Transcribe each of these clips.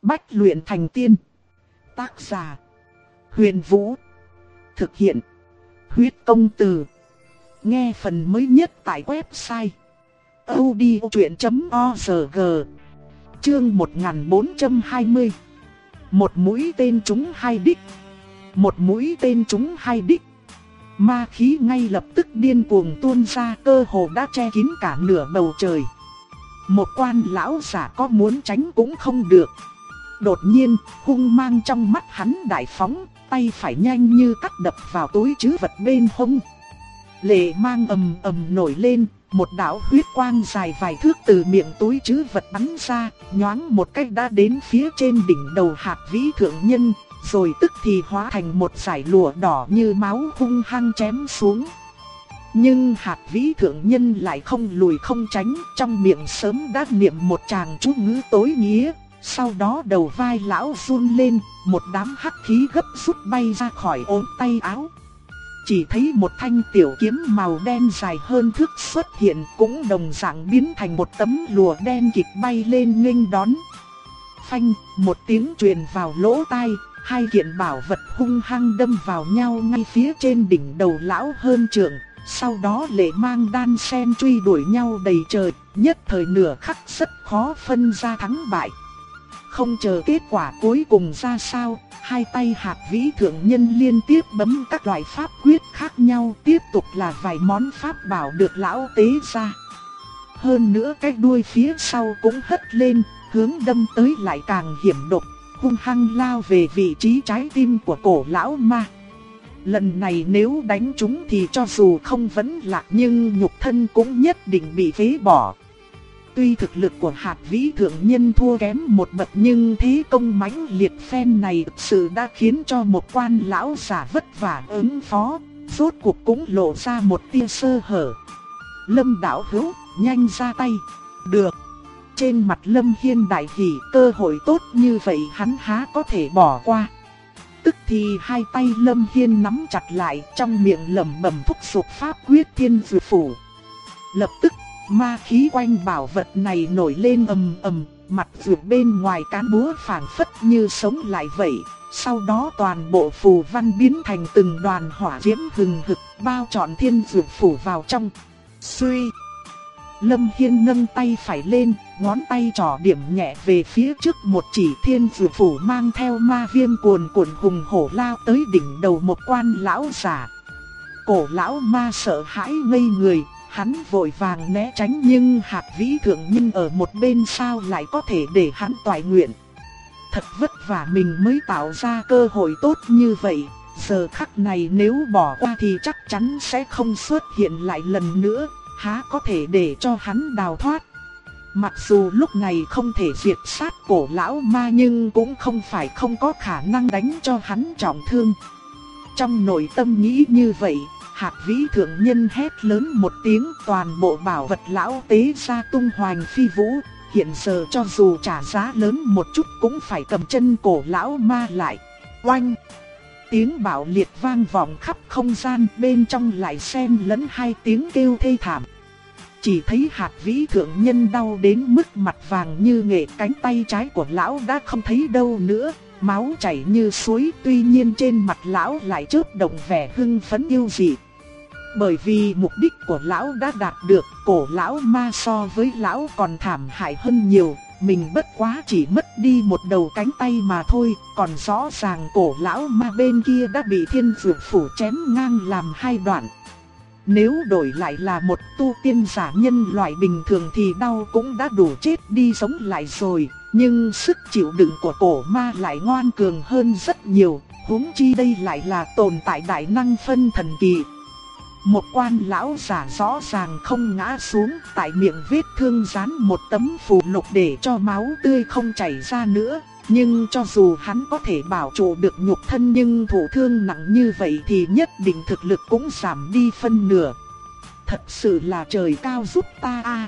Bách luyện thành tiên. Tác giả: Huyền Vũ. Thực hiện: Huyết Công Từ. Nghe phần mới nhất tại website audiochuyện.org. Chương 1420. Một mũi tên trúng hai đích. Một mũi tên trúng hai đích. Ma khí ngay lập tức điên cuồng tuôn ra, cơ hồ đã che kín cả nửa bầu trời. Một quan lão giả có muốn tránh cũng không được. Đột nhiên, hung mang trong mắt hắn đại phóng, tay phải nhanh như cắt đập vào túi trữ vật bên hông. Lệ mang ầm ầm nổi lên, một đạo huyết quang dài vài thước từ miệng túi trữ vật bắn ra, nhoáng một cách đã đến phía trên đỉnh đầu Hạt Vĩ thượng nhân, rồi tức thì hóa thành một dải lụa đỏ như máu hung hăng chém xuống. Nhưng Hạt Vĩ thượng nhân lại không lùi không tránh, trong miệng sớm đã niệm một tràng chú ngữ tối nghĩa. Sau đó đầu vai lão run lên, một đám hắc khí gấp rút bay ra khỏi ống tay áo. Chỉ thấy một thanh tiểu kiếm màu đen dài hơn thước xuất hiện, cũng đồng dạng biến thành một tấm lụa đen kịt bay lên nghênh đón. Phanh, một tiếng truyền vào lỗ tai, hai kiện bảo vật hung hăng đâm vào nhau ngay phía trên đỉnh đầu lão hơn trượng. Sau đó lệ mang đan sen truy đuổi nhau đầy trời, nhất thời nửa khắc rất khó phân ra thắng bại. Không chờ kết quả cuối cùng ra sao, hai tay Hạt Vĩ thượng nhân liên tiếp bấm các loại pháp quyết khác nhau, tiếp tục là vài món pháp bảo được lão tế ra. Hơn nữa cái đuôi phía sau cũng hất lên, hướng đâm tới lại càng hiểm độc, hung hăng lao về vị trí trái tim của cổ lão ma. Lần này nếu đánh trúng thì cho dù không vấn lạc nhưng nhục thân cũng nhất định bị phế bỏ. Tuy thực lực của Hạt Vĩ thượng nhân thua kém một bậc nhưng thế công mãnh liệt phen này thực sự đã khiến cho một quan lão giả vất vả ứng phó, rốt cuộc cũng lộ ra một tia sơ hở. Lâm đạo hữu, nhanh ra tay. Được. Trên mặt Lâm Hiên đại hỉ, cơ hội tốt như vậy hắn há có thể bỏ qua. Tức thì hai tay Lâm Hiên nắm chặt lại, trong miệng lẩm bẩm thúc giục pháp quyết Thiên Dược Phủ. Lập tức ma khí quanh bảo vật này nổi lên ầm ầm, mặt vượt bên ngoài cán búa phảng phất như sống lại vậy. Sau đó toàn bộ phù văn biến thành từng đoàn hỏa diễm hừng hực, bao trọn Thiên Dược Phủ vào trong. Suy. Lâm Hiên nâng tay phải lên, ngón tay trỏ điểm nhẹ về phía trước một chỉ. Thiên Dược Phủ mang theo ma viêm cuồn cuộn hùng hổ lao tới đỉnh đầu một quan lão giả. Cổ lão ma sợ hãi ngây người. Hắn vội vàng né tránh nhưng Hạt Vĩ thượng nhân ở một bên sao lại có thể để hắn toại nguyện. Thật vất vả mình mới tạo ra cơ hội tốt như vậy, giờ khắc này nếu bỏ qua thì chắc chắn sẽ không xuất hiện lại lần nữa, há có thể để cho hắn đào thoát. Mặc dù lúc này không thể diệt sát cổ lão ma nhưng cũng không phải không có khả năng đánh cho hắn trọng thương. Trong nội tâm nghĩ như vậy, Hạt Vĩ thượng nhân hét lớn một tiếng, toàn bộ bảo vật lão tế ra tung hoành phi vũ. Hiện giờ cho dù trả giá lớn một chút cũng phải cầm chân cổ lão ma lại. Oanh! Tiếng bạo liệt vang vọng khắp không gian, bên trong lại xen lẫn hai tiếng kêu thê thảm. Chỉ thấy Hạt Vĩ thượng nhân đau đến mức mặt vàng như nghệ, cánh tay trái của lão đã không thấy đâu nữa. Máu chảy như suối, tuy nhiên trên mặt lão lại chớp động vẻ hưng phấn yêu dị. Bởi vì mục đích của lão đã đạt được, cổ lão ma so với lão còn thảm hại hơn nhiều. Mình bất quá chỉ mất đi một đầu cánh tay mà thôi, còn rõ ràng cổ lão ma bên kia đã bị Thiên Dược Phủ chém ngang làm hai đoạn. Nếu đổi lại là một tu tiên giả nhân loại bình thường thì đau cũng đã đủ chết đi sống lại rồi. Nhưng sức chịu đựng của cổ ma lại ngoan cường hơn rất nhiều, huống chi đây lại là tồn tại đại năng phân thần kỳ. Một quan lão giả rõ ràng không ngã xuống, tại miệng vết thương dán một tấm phù lục để cho máu tươi không chảy ra nữa. Nhưng cho dù hắn có thể bảo trụ được nhục thân nhưng thụ thương nặng như vậy thì nhất định thực lực cũng giảm đi phân nửa. Thật sự là trời cao giúp ta a.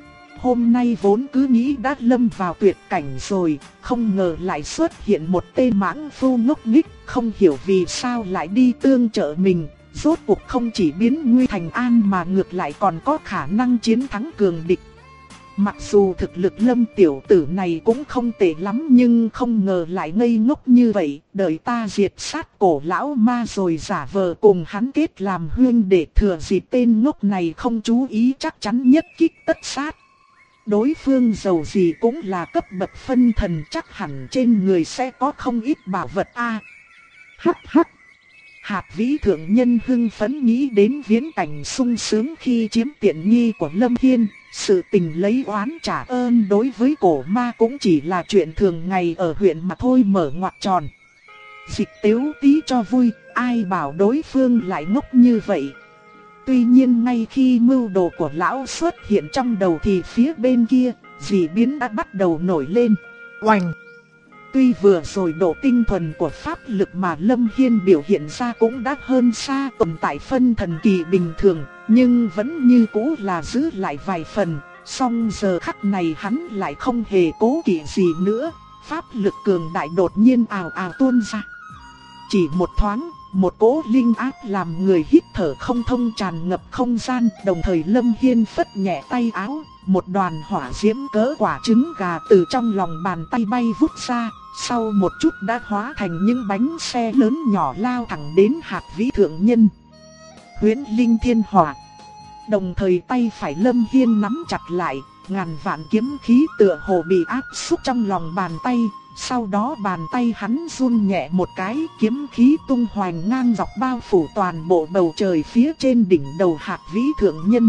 Hôm nay vốn cứ nghĩ đã lâm vào tuyệt cảnh rồi, không ngờ lại xuất hiện một tên mãng phu ngốc nghếch, không hiểu vì sao lại đi tương trợ mình. Rốt cuộc không chỉ biến nguy thành an mà ngược lại còn có khả năng chiến thắng cường địch. Mặc dù thực lực Lâm tiểu tử này cũng không tệ lắm nhưng không ngờ lại ngây ngốc như vậy, đợi ta diệt sát cổ lão ma rồi giả vờ cùng hắn kết làm huynh để thừa dịp tên ngốc này không chú ý chắc chắn nhất kích tất sát. Đối phương giàu gì cũng là cấp bậc phân thần, chắc hẳn trên người sẽ có không ít bảo vật a. Hắc hắc. Hạt Vĩ thượng nhân hưng phấn nghĩ đến viễn cảnh sung sướng khi chiếm tiện nghi của Lâm Hiên. Sự tình lấy oán trả ơn đối với cổ ma cũng chỉ là chuyện thường ngày ở huyện mà thôi, mở ngoặc tròn. Dịch tếu tí cho vui, ai bảo đối phương lại ngốc như vậy. Tuy nhiên ngay khi mưu đồ của lão xuất hiện trong đầu thì phía bên kia, dị biến đã bắt đầu nổi lên. Oanh! Tuy vừa rồi độ tinh thuần của pháp lực mà Lâm Hiên biểu hiện ra cũng đã hơn xa tồn tại phân thần kỳ bình thường, nhưng vẫn như cũ là giữ lại vài phần. Song giờ khắc này hắn lại không hề cố kỵ gì nữa, pháp lực cường đại đột nhiên ào ào tuôn ra. Chỉ một thoáng, một cỗ linh áp làm người hít thở không thông tràn ngập không gian, đồng thời Lâm Hiên phất nhẹ tay áo, một đoàn hỏa diễm cỡ quả trứng gà từ trong lòng bàn tay bay vút ra, sau một chút đã hóa thành những bánh xe lớn nhỏ lao thẳng đến Hạt Vĩ thượng nhân. Huyễn Linh Thiên Hỏa. Đồng thời tay phải Lâm Hiên nắm chặt lại, ngàn vạn kiếm khí tựa hồ bị áp xúc trong lòng bàn tay. Sau đó bàn tay hắn run nhẹ một cái, kiếm khí tung hoành ngang dọc bao phủ toàn bộ bầu trời phía trên đỉnh đầu Hạt Vĩ thượng nhân.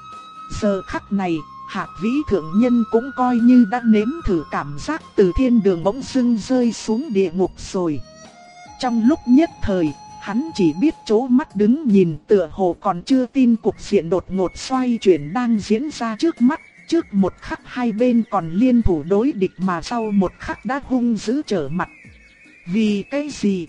Giờ khắc này, Hạt Vĩ thượng nhân cũng coi như đã nếm thử cảm giác từ thiên đường bỗng dưng rơi xuống địa ngục rồi. Trong lúc nhất thời, hắn chỉ biết trố mắt đứng nhìn, tựa hồ còn chưa tin cục diện đột ngột xoay chuyển đang diễn ra trước mắt. Trước một khắc hai bên còn liên thủ đối địch mà sau một khắc đã hung dữ trở mặt. Vì cái gì?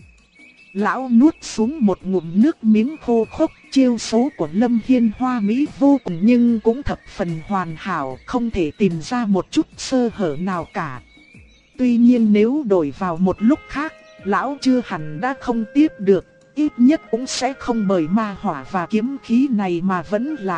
Lão nuốt xuống một ngụm nước miếng khô khốc. Chiêu số của Lâm Hiên hoa mỹ vô cùng nhưng cũng thập phần hoàn hảo, không thể tìm ra một chút sơ hở nào cả. Tuy nhiên nếu đổi vào một lúc khác, lão chưa hẳn đã không tiếp được, ít nhất cũng sẽ không bởi ma hỏa và kiếm khí này mà vẫn lạc.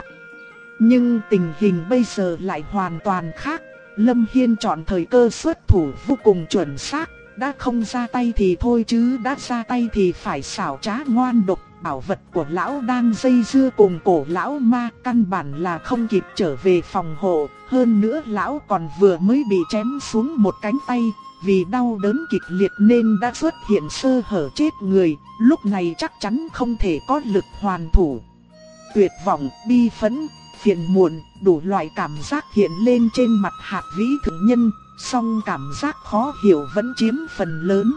Nhưng tình hình bây giờ lại hoàn toàn khác. Lâm Hiên chọn thời cơ xuất thủ vô cùng chuẩn xác. Đã không ra tay thì thôi chứ đã ra tay thì phải xảo trá ngoan độc. Bảo vật của lão đang dây dưa cùng cổ lão ma, căn bản là không kịp trở về phòng hộ. Hơn nữa lão còn vừa mới bị chém xuống một cánh tay. Vì đau đớn kịch liệt nên đã xuất hiện sơ hở chết người. Lúc này chắc chắn không thể có lực hoàn thủ. Tuyệt vọng, bi phẫn, phiền muộn, đủ loại cảm giác hiện lên trên mặt Hạt Vĩ thượng nhân, song cảm giác khó hiểu vẫn chiếm phần lớn.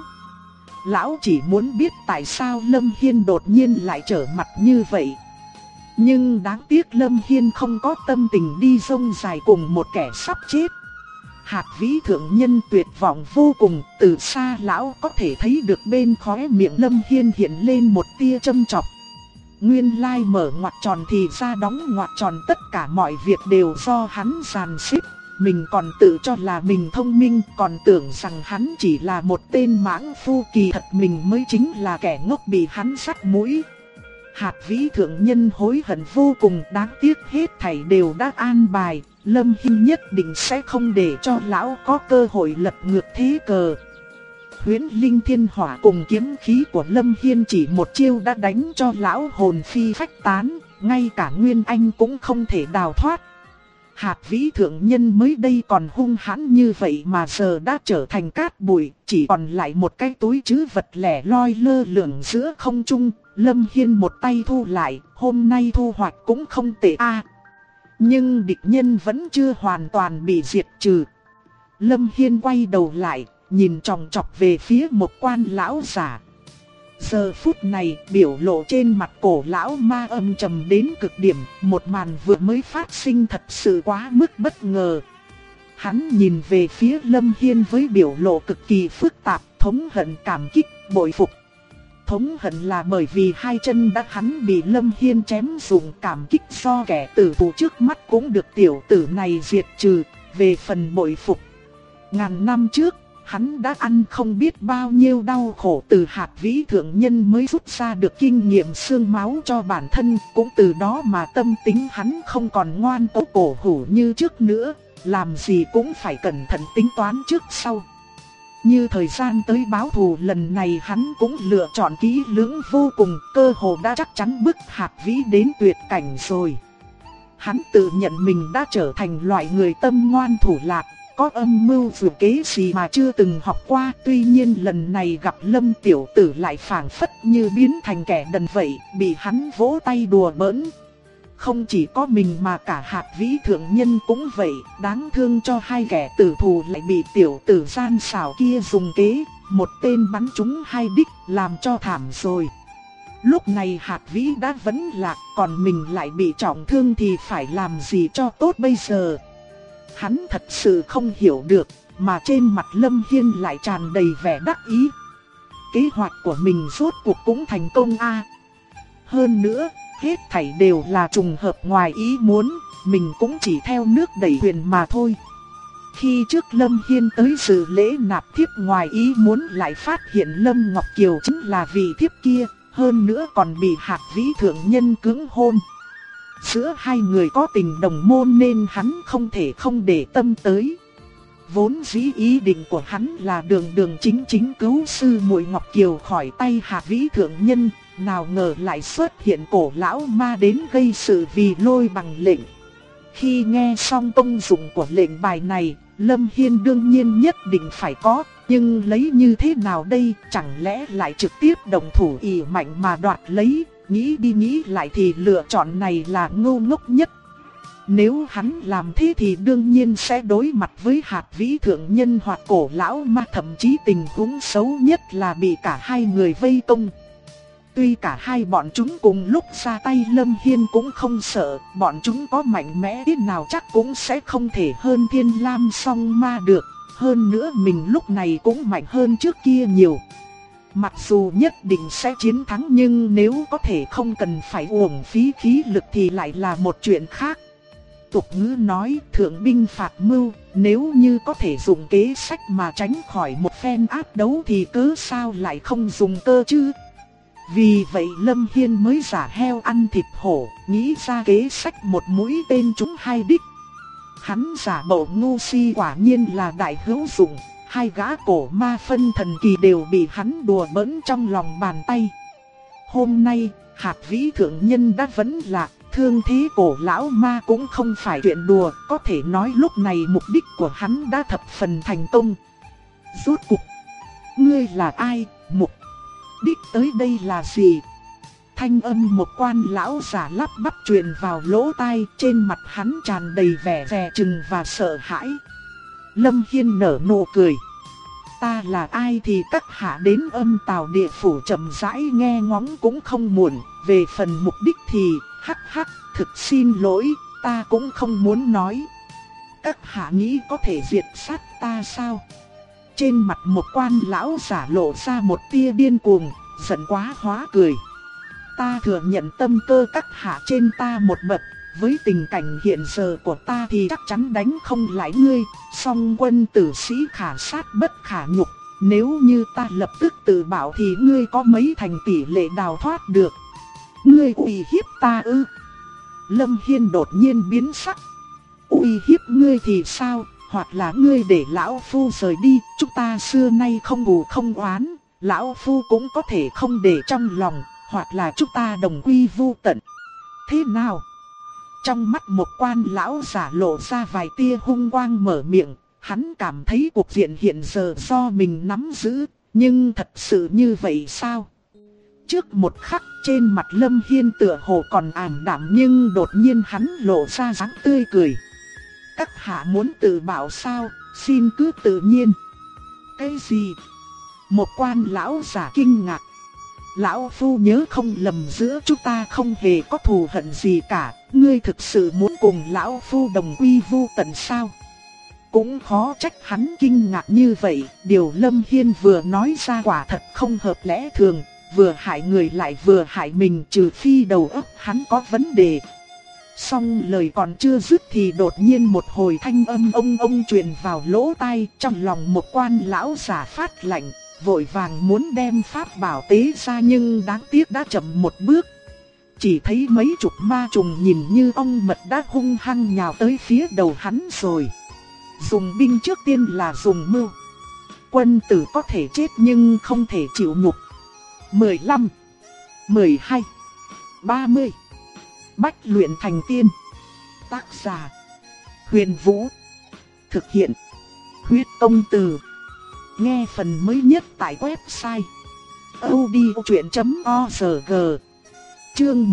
Lão chỉ muốn biết tại sao Lâm Hiên đột nhiên lại trở mặt như vậy. Nhưng đáng tiếc Lâm Hiên không có tâm tình đi rông dài cùng một kẻ sắp chết. Hạt Vĩ thượng nhân tuyệt vọng vô cùng, từ xa lão có thể thấy được bên khóe miệng Lâm Hiên hiện lên một tia châm chọc. Nguyên lai mở ngoặc tròn thì ra đóng ngoặc tròn, tất cả mọi việc đều do hắn dàn xếp. Mình còn tự cho là mình thông minh, còn tưởng rằng hắn chỉ là một tên mãng phu, kỳ thật mình mới chính là kẻ ngốc bị hắn sắt mũi. Hạt Vĩ thượng nhân hối hận vô cùng, đáng tiếc hết thảy đều đã an bài. Lâm Hiên nhất định sẽ không để cho lão có cơ hội lật ngược thế cờ. Huyễn Linh Thiên Hỏa cùng kiếm khí của Lâm Hiên chỉ một chiêu đã đánh cho lão hồn phi phách tán, ngay cả Nguyên Anh cũng không thể đào thoát. Hạt Vĩ thượng nhân mới đây còn hung hãn như vậy mà giờ đã trở thành cát bụi, chỉ còn lại một cái túi trữ vật lẻ loi lơ lửng giữa không trung. Lâm Hiên một tay thu lại, hôm nay thu hoạch cũng không tệ a. Nhưng địch nhân vẫn chưa hoàn toàn bị diệt trừ. Lâm Hiên quay đầu lại, nhìn chòng chọc về phía một quan lão giả. Giờ phút này, biểu lộ trên mặt cổ lão ma âm trầm đến cực điểm, một màn vừa mới phát sinh thật sự quá mức bất ngờ. Hắn nhìn về phía Lâm Hiên với biểu lộ cực kỳ phức tạp, thống hận, cảm kích, bội phục. Thống hận là bởi vì hai chân đã hắn bị Lâm Hiên chém dụng, cảm kích do kẻ tử thủ trước mắt cũng được tiểu tử này diệt trừ. Về phần bội phục, ngàn năm trước, hắn đã ăn không biết bao nhiêu đau khổ từ Hạt Vĩ thượng nhân mới rút ra được kinh nghiệm xương máu cho bản thân, cũng từ đó mà tâm tính hắn không còn ngoan cố cổ hủ như trước nữa. làm gì cũng phải cẩn thận tính toán trước sau. Như thời gian tới báo thù lần này hắn cũng lựa chọn kỹ lưỡng vô cùng, cơ hồ đã chắc chắn bức Hạc Vĩ đến tuyệt cảnh rồi. Hắn tự nhận mình đã trở thành loại người tâm ngoan thủ lạt, có âm mưu dự kế gì mà chưa từng học qua. Tuy nhiên lần này gặp Lâm tiểu tử lại phảng phất như biến thành kẻ đần vậy, bị hắn vỗ tay đùa bỡn. Không chỉ có mình mà cả Hạc Vĩ thượng nhân cũng vậy, đáng thương cho hai kẻ tử thù lại bị tiểu tử gian xảo kia dùng kế, một tên bắn trúng hai đích, làm cho thảm rồi. Lúc này Hạc Vĩ đã vấn lạc, còn mình lại bị trọng thương thì phải làm gì cho tốt bây giờ? Hắn thật sự không hiểu được, mà trên mặt Lâm Hiên lại tràn đầy vẻ đắc ý. Kế hoạch của mình rốt cuộc cũng thành công a. Hơn nữa, hết thảy đều là trùng hợp ngoài ý muốn, mình cũng chỉ theo nước đẩy thuyền mà thôi. Khi trước Lâm Hiên tới dự lễ nạp thiếp, ngoài ý muốn lại phát hiện Lâm Ngọc Kiều chính là vị thiếp kia, hơn nữa còn bị Hạc Vĩ thượng nhân cưỡng hôn. Giữa hai người có tình đồng môn nên hắn không thể không để tâm tới. Vốn dĩ ý định của hắn là đường chính cứu sư muội Ngọc Kiều khỏi tay Hạc Vĩ thượng nhân, nào ngờ lại xuất hiện cổ lão ma đến gây sự vì lôi bằng lệnh. Khi nghe xong công dụng của lệnh bài này, Lâm Hiên đương nhiên nhất định phải có, nhưng lấy như thế nào đây, chẳng lẽ lại trực tiếp động thủ ỷ mạnh mà đoạt lấy. Nghĩ đi nghĩ lại thì lựa chọn này là ngu ngốc nhất. Nếu hắn làm thế thì đương nhiên sẽ đối mặt với Hạc Vĩ thượng nhân hoặc cổ lão ma, thậm chí tình huống xấu nhất là bị cả hai người vây công. Tuy cả hai bọn chúng cùng lúc ra tay, Lâm Hiên cũng không sợ, bọn chúng có mạnh mẽ thế nào chắc cũng sẽ không thể hơn Thiên Lam Song Ma được. Hơn nữa mình lúc này cũng mạnh hơn trước kia nhiều. Mặc dù nhất định sẽ chiến thắng, nhưng nếu có thể không cần phải uổng phí khí lực thì lại là một chuyện khác. Tục ngữ nói thượng binh phạt mưu, nếu như có thể dùng kế sách mà tránh khỏi một phen ác đấu thì cớ sao lại không dùng cơ chứ. Vì vậy Lâm Hiên mới giả heo ăn thịt hổ, nghĩ ra kế sách một mũi tên trúng hai đích. Hắn giả bộ ngu si quả nhiên là đại hữu dụng. Hai gã cổ ma phân thần kỳ đều bị hắn đùa bỡn trong lòng bàn tay. Hôm nay, Hạc Vĩ thượng nhân đã vấn lạc, thương thế cổ lão ma cũng không phải chuyện đùa. Có thể nói lúc này mục đích của hắn đã thập phần thành công. Rốt cục, ngươi là ai? Mục đích tới đây là gì? Thanh âm một quan lão giả lắp bắp truyền vào lỗ tai, trên mặt hắn tràn đầy vẻ dè chừng và sợ hãi. Lâm Hiên nở nụ cười. Ta là ai thì các hạ đến Âm Tào địa phủ chậm rãi nghe ngóng cũng không muộn. Về phần mục đích thì hắc thực xin lỗi, ta cũng không muốn nói. Các hạ nghĩ có thể diệt sát ta sao? Trên mặt một quan lão giả lộ ra một tia điên cuồng, giận quá hóa cười. Ta thừa nhận tâm cơ các hạ trên ta một bậc. Với tình cảnh hiện giờ của ta thì chắc chắn đánh không lại ngươi, song quân tử sĩ khả sát bất khả nhục. Nếu như ta lập tức tự bảo thì ngươi có mấy thành tỷ lệ đào thoát được. Ngươi uy hiếp ta ư? Lâm Hiên đột nhiên biến sắc. Uy hiếp ngươi thì sao? Hoặc là ngươi để lão phu rời đi, chúng ta xưa nay không thù không oán, lão phu cũng có thể không để trong lòng, hoặc là chúng ta đồng quy vu tận. Thế nào? Trong mắt một quan lão giả lộ ra vài tia hung quang, mở miệng. Hắn cảm thấy cuộc diện hiện giờ do mình nắm giữ, nhưng thật sự như vậy sao? Trước một khắc trên mặt Lâm Hiên tựa hồ còn ảm đạm, nhưng đột nhiên hắn lộ ra dáng tươi cười. Các hạ muốn tự bảo sao? Xin cứ tự nhiên. Cái gì? Một quan lão giả kinh ngạc. Lão phu nhớ không lầm giữa chúng ta không hề có thù hận gì cả. Ngươi thực sự muốn cùng lão phu đồng quy vu tận sao? Cũng khó trách hắn kinh ngạc như vậy. Điều Lâm Hiên vừa nói ra quả thật không hợp lẽ thường. Vừa hại người lại vừa hại mình, trừ phi đầu óc hắn có vấn đề. Xong lời còn chưa dứt thì đột nhiên một hồi thanh âm ông truyền vào lỗ tai. Trong lòng một quan lão giả phát lạnh, vội vàng muốn đem pháp bảo tế ra, nhưng đáng tiếc đã chậm một bước. Chỉ thấy mấy chục ma trùng nhìn như ong mật đã hung hăng nhào tới phía đầu hắn rồi. Dùng binh trước tiên là dùng mưu. Quân tử có thể chết nhưng không thể chịu nhục. 15, 12, 30. Bách luyện thành tiên. Tác giả: Huyền Vũ. Thực hiện: Huyết Công Từ. Nghe phần mới nhất tại website audiochuyện.org. Chương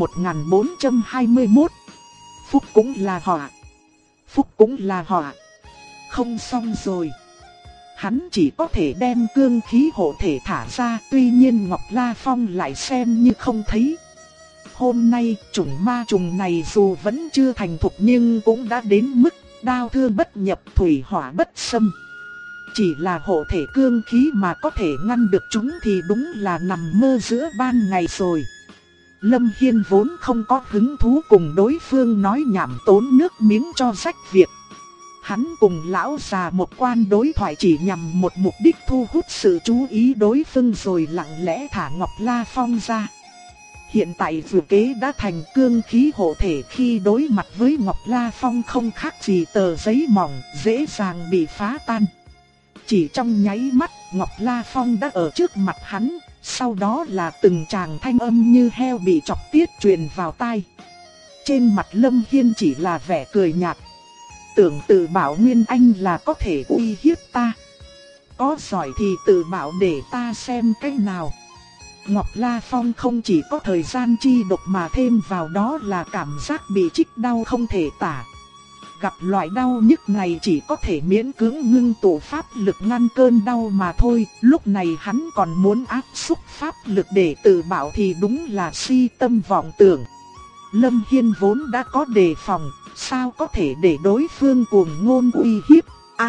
1421. Phúc cũng là họa. Phúc cũng là họa. Không xong rồi. Hắn chỉ có thể đem cương khí hộ thể thả ra, tuy nhiên Ngọc La Phong lại xem như không thấy. Hôm nay, chủng ma trùng này dù vẫn chưa thành thục nhưng cũng đã đến mức đao thương bất nhập, thủy hỏa bất xâm. Chỉ là hộ thể cương khí mà có thể ngăn được chúng thì đúng là nằm mơ giữa ban ngày rồi. Lâm Hiên vốn không có hứng thú cùng đối phương nói nhảm tốn nước miếng cho rách việc. Hắn cùng lão già một quan đối thoại chỉ nhằm một mục đích thu hút sự chú ý đối phương rồi lặng lẽ thả Ngọc La Phong ra. Hiện tại vừa kế đã thành, cương khí hộ thể khi đối mặt với Ngọc La Phong không khác gì tờ giấy mỏng, dễ dàng bị phá tan. Chỉ trong nháy mắt, Ngọc La Phong đã ở trước mặt hắn, sau đó là từng tràng thanh âm như heo bị chọc tiết truyền vào tai. Trên mặt Lâm Hiên chỉ là vẻ cười nhạt. Tưởng tự bảo Nguyên Anh là có thể uy hiếp ta. Có giỏi thì tự bảo để ta xem cách nào. Ngọc La Phong không chỉ có thời gian chi độc mà thêm vào đó là cảm giác bị chích đau không thể tả. Gặp loại đau nhức này chỉ có thể miễn cưỡng ngưng tụ pháp lực ngăn cơn đau mà thôi. Lúc này hắn còn muốn áp xúc pháp lực để tự bảo thì đúng là si tâm vọng tưởng. Lâm Hiên vốn đã có đề phòng, sao có thể để đối phương cuồng ngôn uy hiếp.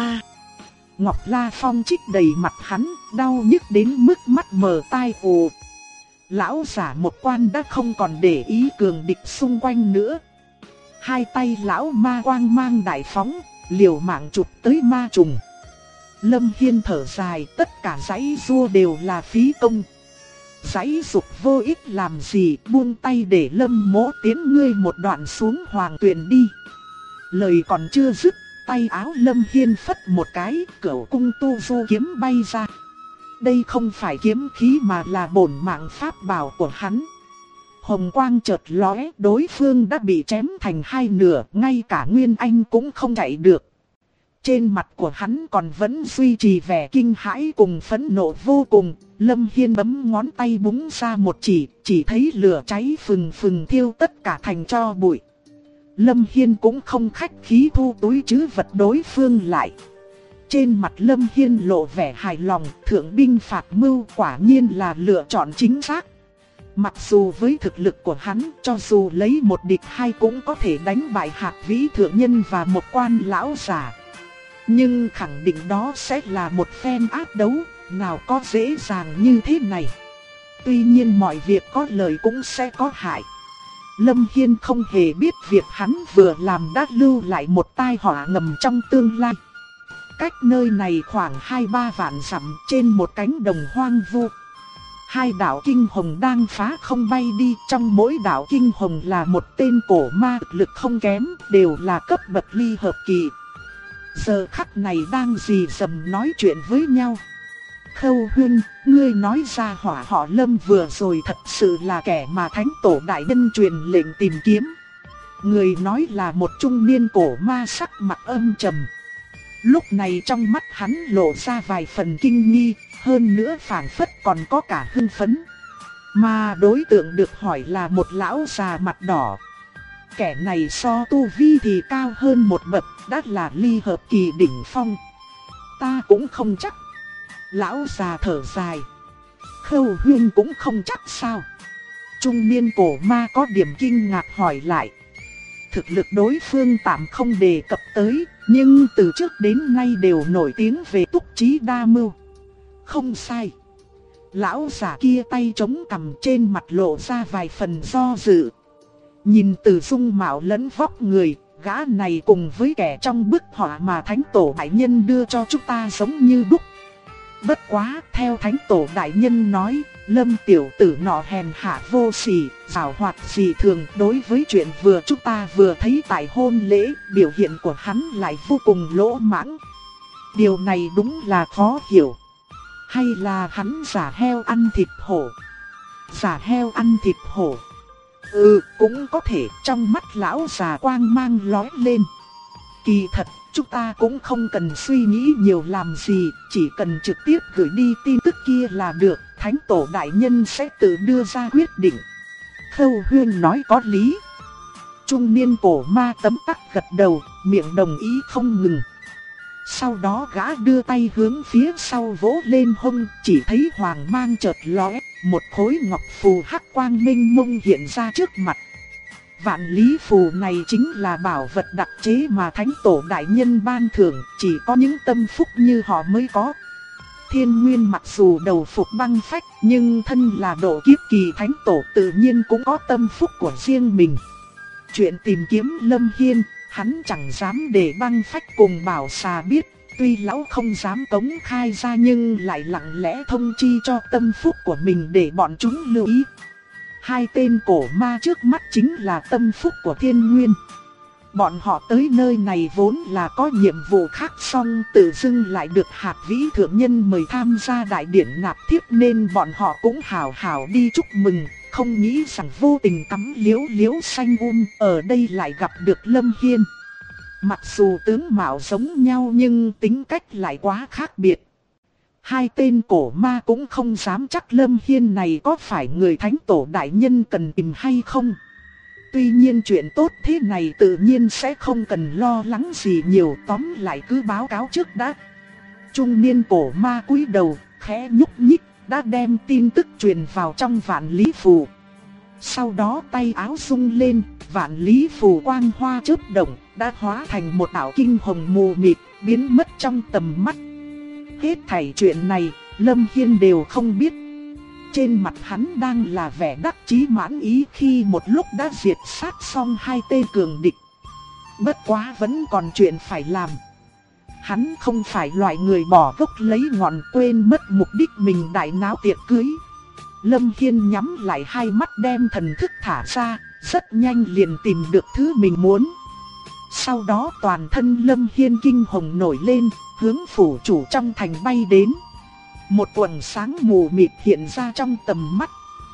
Ngọc La Phong chích đầy mặt hắn, đau nhức đến mức mắt mờ tai ù. Lão giả một quan đã không còn để ý cường địch xung quanh nữa. Hai tay lão ma quang mang đại phóng, liều mạng chụp tới ma trùng. Lâm Hiên thở dài, tất cả giãy giụa đều là phí công. Giãy giụa vô ích làm gì, buông tay để Lâm Mỗ tiến ngươi một đoạn xuống hoàng tuyền đi. Lời còn chưa dứt, tay áo Lâm Hiên phất một cái, cửu cung tu du kiếm bay ra. Đây không phải kiếm khí mà là bổn mạng pháp bảo của hắn. Hồng quang chợt lóe, đối phương đã bị chém thành hai nửa, ngay cả Nguyên Anh cũng không chạy được. Trên mặt của hắn còn vẫn duy trì vẻ kinh hãi cùng phẫn nộ vô cùng. Lâm Hiên bấm ngón tay búng ra một chỉ thấy lửa cháy phừng phừng thiêu tất cả thành tro bụi. Lâm Hiên cũng không khách khí thu túi trữ vật đối phương lại. Trên mặt Lâm Hiên lộ vẻ hài lòng, thượng binh phạt mưu quả nhiên là lựa chọn chính xác. Mặc dù với thực lực của hắn, cho dù lấy một địch hai cũng có thể đánh bại Hạc Vĩ thượng nhân và một quan lão giả. Nhưng khẳng định đó sẽ là một phen ác đấu, nào có dễ dàng như thế này. Tuy nhiên mọi việc có lợi cũng sẽ có hại. Lâm Hiên không hề biết việc hắn vừa làm đã lưu lại một tai họa ngầm trong tương lai. Cách nơi này khoảng 2-3 vạn dặm, trên một cánh đồng hoang vu, hai đạo kinh hồng đang phá không bay đi. Trong mỗi đạo kinh hồng là một tên cổ ma thực lực không kém, đều là cấp bậc ly hợp kỳ. Giờ khắc này đang rì rầm nói chuyện với nhau. Khâu Huynh, ngươi nói ra hỏa họ Lâm vừa rồi thật sự là kẻ mà Thánh Tổ Đại Nhân truyền lệnh tìm kiếm. Người nói là một trung niên cổ ma sắc mặt âm trầm. Lúc này trong mắt hắn lộ ra vài phần kinh nghi, hơn nữa phảng phất còn có cả hưng phấn. Mà đối tượng được hỏi là một lão già mặt đỏ. Kẻ này so tu vi thì cao hơn một bậc, đã là ly hợp kỳ đỉnh phong. Ta cũng không chắc. Lão già thở dài. Khâu Huynh cũng không chắc sao? Trung niên cổ ma có điểm kinh ngạc hỏi lại. Thực lực đối phương tạm không đề cập tới, nhưng từ trước đến nay đều nổi tiếng về túc trí đa mưu. Không sai. Lão già kia tay chống cằm, trên mặt lộ ra vài phần do dự. Nhìn từ dung mạo lẫn vóc người, gã này cùng với kẻ trong bức họa mà Thánh Tổ Đại Nhân đưa cho chúng ta giống như đúc. Bất quá, theo thánh tổ đại nhân nói, Lâm tiểu tử nọ hèn hạ vô sỉ, giảo hoạt dị thường. Đối với chuyện chúng ta vừa thấy tại hôn lễ, biểu hiện của hắn lại vô cùng lỗ mãng. Điều này đúng là khó hiểu. Hay là hắn giả heo ăn thịt hổ? Giả heo ăn thịt hổ? Cũng có thể. Trong mắt lão già quang mang lóe lên. Kỳ thật, chúng ta cũng không cần suy nghĩ nhiều làm gì, chỉ cần trực tiếp gửi đi tin tức kia là được, thánh tổ đại nhân sẽ tự đưa ra quyết định. Khâu Huyên nói có lý. Trung niên cổ ma tấm tắc gật đầu, miệng đồng ý không ngừng. Sau đó gã đưa tay hướng phía sau vỗ lên hông, chỉ thấy hoàng mang chợt lóe, một khối ngọc phù hắc quang minh mông hiện ra trước mặt. Vạn lý phù này chính là bảo vật đặc chế mà thánh tổ đại nhân ban thưởng, chỉ có những tâm phúc như họ mới có. Thiên Nguyên mặc dù đầu phục băng phách, nhưng thân là độ kiếp kỳ thánh tổ tự nhiên cũng có tâm phúc của riêng mình. Chuyện tìm kiếm Lâm Hiên, hắn chẳng dám để băng phách cùng bảo xà biết, tuy lão không dám cống khai ra nhưng lại lặng lẽ thông chi cho tâm phúc của mình để bọn chúng lưu ý. Hai tên cổ ma trước mắt chính là tâm phúc của Thiên Nguyên. Bọn họ tới nơi này vốn là có nhiệm vụ khác, song tự dưng lại được Hạc Vĩ Thượng Nhân mời tham gia đại điển nạp thiếp nên bọn họ cũng hào hào đi chúc mừng, không nghĩ rằng vô tình tắm liễu liễu xanh ở đây lại gặp được Lâm Hiên. Mặc dù tướng mạo giống nhau nhưng tính cách lại quá khác biệt. Hai tên cổ ma cũng không dám chắc Lâm Hiên này có phải người thánh tổ đại nhân cần tìm hay không. Tuy nhiên chuyện tốt thế này tự nhiên sẽ không cần lo lắng gì nhiều, tóm lại cứ báo cáo trước đã. Trung niên cổ ma cúi đầu, khẽ nhúc nhích, đã đem tin tức truyền vào trong vạn lý phù. Sau đó tay áo rung lên, vạn lý phù quang hoa chớp động, đã hóa thành một đạo kinh hồng mù mịt, biến mất trong tầm mắt. Hết thảy chuyện này, Lâm Hiên đều không biết. Trên mặt hắn đang là vẻ đắc chí mãn ý khi một lúc đã diệt sát xong hai tên cường địch. Bất quá vẫn còn chuyện phải làm. Hắn không phải loại người bỏ gốc lấy ngọn, quên mất mục đích mình đại náo tiệc cưới. Lâm Hiên nhắm lại hai mắt đem thần thức thả ra, rất nhanh liền tìm được thứ mình muốn. Sau đó toàn thân Lâm Hiên kinh hồng nổi lên, hướng phủ chủ trong thành bay đến. Một quầng sáng mù mịt hiện ra trong tầm mắt.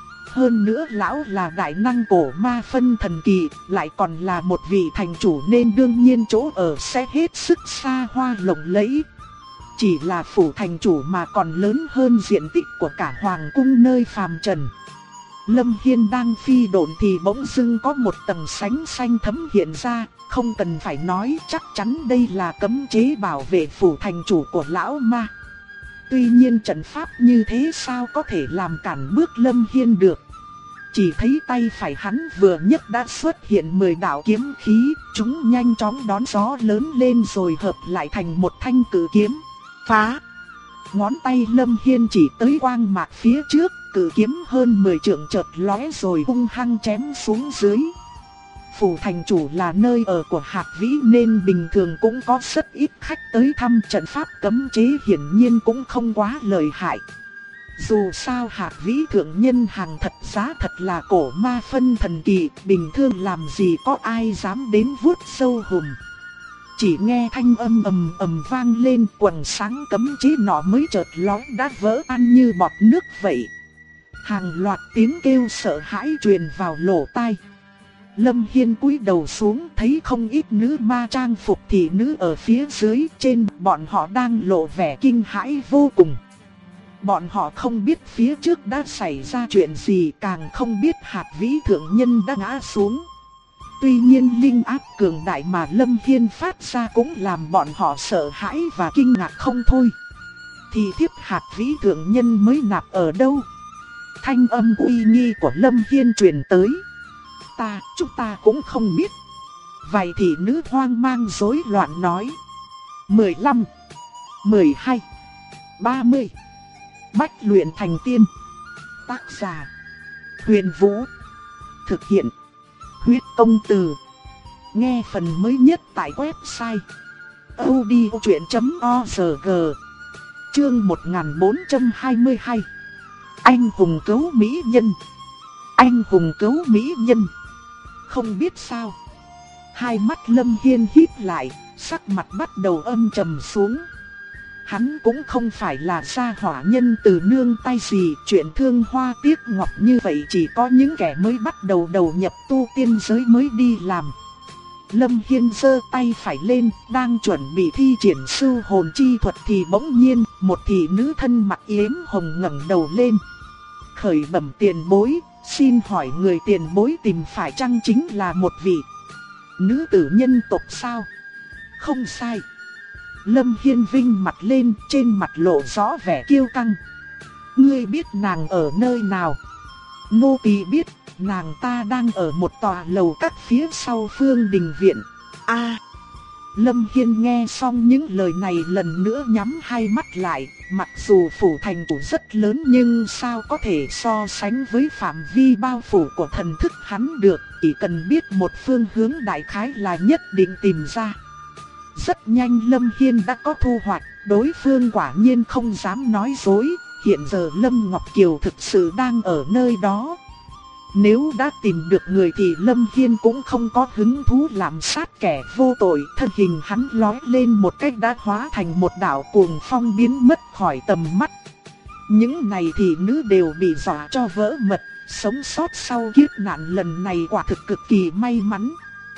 Hơn nữa lão là đại năng cổ ma phân thần kỳ, lại còn là một vị thành chủ nên đương nhiên chỗ ở sẽ hết sức xa hoa lộng lẫy. Chỉ là phủ thành chủ mà còn lớn hơn diện tích của cả hoàng cung nơi phàm trần. Lâm Hiên đang phi độn thì bỗng dưng có một tầng sánh xanh thấm hiện ra, không cần phải nói chắc chắn đây là cấm chế bảo vệ phủ thành chủ của lão ma. Tuy nhiên trận pháp như thế sao có thể làm cản bước Lâm Hiên được. Chỉ thấy tay phải hắn vừa nhấc đã xuất hiện 10 đạo kiếm khí, chúng nhanh chóng đón gió lớn lên rồi hợp lại thành một thanh cự kiếm. Phá! Ngón tay Lâm Hiên chỉ tới quang mạc phía trước, cự kiếm hơn 10 trượng chợt lóe rồi hung hăng chém xuống dưới. Phủ thành chủ là nơi ở của Hạc Vĩ nên bình thường cũng có rất ít khách tới thăm, trận pháp cấm chế hiển nhiên cũng không quá lợi hại. Dù sao Hạc Vĩ Thượng Nhân hàng thật giá thật là cổ ma phân thần kỳ, bình thường làm gì có ai dám đến vuốt sâu hùm. Chỉ nghe thanh âm ầm ầm vang lên, quầng sáng cấm chế nọ mới chợt lóe đã vỡ tan như bọt nước vậy. Hàng loạt tiếng kêu sợ hãi truyền vào lỗ tai. Lâm Hiên cúi đầu xuống thấy không ít nữ ma trang phục thị nữ ở phía dưới, trên bọn họ đang lộ vẻ kinh hãi vô cùng. Bọn họ không biết phía trước đã xảy ra chuyện gì, càng không biết Hạc Vĩ Thượng Nhân đã ngã xuống. Tuy nhiên linh áp cường đại mà Lâm Hiên phát ra cũng làm bọn họ sợ hãi và kinh ngạc không thôi. Thì thiếp Hạc Vĩ Thượng Nhân mới nạp ở đâu? Thanh âm uy nghi của Lâm Hiên truyền tới. Chúng ta cũng không biết. Vậy thì nữ hoang mang rối loạn nói. 15, 12, 30. Bách luyện thành tiên. Tác giả: Huyền Vũ. Thực hiện: Huyết Công Từ. Nghe phần mới nhất tại website audiochuyen.org. Chương 1422. Anh hùng cứu mỹ nhân. Anh hùng cứu mỹ nhân. Không biết sao, hai mắt Lâm Hiên híp lại, sắc mặt bắt đầu âm trầm xuống. Hắn cũng không phải là gia hỏa nhân từ nương tay gì, chuyện thương hoa tiếc ngọc như vậy chỉ có những kẻ mới bắt đầu đầu nhập tu tiên giới mới đi làm. Lâm Hiên giơ tay phải lên, đang chuẩn bị thi triển sư hồn chi thuật thì bỗng nhiên, một thị nữ thân mặc yếm hồng ngẩng đầu lên. Khởi bẩm tiền bối, xin hỏi người tiền bối tìm phải chăng chính là một vị nữ tử nhân tộc sao? Không sai. Lâm Hiên vinh mặt lên, trên mặt lộ rõ vẻ kiêu căng. Ngươi biết nàng ở nơi nào? Nô tỳ biết, nàng ta đang ở một tòa lầu các phía sau Phương Đình Viện. Lâm Hiên nghe xong những lời này lần nữa nhắm hai mắt lại. Mặc dù phủ thành chủ rất lớn nhưng sao có thể so sánh với phạm vi bao phủ của thần thức hắn được. Chỉ cần biết một phương hướng đại khái là nhất định tìm ra. Rất nhanh Lâm Hiên đã có thu hoạch, đối phương quả nhiên không dám nói dối. Hiện giờ Lâm Ngọc Kiều thực sự đang ở nơi đó. Nếu đã tìm được người thì Lâm Hiên cũng không có hứng thú làm sát kẻ vô tội. Thân hình hắn lói lên một cách đã hóa thành một đạo cuồng phong biến mất khỏi tầm mắt. Những này thì nữ đều bị dọa cho vỡ mật, sống sót sau kiếp nạn lần này quả thực cực kỳ may mắn.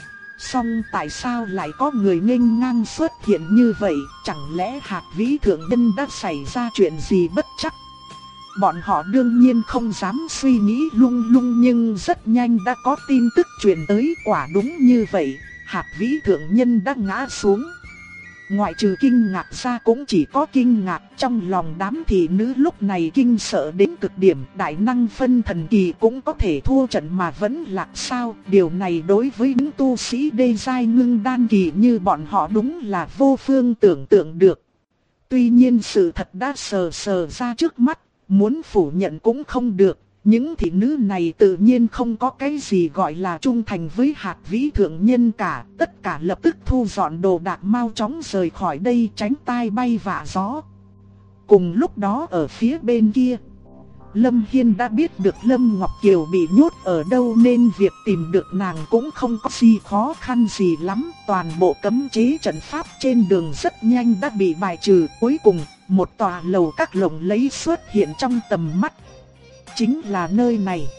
Song tại sao lại có người nghênh ngang xuất hiện như vậy? Chẳng lẽ Hạc Vĩ Thượng Nhân đã xảy ra chuyện gì bất trắc? Bọn họ đương nhiên không dám suy nghĩ lung lung, nhưng rất nhanh đã có tin tức truyền tới. Quả đúng như vậy, Hạc Vĩ Thượng Nhân đã ngã xuống. Ngoại trừ kinh ngạc ra cũng chỉ có kinh ngạc, trong lòng đám thị nữ lúc này kinh sợ đến cực điểm. Đại năng phân thần kỳ cũng có thể thua trận mà vẫn lạc sao? Điều này đối với những tu sĩ đê giai ngưng đan kỳ như bọn họ đúng là vô phương tưởng tượng được. Tuy nhiên sự thật đã sờ ra trước mắt, muốn phủ nhận cũng không được. Những thị nữ này tự nhiên không có cái gì gọi là trung thành với Hạc Vĩ Thượng Nhân cả. Tất cả lập tức thu dọn đồ đạc mau chóng rời khỏi đây, tránh tai bay vạ gió. Cùng lúc đó ở phía bên kia, Lâm Hiên đã biết được Lâm Ngọc Kiều bị nhốt ở đâu, nên việc tìm được nàng cũng không có gì khó khăn gì lắm. Toàn bộ cấm chế trận pháp trên đường rất nhanh đã bị bài trừ. Cuối cùng, một tòa lầu các lộng lẫy xuất hiện trong tầm mắt. Chính là nơi này.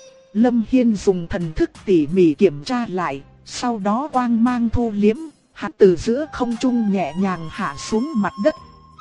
Lâm Hiên dùng thần thức tỉ mỉ kiểm tra lại, sau đó quang mang thu liếm, hắn từ giữa không trung nhẹ nhàng hạ xuống mặt đất.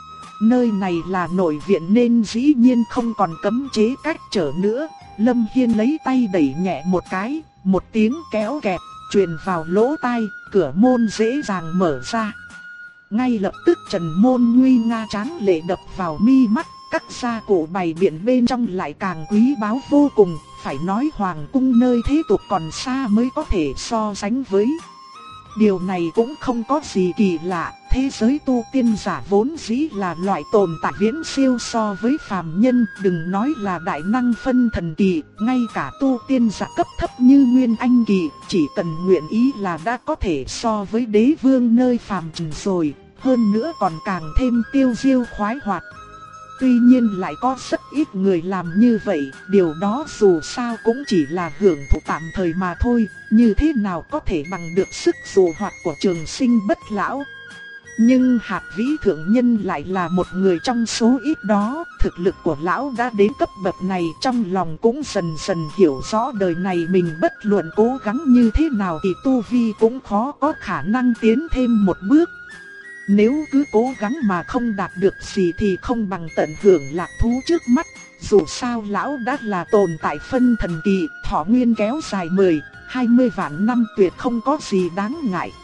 Nơi này là nội viện nên dĩ nhiên không còn cấm chế cách trở nữa. Lâm Hiên lấy tay đẩy nhẹ một cái, một tiếng kéo kẹt truyền vào lỗ tai, cửa môn dễ dàng mở ra. Ngay lập tức trần môn nguy nga tráng lệ đập vào mi mắt. Các gia cụ bày biện bên trong lại càng quý báu vô cùng. Phải nói hoàng cung nơi thế tục còn xa mới có thể so sánh với. Điều này cũng không có gì kỳ lạ. Thế giới tu tiên giả vốn dĩ là loại tồn tại viễn siêu so với phàm nhân. Đừng nói là đại năng phân thần kỳ, ngay cả tu tiên giả cấp thấp như Nguyên Anh kỳ, chỉ cần nguyện ý là đã có thể so với đế vương nơi phàm trần rồi. Hơn nữa còn càng thêm tiêu diêu khoái hoạt. Tuy nhiên lại có rất ít người làm như vậy, điều đó dù sao cũng chỉ là hưởng thụ tạm thời mà thôi, như thế nào có thể bằng được sức dụ hoạt của trường sinh bất lão. Nhưng Hạc Vĩ Thượng Nhân lại là một người trong số ít đó, thực lực của lão đã đến cấp bậc này, trong lòng cũng dần dần hiểu rõ đời này mình bất luận cố gắng như thế nào thì tu vi cũng khó có khả năng tiến thêm một bước. Nếu cứ cố gắng mà không đạt được gì thì không bằng tận hưởng lạc thú trước mắt. Dù sao lão đã là tồn tại phân thần kỳ, thọ nguyên kéo dài 10-20 vạn năm tuyệt không có gì đáng ngại.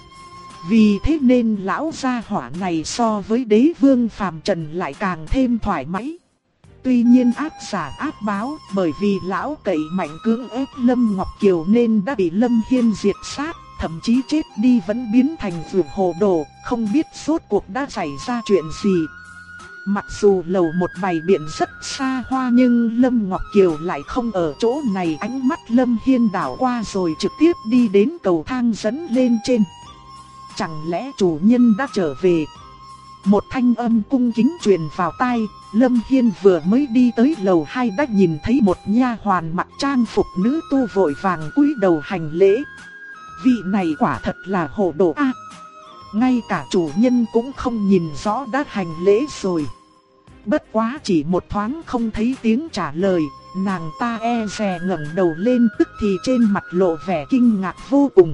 Vì thế nên lão gia hỏa này so với đế vương phàm trần lại càng thêm thoải mái. Tuy nhiên ác giả ác báo, bởi vì lão cậy mạnh cưỡng ép Lâm Ngọc Kiều nên đã bị Lâm Hiên diệt sát. Thậm chí chết đi vẫn biến thành vượt hồ đồ, không biết suốt cuộc đã xảy ra chuyện gì. Mặc dù lầu một bày biện rất xa hoa nhưng Lâm Ngọc Kiều lại không ở chỗ này. Ánh mắt Lâm Hiên đảo qua rồi trực tiếp đi đến cầu thang dẫn lên trên. Chẳng lẽ chủ nhân đã trở về? Một thanh âm cung kính truyền vào tai. Lâm Hiên vừa mới đi tới lầu 2 đã nhìn thấy một nha hoàn mặc trang phục nữ tu vội vàng cúi đầu hành lễ. Vị này quả thật là hồ đồ a. Ngay cả chủ nhân cũng không nhìn rõ đã hành lễ rồi. Bất quá chỉ một thoáng không thấy tiếng trả lời, nàng ta e dè ngẩng đầu lên, tức thì trên mặt lộ vẻ kinh ngạc vô cùng.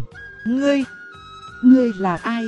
Ngươi là ai?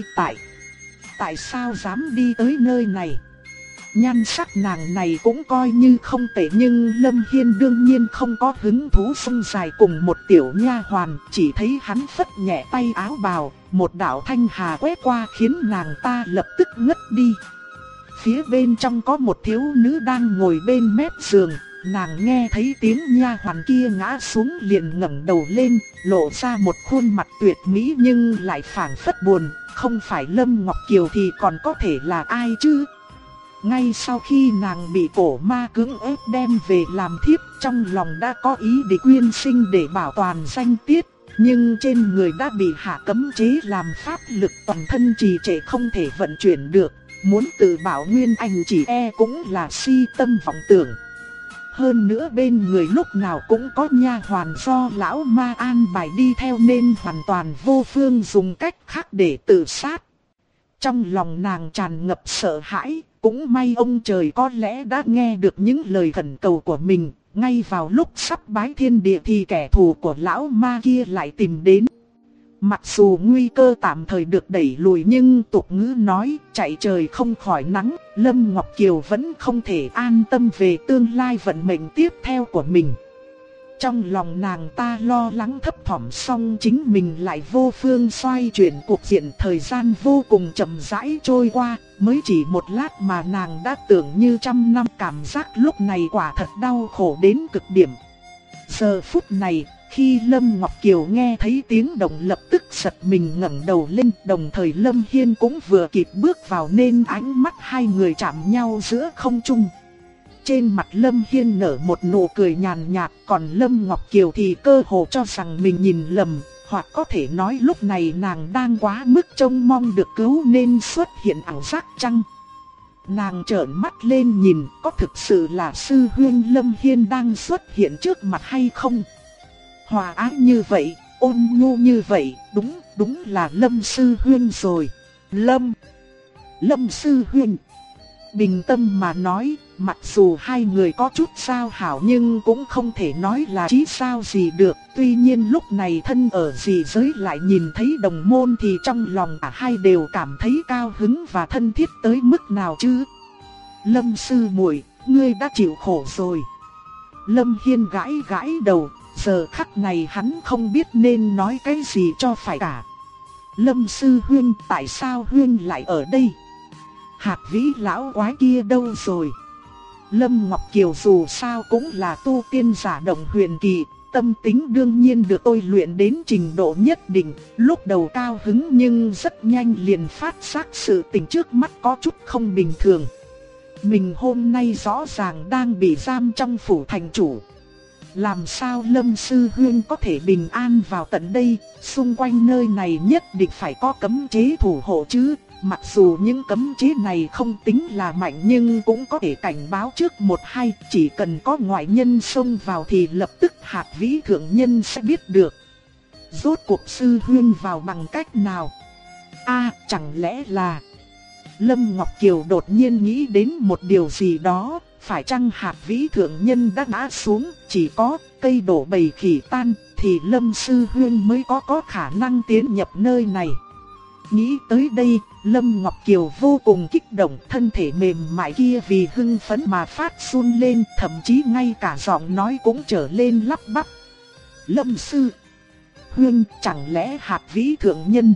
Tại sao dám đi tới nơi này? Nhan sắc nàng này cũng coi như không tệ, nhưng Lâm Hiên đương nhiên không có hứng thú xông dài cùng một tiểu nha hoàn, chỉ thấy hắn phất nhẹ tay áo bào, một đạo thanh hà quét qua khiến nàng ta lập tức ngất đi. Phía bên trong có một thiếu nữ đang ngồi bên mép giường, nàng nghe thấy tiếng nha hoàn kia ngã xuống liền ngẩng đầu lên, lộ ra một khuôn mặt tuyệt mỹ nhưng lại phảng phất buồn, không phải Lâm Ngọc Kiều thì còn có thể là ai chứ? Ngay sau khi nàng bị cổ ma cưỡng ép đem về làm thiếp, trong lòng đã có ý định quyên sinh để bảo toàn danh tiết, nhưng trên người đã bị hạ cấm chế làm pháp lực toàn thân trì trệ không thể vận chuyển được, muốn tự bảo nguyên anh chỉ e cũng là si tâm vọng tưởng. Hơn nữa bên người lúc nào cũng có nha hoàn do lão ma an bài đi theo nên hoàn toàn vô phương dùng cách khác để tự sát. Trong lòng nàng tràn ngập sợ hãi, cũng may ông trời có lẽ đã nghe được những lời khẩn cầu của mình. Ngay vào lúc sắp bái thiên địa thì kẻ thù của lão ma kia lại tìm đến. Mặc dù nguy cơ tạm thời được đẩy lùi nhưng tục ngữ nói chạy trời không khỏi nắng, Lâm Ngọc Kiều vẫn không thể an tâm về tương lai vận mệnh tiếp theo của mình. Trong lòng nàng ta lo lắng thấp thỏm, xong chính mình lại vô phương xoay chuyển cuộc diện. Thời gian vô cùng chậm rãi trôi qua, mới chỉ một lát mà nàng đã tưởng như trăm năm. Cảm giác lúc này quả thật đau khổ đến cực điểm. Giờ phút này, khi Lâm Ngọc Kiều nghe thấy tiếng động lập tức giật mình ngẩng đầu lên, đồng thời Lâm Hiên cũng vừa kịp bước vào nên ánh mắt hai người chạm nhau giữa không trung. Trên mặt Lâm Hiên nở một nụ cười nhàn nhạt, còn Lâm Ngọc Kiều thì cơ hồ cho rằng mình nhìn lầm, hoặc có thể nói lúc này nàng đang quá mức trông mong được cứu nên xuất hiện ảo giác chăng? Nàng trợn mắt lên nhìn, có thực sự là sư huynh Lâm Hiên đang xuất hiện trước mặt hay không? Hòa ái như vậy, ôn nhu như vậy, đúng là Lâm sư huynh rồi. Lâm sư huynh. Bình tâm mà nói, mặc dù hai người có chút giao hảo nhưng cũng không thể nói là chí sao gì được. Tuy nhiên lúc này thân ở dị giới lại nhìn thấy đồng môn thì trong lòng cả hai đều cảm thấy cao hứng và thân thiết tới mức nào chứ. Lâm sư muội, ngươi đã chịu khổ rồi. Lâm Hiên gãi gãi đầu, giờ khắc này hắn không biết nên nói cái gì cho phải cả. Lâm sư huynh, tại sao huynh lại ở đây? Hạt vĩ lão quái kia đâu rồi? Lâm Ngọc Kiều dù sao cũng là tu tiên giả động huyền kỳ, tâm tính đương nhiên được tôi luyện đến trình độ nhất định. Lúc đầu cao hứng nhưng rất nhanh liền phát giác sự tình trước mắt có chút không bình thường. Mình hôm nay rõ ràng đang bị giam trong phủ thành chủ. Làm sao Lâm sư huynh có thể bình an vào tận đây? Xung quanh nơi này nhất định phải có cấm chế thủ hộ chứ. Mặc dù những cấm chế này không tính là mạnh nhưng cũng có thể cảnh báo trước một hai. Chỉ cần có ngoại nhân xông vào thì lập tức hạt vĩ thượng nhân sẽ biết được. Rốt cuộc sư huynh vào bằng cách nào? Chẳng lẽ là... Lâm Ngọc Kiều đột nhiên nghĩ đến một điều gì đó. Phải chăng hạt vĩ thượng nhân đã ngã xuống, chỉ có cây đổ bầy khỉ tan thì Lâm sư huynh mới có khả năng tiến nhập nơi này. Nghĩ tới đây, Lâm Ngọc Kiều vô cùng kích động, thân thể mềm mại kia vì hưng phấn mà phát run lên, thậm chí ngay cả giọng nói cũng trở lên lắp bắp. Lâm sư huynh, chẳng lẽ hạt vĩ thượng nhân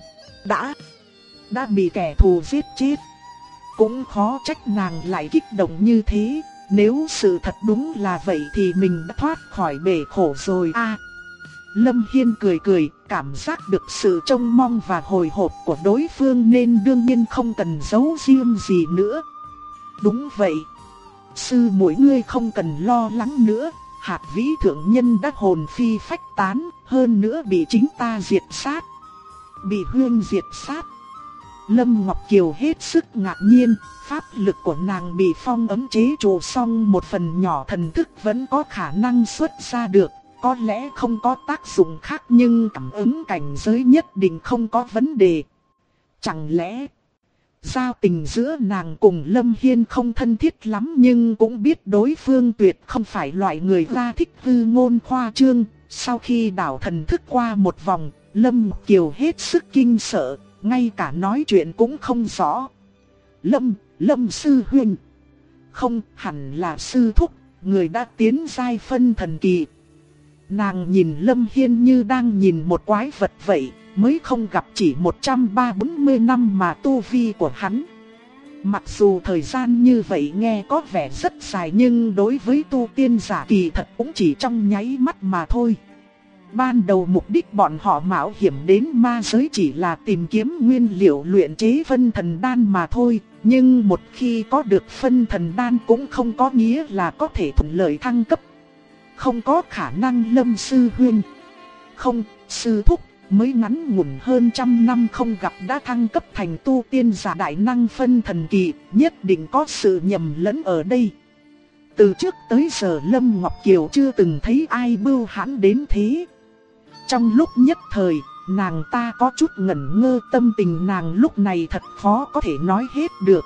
đã bị kẻ thù giết chết? Cũng khó trách nàng lại kích động như thế, nếu sự thật đúng là vậy thì mình đã thoát khỏi bể khổ rồi Lâm Hiên cười cười, cảm giác được sự trông mong và hồi hộp của đối phương nên đương nhiên không cần giấu riêng gì nữa. Đúng vậy, sư muội ngươi không cần lo lắng nữa, hạt vĩ thượng nhân đã hồn phi phách tán, hơn nữa bị chính ta diệt sát. Bị huyên diệt sát. Lâm Ngọc Kiều hết sức ngạc nhiên, pháp lực của nàng bị phong ấn chế trụ xong một phần nhỏ thần thức vẫn có khả năng xuất ra được. Có lẽ không có tác dụng khác nhưng cảm ứng cảnh giới nhất định không có vấn đề. Chẳng lẽ giao tình giữa nàng cùng Lâm Hiên không thân thiết lắm nhưng cũng biết đối phương tuyệt không phải loại người ra thích hư ngôn khoa trương. Sau khi đảo thần thức qua một vòng, Lâm Kiều hết sức kinh sợ, ngay cả nói chuyện cũng không rõ. Lâm sư huynh. Không, hẳn là sư thúc, người đã tiến giai phân thần kỳ. Nàng nhìn Lâm Hiên như đang nhìn một quái vật vậy, mới không gặp chỉ 130-140 năm mà tu vi của hắn. Mặc dù thời gian như vậy nghe có vẻ rất dài nhưng đối với tu tiên giả kỳ thật cũng chỉ trong nháy mắt mà thôi. Ban đầu mục đích bọn họ mạo hiểm đến ma giới chỉ là tìm kiếm nguyên liệu luyện chế phân thần đan mà thôi. Nhưng một khi có được phân thần đan cũng không có nghĩa là có thể thuận lợi thăng cấp. Không có khả năng. Lâm sư huynh. Không, sư thúc, mới ngắn ngủn hơn 100 năm không gặp đã thăng cấp thành tu tiên giả đại năng phân thần kỳ, nhất định có sự nhầm lẫn ở đây. Từ trước tới giờ Lâm Ngọc Kiều chưa từng thấy ai bưu hãn đến thế. Trong lúc nhất thời, nàng ta có chút ngẩn ngơ, tâm tình nàng lúc này thật khó có thể nói hết được.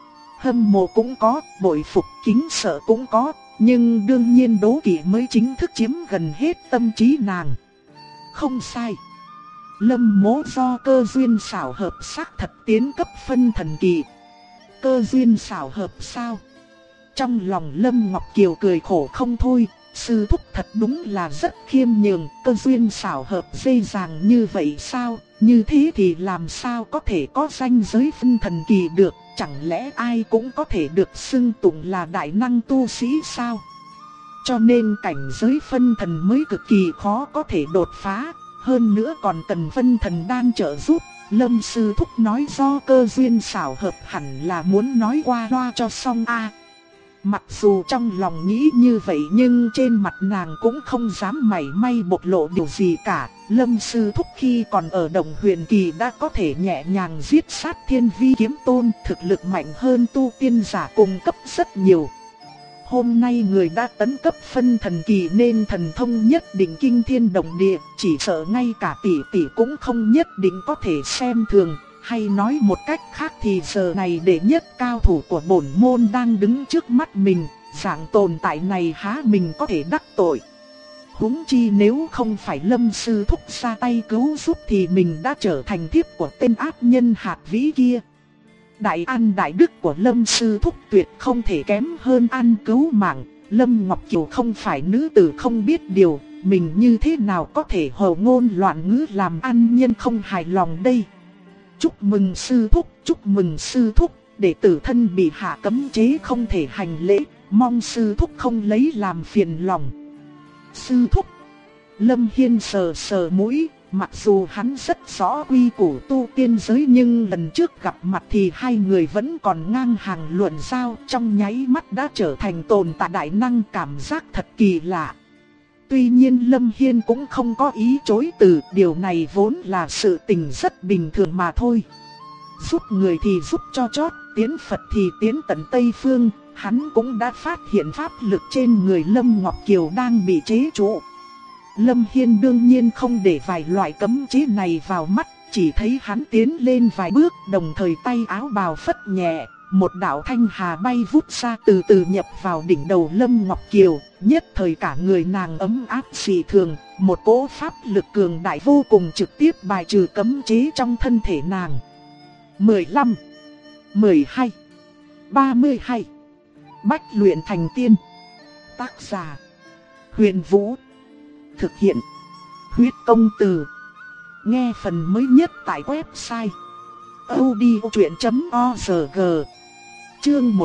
Hâm mộ cũng có, bội phục kính sợ cũng có, nhưng đương nhiên đố kỵ mới chính thức chiếm gần hết tâm trí nàng. Không sai. Lâm Mỗ do cơ duyên xảo hợp xác thật tiến cấp phân thần kỳ. Cơ duyên xảo hợp sao? Trong lòng Lâm Ngọc Kiều cười khổ không thôi. Sư thúc thật đúng là rất khiêm nhường, cơ duyên xảo hợp dễ dàng như vậy sao? Như thế thì làm sao có thể có danh giới phân thần kỳ được? Chẳng lẽ ai cũng có thể được xưng tụng là đại năng tu sĩ sao? Cho nên cảnh giới phân thần mới cực kỳ khó có thể đột phá. Hơn nữa còn cần phân thần đan trợ giúp. Lâm sư thúc nói do cơ duyên xảo hợp hẳn là muốn nói qua loa cho xong a. Mặc dù trong lòng nghĩ như vậy nhưng trên mặt nàng cũng không dám mảy may bộc lộ điều gì cả. Lâm sư thúc khi còn ở Đồng Huyền Kỳ đã có thể nhẹ nhàng giết sát Thiên Vi kiếm tôn, thực lực mạnh hơn tu tiên giả cùng cấp rất nhiều. Hôm nay người đã tấn cấp phân thần kỳ nên thần thông nhất định kinh thiên động địa, chỉ sợ ngay cả tỷ tỷ cũng không nhất định có thể xem thường. Hay nói một cách khác thì giờ này đệ nhất cao thủ của bổn môn đang đứng trước mắt mình, dạng tồn tại này há mình có thể đắc tội. Huống chi nếu không phải Lâm sư thúc ra tay cứu giúp thì mình đã trở thành thiếp của tên ác nhân Hạt Vĩ kia. Đại an đại đức của Lâm sư thúc tuyệt không thể kém hơn ăn cứu mạng. Lâm Ngọc Kiều không phải nữ tử không biết điều, mình như thế nào có thể hồ ngôn loạn ngữ làm ăn nhân không hài lòng đây. Chúc mừng sư thúc, chúc mừng sư thúc, đệ tử thân bị hạ cấm chế không thể hành lễ, mong sư thúc không lấy làm phiền lòng. Sư thúc. Lâm Hiên sờ sờ mũi, mặc dù hắn rất rõ quy củ tu tiên giới nhưng lần trước gặp mặt thì hai người vẫn còn ngang hàng luận giao, trong nháy mắt đã trở thành tồn tại đại năng, cảm giác thật kỳ lạ. Tuy nhiên Lâm Hiên cũng không có ý chối từ, điều này vốn là sự tình rất bình thường mà thôi. Giúp người thì giúp cho chót, tiến Phật thì tiến tận Tây Phương, hắn cũng đã phát hiện pháp lực trên người Lâm Ngọc Kiều đang bị chế trụ. Lâm Hiên đương nhiên không để vài loại cấm chế này vào mắt, chỉ thấy hắn tiến lên vài bước, đồng thời tay áo bào phất nhẹ. Một đạo thanh hà bay vút ra từ từ nhập vào đỉnh đầu Lâm Ngọc Kiều, nhất thời cả người nàng ấm áp dị thường, một cỗ pháp lực cường đại vô cùng trực tiếp bài trừ cấm chế trong thân thể nàng. 15, 12, 32. Bách luyện thành tiên. Tác giả: Huyền Vũ. Thực hiện: Huyết Công Từ. Nghe phần mới nhất tại website audiochuyện.org. Chương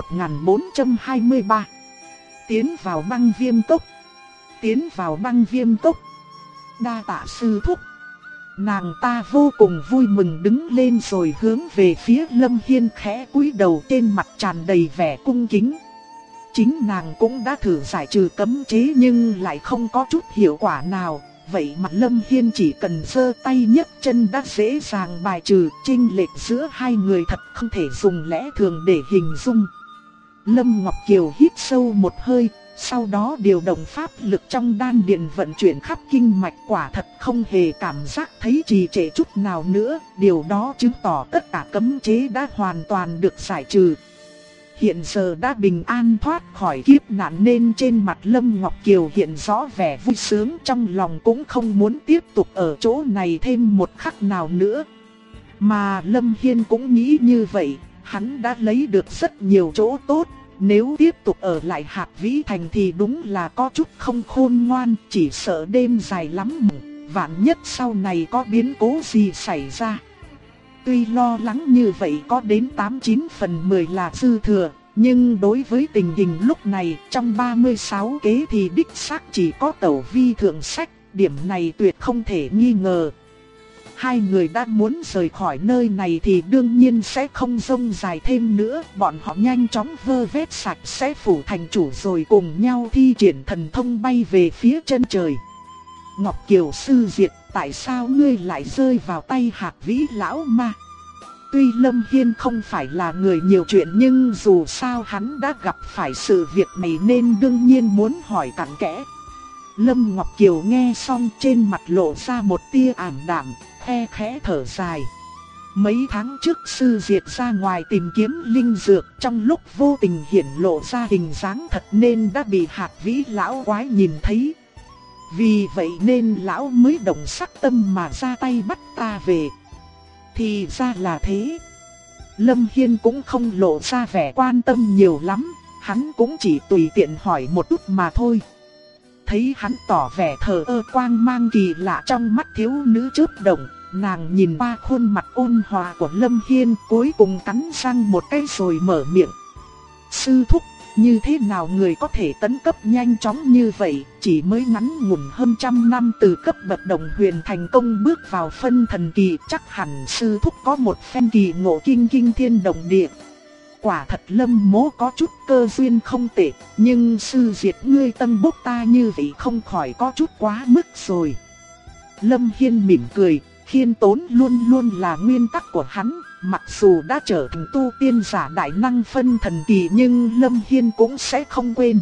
1423. Tiến vào băng viêm cốc. Tiến vào băng viêm cốc. Đa tạ sư thúc. Nàng ta vô cùng vui mừng đứng lên rồi hướng về phía Lâm Hiên khẽ cúi đầu, trên mặt tràn đầy vẻ cung kính. Chính nàng cũng đã thử giải trừ cấm chế nhưng lại không có chút hiệu quả nào. vậy mà Lâm Hiên chỉ cần giơ tay nhấc chân đã dễ dàng bài trừ, chênh lệch giữa hai người thật không thể dùng lẽ thường để hình dung. Lâm Ngọc Kiều hít sâu một hơi, sau đó điều động pháp lực trong đan điền vận chuyển khắp kinh mạch, quả thật không hề cảm giác thấy trì trệ chút nào nữa, điều đó chứng tỏ tất cả cấm chế đã hoàn toàn được giải trừ. Hiện giờ đã bình an thoát khỏi kiếp nạn nên trên mặt Lâm Ngọc Kiều hiện rõ vẻ vui sướng, trong lòng cũng không muốn tiếp tục ở chỗ này thêm một khắc nào nữa. Mà Lâm Hiên cũng nghĩ như vậy, hắn đã lấy được rất nhiều chỗ tốt, nếu tiếp tục ở lại Hạc Vĩ Thành thì đúng là có chút không khôn ngoan, chỉ sợ đêm dài lắm vạn nhất sau này có biến cố gì xảy ra. Tuy lo lắng như vậy có đến 89 phần 10 là dư thừa, nhưng đối với tình hình lúc này trong 36 kế thì đích xác chỉ có Tẩu Vi thượng sách, điểm này tuyệt không thể nghi ngờ. Hai người đã muốn rời khỏi nơi này thì đương nhiên sẽ không rông dài thêm nữa, bọn họ nhanh chóng vơ vét sạch sẽ phủ thành chủ rồi cùng nhau thi triển thần thông bay về phía chân trời. Ngọc Kiều sư diệt, tại sao ngươi lại rơi vào tay Hạc Vĩ lão ma? Tuy Lâm Hiên không phải là người nhiều chuyện nhưng dù sao hắn đã gặp phải sự việc này nên đương nhiên muốn hỏi cặn kẽ. Lâm Ngọc Kiều nghe xong trên mặt lộ ra một tia ảm đạm, khe khẽ thở dài. Mấy tháng trước sư diệt ra ngoài tìm kiếm linh dược, trong lúc vô tình hiển lộ ra hình dáng thật nên đã bị Hạc Vĩ lão quái nhìn thấy. Vì vậy nên lão mới động sắc tâm mà ra tay bắt ta về. Thì ra là thế. Lâm Hiên cũng không lộ ra vẻ quan tâm nhiều lắm, hắn cũng chỉ tùy tiện hỏi một chút mà thôi. Thấy hắn tỏ vẻ thờ ơ, quang mang kỳ lạ trong mắt thiếu nữ chớp động, nàng nhìn qua khuôn mặt ôn hòa của Lâm Hiên, cuối cùng cắn răng một cái rồi mở miệng. Sư thúc, như thế nào người có thể tấn cấp nhanh chóng như vậy, chỉ mới ngắn ngủn hơn 100 năm từ cấp bậc đồng huyền thành công bước vào phân thần kỳ, chắc hẳn sư thúc có một phen kỳ ngộ kinh kinh thiên động địa. Quả thật Lâm mỗ có chút cơ duyên không tệ, nhưng sư diệt ngươi tân bốc ta như vậy không khỏi có chút quá mức rồi. Lâm Hiên mỉm cười, khiêm tốn luôn luôn là nguyên tắc của hắn, mặc dù đã trở thành tu tiên giả đại năng phân thần kỳ nhưng Lâm Hiên cũng sẽ không quên.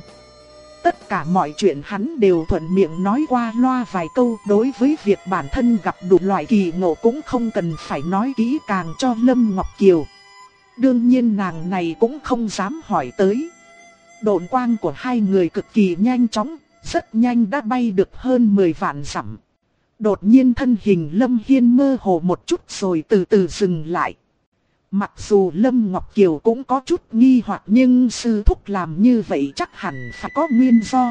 Tất cả mọi chuyện hắn đều thuận miệng nói qua loa vài câu, đối với việc bản thân gặp đủ loại kỳ ngộ cũng không cần phải nói kỹ càng cho Lâm Ngọc Kiều. Đương nhiên nàng này cũng không dám hỏi tới. Độn quang của hai người cực kỳ nhanh chóng, rất nhanh đã bay được hơn 10 vạn dặm. Đột nhiên thân hình Lâm Hiên mơ hồ một chút rồi từ từ dừng lại. Mặc dù Lâm Ngọc Kiều cũng có chút nghi hoặc nhưng sư thúc làm như vậy chắc hẳn phải có nguyên do.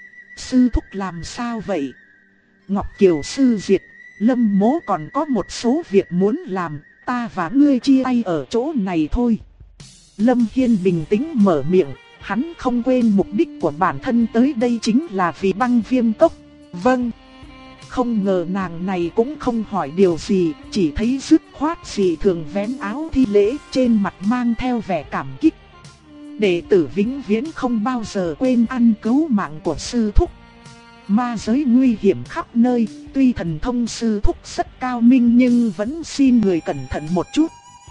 Sư thúc làm sao vậy? Ngọc Kiều sư diệt, Lâm mỗ còn có một số việc muốn làm, ta và ngươi chia tay ở chỗ này thôi. Lâm Hiên bình tĩnh mở miệng, hắn không quên mục đích của bản thân tới đây chính là vì băng viêm cốc. Vâng. Không ngờ nàng này cũng không hỏi điều gì, chỉ thấy dứt khoát dị thường vén áo thi lễ, trên mặt mang theo vẻ cảm kích. Đệ tử vĩnh viễn không bao giờ quên ân cứu mạng của sư thúc. Ma giới nguy hiểm khắp nơi, tuy thần thông sư thúc rất cao minh nhưng vẫn xin người cẩn thận một chút.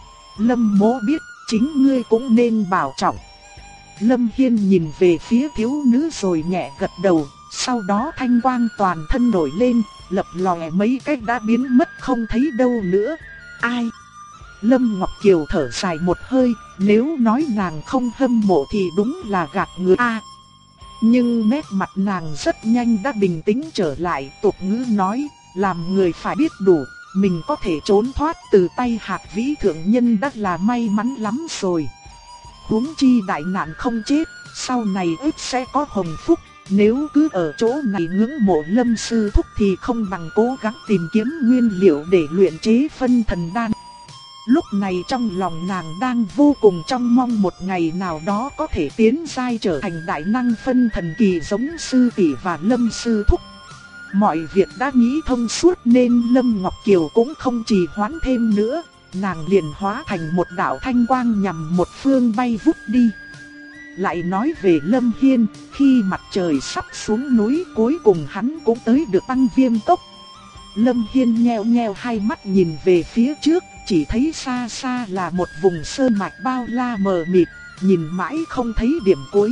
Lâm mỗ biết, chính ngươi cũng nên bảo trọng. Lâm Hiên nhìn về phía thiếu nữ rồi nhẹ gật đầu. Sau đó thanh quang toàn thân nổi lên, lập lòe mấy cách đã biến mất không thấy đâu nữa. Ai? Lâm Ngọc Kiều thở dài một hơi, nếu nói nàng không hâm mộ thì đúng là gạt người a. Nhưng nét mặt nàng rất nhanh đã bình tĩnh trở lại, tục ngữ nói, làm người phải biết đủ, mình có thể trốn thoát từ tay Hạc Vĩ thượng nhân đã là may mắn lắm rồi. Huống chi đại nạn không chết, sau này ít sẽ có hồng phúc. Nếu cứ ở chỗ này ngưỡng mộ Lâm sư thúc thì không bằng cố gắng tìm kiếm nguyên liệu để luyện chế phân thần đan. Lúc này trong lòng nàng đang vô cùng trông mong một ngày nào đó có thể tiến giai trở thành đại năng phân thần kỳ giống sư tỷ và Lâm sư thúc. Mọi việc đã nghĩ thông suốt nên Lâm Ngọc Kiều cũng không trì hoãn thêm nữa, nàng liền hóa thành một đạo thanh quang nhằm một phương bay vút đi. Lại nói về Lâm Hiên, khi mặt trời sắp xuống núi cuối cùng hắn cũng tới được Băng Viêm Cốc. Lâm Hiên nheo nheo hai mắt nhìn về phía trước, chỉ thấy xa xa là một vùng sơn mạch bao la mờ mịt, nhìn mãi không thấy điểm cuối.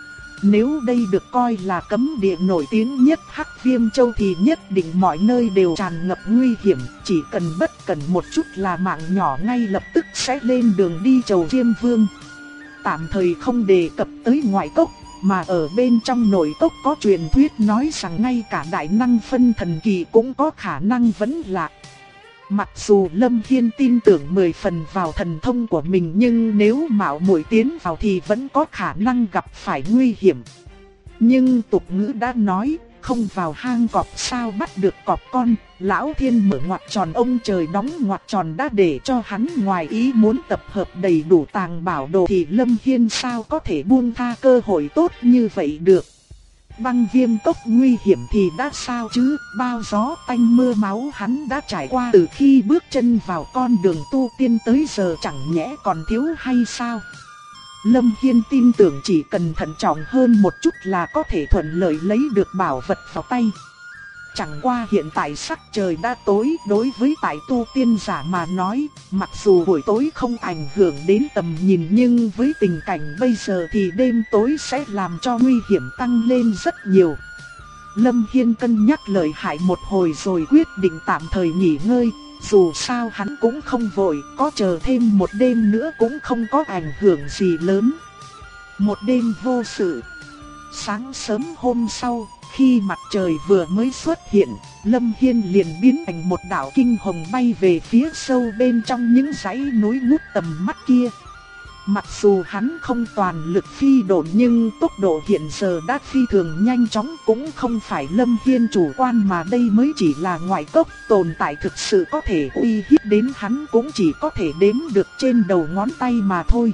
Nếu đây được coi là cấm địa nổi tiếng nhất Hắc Viêm Châu thì nhất định mọi nơi đều tràn ngập nguy hiểm, chỉ cần bất cẩn một chút là mạng nhỏ ngay lập tức sẽ lên đường đi chầu Diêm Vương. Tạm thời không đề cập tới ngoại cốc, mà ở bên trong nội cốc có truyền thuyết nói rằng ngay cả đại năng phân thần kỳ cũng có khả năng vẫn lạc. Mặc dù Lâm Hiên tin tưởng 10 phần vào thần thông của mình, nhưng nếu mạo muội tiến vào thì vẫn có khả năng gặp phải nguy hiểm. Nhưng tục ngữ đã nói, không vào hang cọp sao bắt được cọp con. Lão Thiên mở ngoặc tròn, ông trời đóng ngoặc tròn đã để cho hắn ngoài ý muốn tập hợp đầy đủ tàng bảo đồ, thì Lâm Hiên sao có thể buông tha cơ hội tốt như vậy được. Băng Viêm Cốc nguy hiểm thì đã sao chứ, bao gió tanh mưa máu hắn đã trải qua từ khi bước chân vào con đường tu tiên tới giờ, chẳng nhẽ còn thiếu hay sao? Lâm Hiên tin tưởng chỉ cần thận trọng hơn một chút là có thể thuận lợi lấy được bảo vật vào tay. Chẳng qua hiện tại sắc trời đã tối, đối với tại tu tiên giả mà nói, mặc dù buổi tối không ảnh hưởng đến tầm nhìn, nhưng với tình cảnh bây giờ thì đêm tối sẽ làm cho nguy hiểm tăng lên rất nhiều. Lâm Hiên cân nhắc lợi hại một hồi rồi quyết định tạm thời nghỉ ngơi, dù sao hắn cũng không vội, có chờ thêm một đêm nữa cũng không có ảnh hưởng gì lớn. Một đêm vô sự. Sáng sớm hôm sau, khi mặt trời vừa mới xuất hiện, Lâm Hiên liền biến thành một đạo kinh hồng bay về phía sâu bên trong những dãy núi ngút tầm mắt kia. Mặc dù hắn không toàn lực phi độn nhưng tốc độ hiện giờ đã phi thường nhanh chóng, cũng không phải Lâm Hiên chủ quan mà đây mới chỉ là ngoại cốc, tồn tại thực sự có thể uy hiếp đến hắn cũng chỉ có thể đếm được trên đầu ngón tay mà thôi.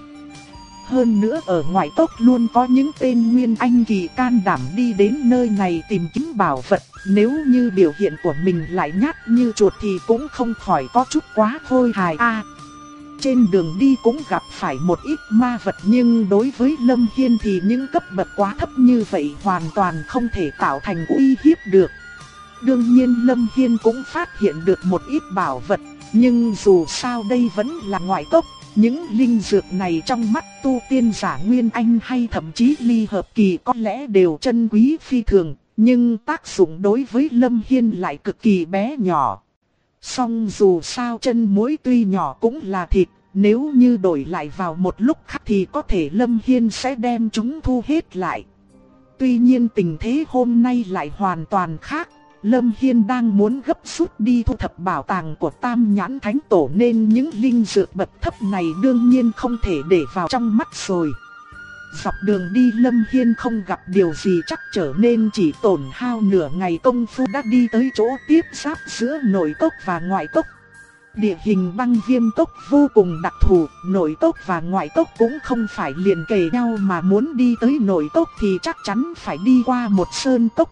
Hơn nữa ở ngoại cốc luôn có những tên nguyên anh kỳ can đảm đi đến nơi này tìm kiếm bảo vật, nếu như biểu hiện của mình lại nhát như chuột thì cũng không khỏi có chút quá khôi hài a. Trên đường đi cũng gặp phải một ít ma vật, nhưng đối với Lâm Hiên thì những cấp bậc quá thấp như vậy hoàn toàn không thể tạo thành uy hiếp được. Đương nhiên Lâm Hiên cũng phát hiện được một ít bảo vật, nhưng dù sao đây vẫn là ngoại cốc. Những linh dược này trong mắt tu tiên giả nguyên anh hay thậm chí ly hợp kỳ có lẽ đều chân quý phi thường, nhưng tác dụng đối với Lâm Hiên lại cực kỳ bé nhỏ. Song dù sao chân muỗi tuy nhỏ cũng là thịt, nếu như đổi lại vào một lúc khác thì có thể Lâm Hiên sẽ đem chúng thu hết lại. Tuy nhiên tình thế hôm nay lại hoàn toàn khác. Lâm Hiên đang muốn gấp rút đi thu thập bảo tàng của Tam Nhãn Thánh Tổ nên những linh dược bậc thấp này đương nhiên không thể để vào trong mắt rồi. Dọc đường đi Lâm Hiên không gặp điều gì trắc trở nên chỉ tổn hao nửa ngày công phu đã đi tới chỗ tiếp giáp giữa nội cốc và ngoại cốc. Địa hình Băng Viêm Cốc vô cùng đặc thù, nội cốc và ngoại cốc cũng không phải liền kề nhau, mà muốn đi tới nội cốc thì chắc chắn phải đi qua một sơn cốc.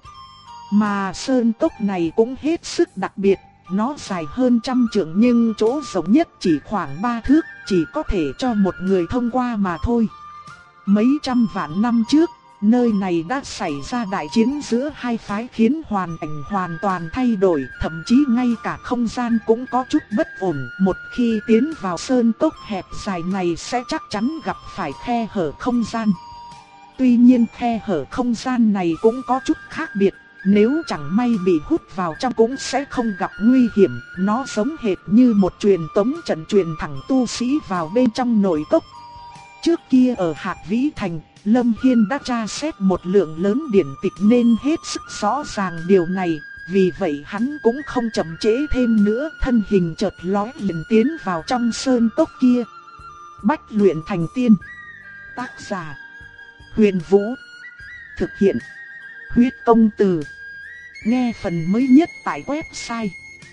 Mà sơn cốc này cũng hết sức đặc biệt, nó dài hơn 100 trượng nhưng chỗ rộng nhất chỉ khoảng 3 thước, chỉ có thể cho một người thông qua mà thôi. Mấy trăm vạn năm trước, nơi này đã xảy ra đại chiến giữa hai phái khiến hoàn cảnh hoàn toàn thay đổi, thậm chí ngay cả không gian cũng có chút bất ổn. Một khi tiến vào sơn cốc hẹp dài này sẽ chắc chắn gặp phải khe hở không gian. Tuy nhiên khe hở không gian này cũng có chút khác biệt. Nếu chẳng may bị hút vào trong cũng sẽ không gặp nguy hiểm, nó giống hệt như một truyền tống trận truyền thẳng tu sĩ vào bên trong nội cốc. Trước kia ở Hạc Vĩ Thành, Lâm Hiên đã tra xét một lượng lớn điển tịch nên hết sức rõ ràng điều này, vì vậy hắn cũng không chậm trễ thêm nữa, thân hình chợt lóe liền tiến vào trong sơn cốc kia. Bách luyện thành tiên. Tác giả: Huyền Vũ. Thực hiện: Huyết Công Từ. Nghe phần mới nhất tại website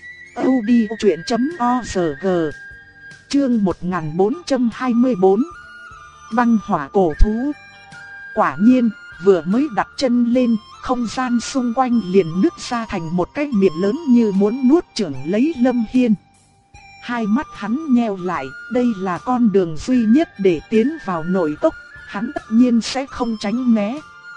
audiochuyện.org. Chương 1424. Băng hỏa cổ thú. Quả nhiên, vừa mới đặt chân lên, không gian xung quanh liền nứt ra thành một cái miệng lớn như muốn nuốt chửng lấy Lâm Hiên. Hai mắt hắn nheo lại, đây là con đường duy nhất để tiến vào nội cốc. hắn tất nhiên sẽ không tránh né.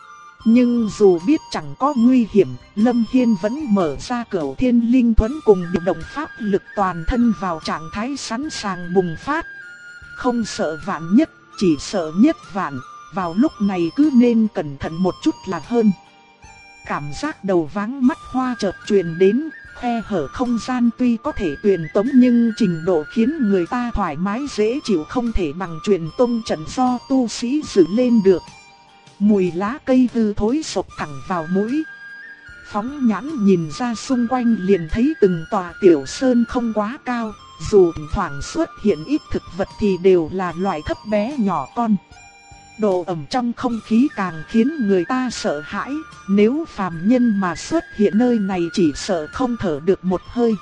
Nhưng dù biết chẳng có nguy hiểm, Lâm Hiên vẫn mở ra Cửu Thiên Linh Thuẫn cùng điều động pháp lực toàn thân vào trạng thái sẵn sàng bùng phát. Không sợ vạn nhất, chỉ sợ nhất vạn, vào lúc này cứ nên cẩn thận một chút là hơn. Cảm giác đầu váng mắt hoa chợt truyền đến, khe hở không gian tuy có thể truyền tống nhưng trình độ khiến người ta thoải mái dễ chịu không thể bằng truyền tông trận do tu sĩ dựng lên được. Mùi lá cây hư thối sộc thẳng vào mũi. Phóng nhãn nhìn ra xung quanh liền thấy từng tòa tiểu sơn không quá cao, dù thoảng xuất hiện ít thực vật thì đều là loại thấp bé nhỏ con. Độ ẩm trong không khí càng khiến người ta sợ hãi, nếu phàm nhân mà xuất hiện nơi này chỉ sợ không thở được một hơi.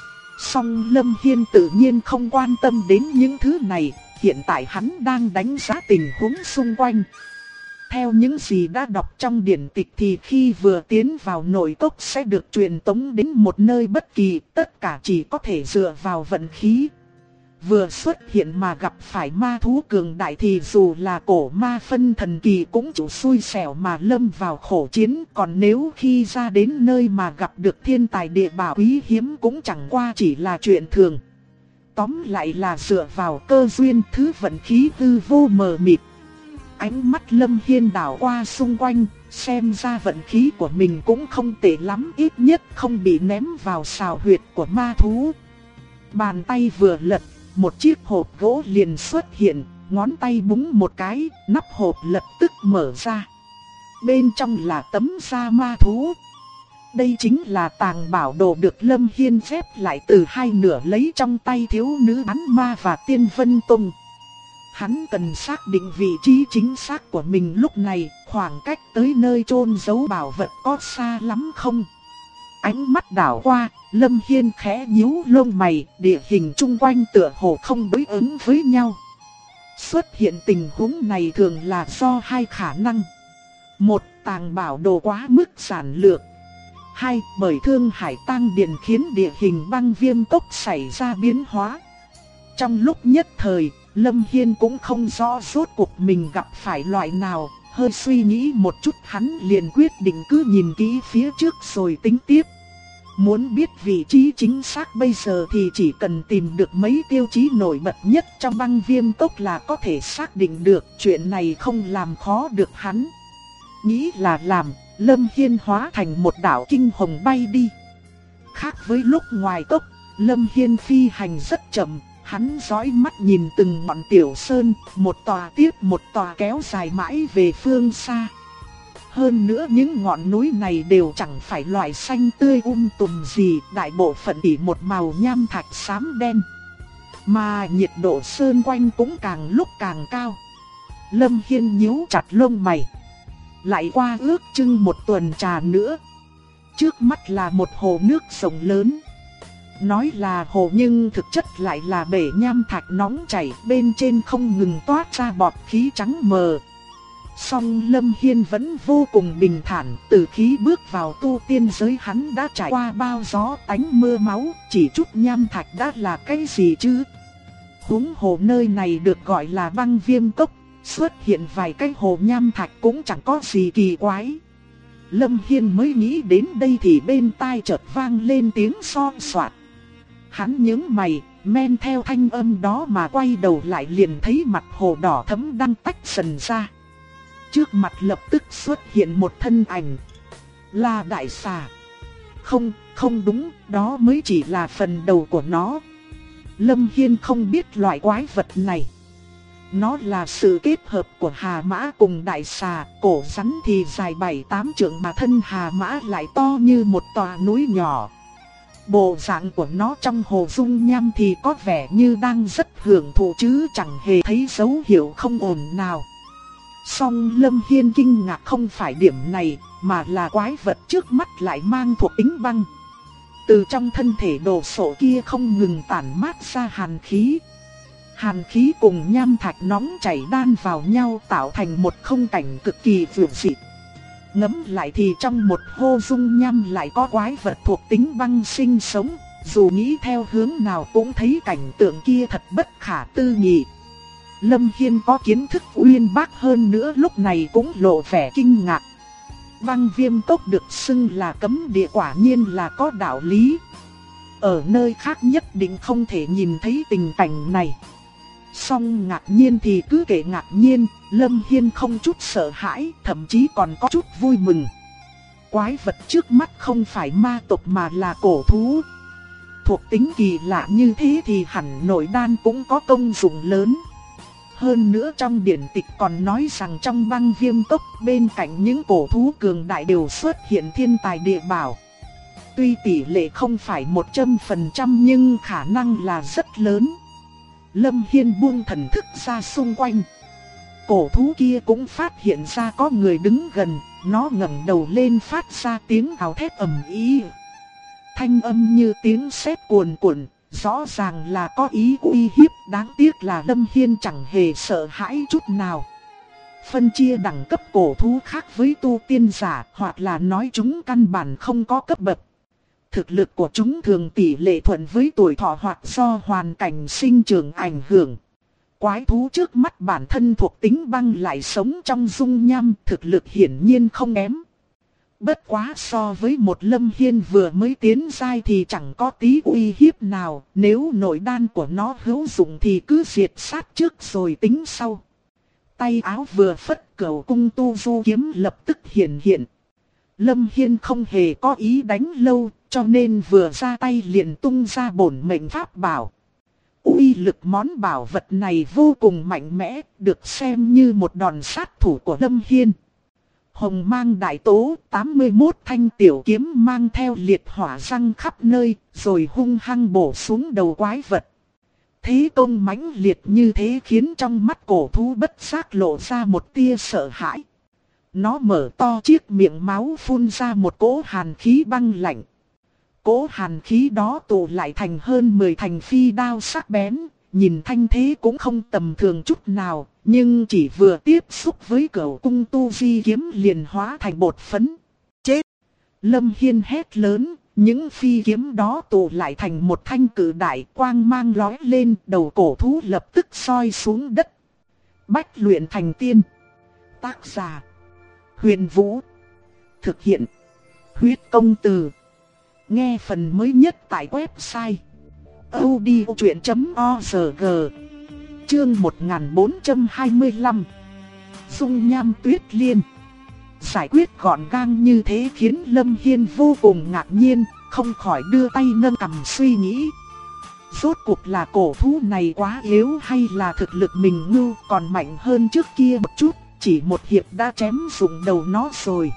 Song Lâm Hiên tự nhiên không quan tâm đến những thứ này, hiện tại hắn đang đánh giá tình huống xung quanh. Theo những gì đã đọc trong điển tịch thì khi vừa tiến vào nội cốc sẽ được truyền tống đến một nơi bất kỳ, tất cả chỉ có thể dựa vào vận khí. Vừa xuất hiện mà gặp phải ma thú cường đại thì dù là cổ ma phân thần kỳ cũng chủ xui xẻo mà lâm vào khổ chiến. Còn nếu khi ra đến nơi mà gặp được thiên tài địa bảo quý hiếm cũng chẳng qua chỉ là chuyện thường. Tóm lại là dựa vào cơ duyên, thứ vận khí hư vô mờ mịt. Ánh mắt Lâm Hiên đảo qua xung quanh, xem ra vận khí của mình cũng không tệ lắm, ít nhất không bị ném vào sào huyệt của ma thú. Bàn tay vừa lật, một chiếc hộp gỗ liền xuất hiện, ngón tay búng một cái, nắp hộp lập tức mở ra. Bên trong là tấm da ma thú. Đây chính là tàng bảo đồ được Lâm Hiên xếp lại từ hai nửa lấy trong tay thiếu nữ bán ma và Tiên Vân Tông. Hắn cần xác định vị trí chính xác của mình lúc này, khoảng cách tới nơi chôn giấu bảo vật có xa lắm không? Ánh mắt đảo qua, Lâm Hiên khẽ nhíu lông mày, địa hình chung quanh tựa hồ không đối ứng với nhau. Xuất hiện tình huống này thường là do hai khả năng. Một, tàng bảo đồ quá mức giản lược. Hai, bởi Thương Hải Tang Điền khiến địa hình băng viêm cốc xảy ra biến hóa. Trong lúc nhất thời, Lâm Hiên cũng không rõ rốt cuộc mình gặp phải loại nào, hơi suy nghĩ một chút hắn liền quyết định cứ nhìn kỹ phía trước rồi tính tiếp. Muốn biết vị trí chính xác bây giờ thì chỉ cần tìm được mấy tiêu chí nổi bật nhất trong băng viêm cốc là có thể xác định được, chuyện này không làm khó được hắn. Nghĩ là làm, Lâm Hiên hóa thành một đạo kinh hồng bay đi. Khác với lúc ngoài cốc, Lâm Hiên phi hành rất chậm. Hắn dõi mắt nhìn từng ngọn tiểu sơn, một tòa tiếp một tòa kéo dài mãi về phương xa. Hơn nữa những ngọn núi này đều chẳng phải loại xanh tươi tùm gì, đại bộ phận chỉ một màu nham thạch xám đen. Mà nhiệt độ sơn quanh cũng càng lúc càng cao. Lâm Hiên nhíu chặt lông mày. Lại qua ước chừng một tuần trà nữa. Trước mắt là một hồ nước rộng lớn. Nói là hồ nhưng thực chất lại là bể nham thạch nóng chảy, bên trên không ngừng toát ra bọt khí trắng mờ. Song Lâm Hiên vẫn vô cùng bình thản, từ khi bước vào tu tiên giới hắn đã trải qua bao gió tánh mưa máu, chỉ chút nham thạch đã là cái gì chứ? Huống hồ nơi này được gọi là băng viêm cốc, xuất hiện vài cái hồ nham thạch cũng chẳng có gì kỳ quái. Lâm Hiên mới nghĩ đến đây thì bên tai chợt vang lên tiếng son soạt. Hắn nhướng mày, men theo thanh âm đó mà quay đầu lại liền thấy mặt hồ đỏ thẫm đang tách dần ra. Trước mặt lập tức xuất hiện một thân ảnh. Là đại xà. Không đúng, đó mới chỉ là phần đầu của nó. Lâm Hiên không biết loại quái vật này. Nó là sự kết hợp của hà mã cùng đại xà, cổ rắn thì dài 7-8 trượng mà thân hà mã lại to như một tòa núi nhỏ. Bộ dạng của nó trong hồ dung nham thì có vẻ như đang rất hưởng thụ chứ chẳng hề thấy dấu hiệu không ổn nào. Song Lâm Hiên kinh ngạc không phải điểm này, mà là quái vật trước mắt lại mang thuộc tính băng. Từ trong thân thể đồ sộ kia không ngừng tản mát ra hàn khí. Hàn khí cùng nham thạch nóng chảy đan vào nhau tạo thành một khung cảnh cực kỳ vượng dị. Ngẫm lại thì trong một hô dung nham lại có quái vật thuộc tính băng sinh sống, dù nghĩ theo hướng nào cũng thấy cảnh tượng kia thật bất khả tư nghị. Lâm Hiên có kiến thức uyên bác hơn nữa lúc này cũng lộ vẻ kinh ngạc. Băng Viêm Cốc được xưng là cấm địa quả nhiên là có đạo lý. Ở nơi khác nhất định không thể nhìn thấy tình cảnh này. Song ngạc nhiên thì cứ kể ngạc nhiên, Lâm Hiên không chút sợ hãi, thậm chí còn có chút vui mừng. Quái vật trước mắt không phải ma tộc mà là cổ thú. Thuộc tính kỳ lạ như thế thì hẳn nội đan cũng có công dụng lớn. Hơn nữa trong điển tịch còn nói rằng trong Băng Viêm Cốc bên cạnh những cổ thú cường đại đều xuất hiện thiên tài địa bảo. Tuy tỷ lệ không phải 100% nhưng khả năng là rất lớn. Lâm Hiên buông thần thức ra xung quanh. Cổ thú kia cũng phát hiện ra có người đứng gần, nó ngẩng đầu lên phát ra tiếng gào thét ầm ĩ. Thanh âm như tiếng sét cuồn cuộn, rõ ràng là có ý uy hiếp, đáng tiếc là Lâm Hiên chẳng hề sợ hãi chút nào. Phân chia đẳng cấp cổ thú khác với tu tiên giả, hoặc là nói chúng căn bản không có cấp bậc. Thực lực của chúng thường tỷ lệ thuận với tuổi thọ hoặc do hoàn cảnh sinh trưởng ảnh hưởng. Quái thú trước mắt bản thân thuộc tính băng lại sống trong dung nham, thực lực hiển nhiên không kém. Bất quá so với một Lâm Hiên vừa mới tiến giai thì chẳng có tí uy hiếp nào, nếu nội đan của nó hữu dụng thì cứ diệt sát trước rồi tính sau. Tay áo vừa phất, Cửu Cung Tu Du kiếm lập tức hiện hiện. Lâm Hiên không hề có ý đánh lâu, cho nên vừa ra tay liền tung ra bổn mệnh pháp bảo. Uy lực món bảo vật này vô cùng mạnh mẽ, được xem như một đòn sát thủ của Lâm Hiên. Hồng mang đại tố, 81 thanh tiểu kiếm mang theo liệt hỏa răng khắp nơi, rồi hung hăng bổ xuống đầu quái vật. Thế công mãnh liệt như thế khiến trong mắt cổ thú bất giác lộ ra một tia sợ hãi. Nó mở to chiếc miệng máu phun ra một cỗ hàn khí băng lạnh. Cỗ hàn khí đó tụ lại thành hơn 10 thành phi đao sắc bén, nhìn thanh thế cũng không tầm thường chút nào, nhưng chỉ vừa tiếp xúc với Cửu Cung Tu Di kiếm liền hóa thành bột phấn. Chết! Lâm Hiên hét lớn, những phi kiếm đó tụ lại thành một thanh cự đại, quang mang lóe lên, đầu cổ thú lập tức soi xuống đất. Bách luyện thành tiên. Tác giả: Huyền Vũ. Thực hiện: Huyết Công Từ. Nghe phần mới nhất tại website audiochuyen.org. Chương 1425. Dung nham tuyết liên. Giải quyết gọn gàng như thế khiến Lâm Hiên vô cùng ngạc nhiên, không khỏi đưa tay nâng cằm suy nghĩ. Rốt cuộc là cổ thú này quá yếu hay là thực lực mình ngưu còn mạnh hơn trước kia một chút, chỉ một hiệp đã chém rụng đầu nó rồi.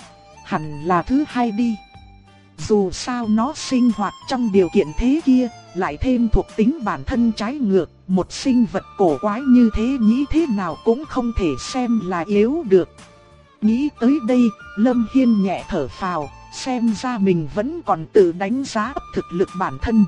Hẳn là thứ hai đi. Dù sao nó sinh hoạt trong điều kiện thế kia, lại thêm thuộc tính bản thân trái ngược, một sinh vật cổ quái như thế nghĩ thế nào cũng không thể xem là yếu được. Nghĩ tới đây, Lâm Hiên nhẹ thở phào, xem ra mình vẫn còn tự đánh giá thực lực bản thân.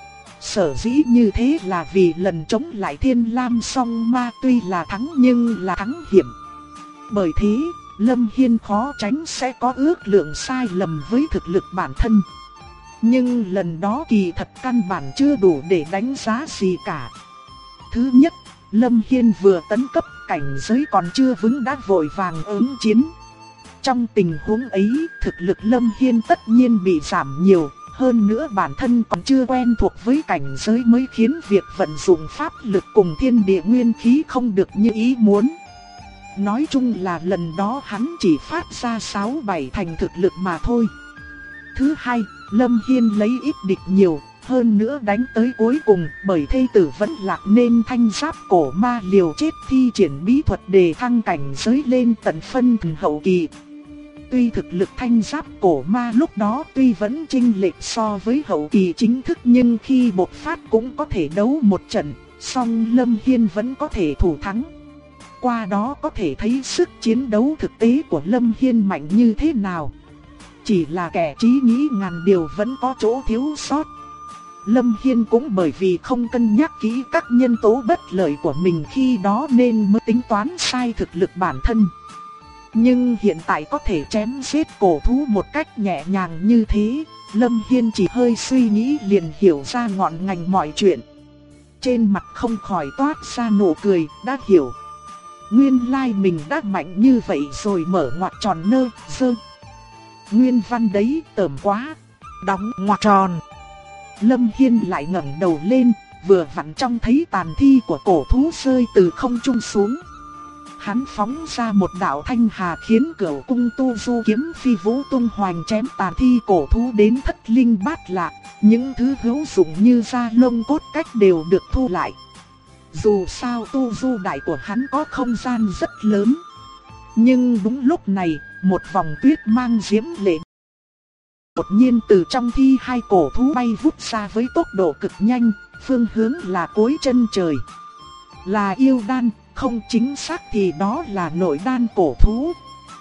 Sở dĩ như thế là vì lần chống lại Thiên Lam Song Ma tuy là thắng nhưng là thắng hiểm. Bởi thế, Lâm Hiên khó tránh sẽ có ước lượng sai lầm với thực lực bản thân. Nhưng lần đó kỳ thật căn bản chưa đủ để đánh giá gì cả. Thứ nhất, Lâm Hiên vừa tấn cấp, cảnh giới còn chưa vững đã vội vàng ứng chiến. Trong tình huống ấy, thực lực Lâm Hiên tất nhiên bị giảm nhiều. Hơn nữa bản thân còn chưa quen thuộc với cảnh giới mới khiến việc vận dụng pháp lực cùng thiên địa nguyên khí không được như ý muốn. Nói chung là lần đó hắn chỉ phát ra 6-7 thành thực lực mà thôi. Thứ hai, Lâm Hiên lấy ít địch nhiều, hơn nữa đánh tới cuối cùng bởi thê tử vẫn lạc nên thanh giáp cổ ma liều chết thi triển bí thuật để thăng cảnh giới lên tận phân thần hậu kỳ. Tuy thực lực thanh giáp cổ ma lúc đó tuy vẫn chênh lệch so với hậu kỳ chính thức nhưng khi bộc phát cũng có thể đấu một trận, song Lâm Hiên vẫn có thể thủ thắng. Qua đó có thể thấy sức chiến đấu thực tế của Lâm Hiên mạnh như thế nào. Chỉ là kẻ trí nghĩ ngàn điều vẫn có chỗ thiếu sót. Lâm Hiên cũng bởi vì không cân nhắc kỹ các nhân tố bất lợi của mình khi đó nên mới tính toán sai thực lực bản thân. Nhưng hiện tại có thể chém giết cổ thú một cách nhẹ nhàng như thế, Lâm Hiên chỉ hơi suy nghĩ liền hiểu ra ngọn ngành mọi chuyện. Trên mặt không khỏi toát ra nụ cười, đã hiểu. Nguyên lai mình đã mạnh như vậy rồi, mở ngoặc tròn nơ, dơ. Nguyên văn đấy tởm quá. Đóng ngoặc tròn. Lâm Hiên lại ngẩng đầu lên, vừa vặn trông thấy tàn thi của cổ thú rơi từ không trung xuống. Hắn phóng ra một đạo thanh hà khiến Cửu Cung Tu Du kiếm phi vũ tung hoành chém tàn thi cổ thú đến thất linh bát lạc. Những thứ hữu dụng như da lông cốt cách đều được thu lại. Dù sao tu du đại của hắn có không gian rất lớn. Nhưng đúng lúc này, một vòng tuyết mang diễm lệ đột nhiên từ trong thi hai cổ thú bay vút ra với tốc độ cực nhanh, phương hướng là cuối chân trời. Là yêu đan, không chính xác thì đó là nội đan cổ thú.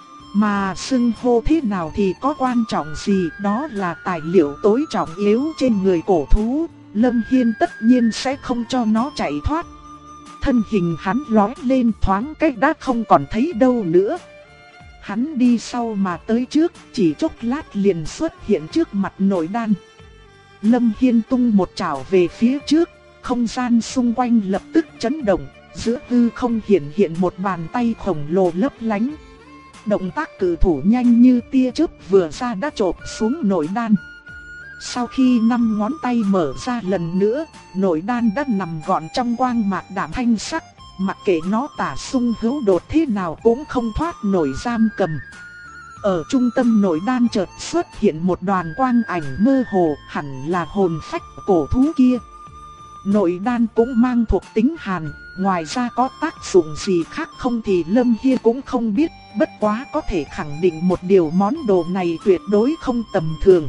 Mà xưng hô thế nào thì có quan trọng gì, đó là tài liệu tối trọng yếu trên người cổ thú. Lâm Hiên tất nhiên sẽ không cho nó chạy thoát. Thân hình hắn lói lên thoáng cách đã không còn thấy đâu nữa. Hắn đi sau mà tới trước, chỉ chốc lát liền xuất hiện trước mặt nội đan. Lâm Hiên tung một chảo về phía trước, không gian xung quanh lập tức chấn động. Giữa hư không hiện một bàn tay khổng lồ lấp lánh. Động tác cử thủ nhanh như tia chớp vừa ra đã chộp xuống nội đan. Sau khi 5 ngón tay mở ra lần nữa, nội đan đã nằm gọn trong quang mạc đạm thanh sắc. Mặc kệ nó tả xung hữu đột thế nào cũng không thoát nổi giam cầm. Ở trung tâm nội đan chợt xuất hiện một đoàn quang ảnh mơ hồ, hẳn là hồn phách cổ thú kia. Nội đan cũng mang thuộc tính hàn, ngoài ra có tác dụng gì khác không thì Lâm Hiên cũng không biết. Bất quá có thể khẳng định một điều, món đồ này tuyệt đối không tầm thường.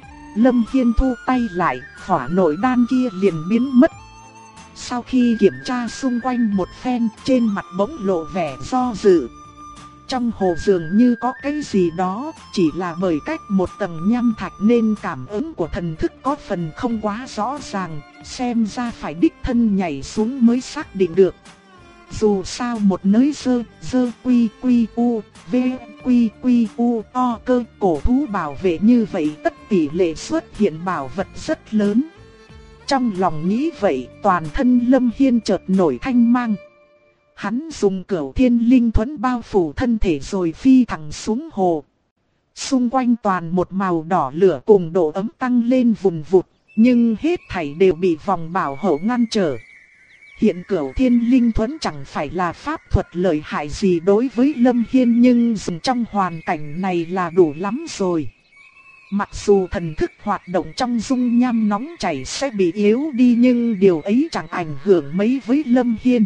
Lâm Hiên thu tay lại, hỏa nội đan kia liền biến mất. Sau khi kiểm tra xung quanh một phen, trên mặt bỗng lộ vẻ do dự. Trong hồ dường như có cái gì đó, chỉ là bởi cách một tầng nham thạch nên cảm ứng của thần thức có phần không quá rõ ràng, xem ra phải đích thân nhảy xuống mới xác định được. Dù sao một nơi dơ quy u, v quy u o cơ cổ thú bảo vệ như vậy, tất tỷ lệ xuất hiện bảo vật rất lớn. Trong lòng nghĩ vậy, toàn thân Lâm Hiên chợt nổi thanh mang. Hắn dùng Cửu Thiên Linh Thuẫn bao phủ thân thể rồi phi thẳng xuống hồ. Xung quanh toàn một màu đỏ lửa cùng độ ấm tăng lên vùn vụt, nhưng hết thảy đều bị vòng bảo hộ ngăn trở. Hiện Cửu Thiên Linh Thuẫn chẳng phải là pháp thuật lợi hại gì đối với Lâm Hiên, nhưng dùng trong hoàn cảnh này là đủ lắm rồi. Mặc dù thần thức hoạt động trong dung nham nóng chảy sẽ bị yếu đi, nhưng điều ấy chẳng ảnh hưởng mấy với Lâm Hiên.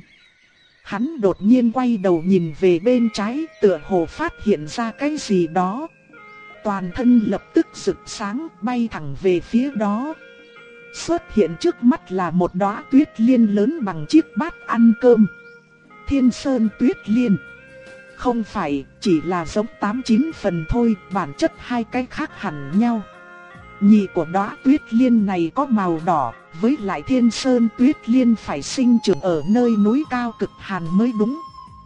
Hắn đột nhiên quay đầu nhìn về bên trái, tựa hồ phát hiện ra cái gì đó. Toàn thân lập tức rực sáng, bay thẳng về phía đó. Xuất hiện trước mắt là một đóa tuyết liên lớn bằng chiếc bát ăn cơm. Thiên Sơn Tuyết Liên. Không phải, chỉ là giống 8-9 phần thôi, bản chất hai cái khác hẳn nhau. Nhị của đóa tuyết liên này có màu đỏ, với lại Thiên Sơn Tuyết Liên phải sinh trưởng ở nơi núi cao cực hàn mới đúng.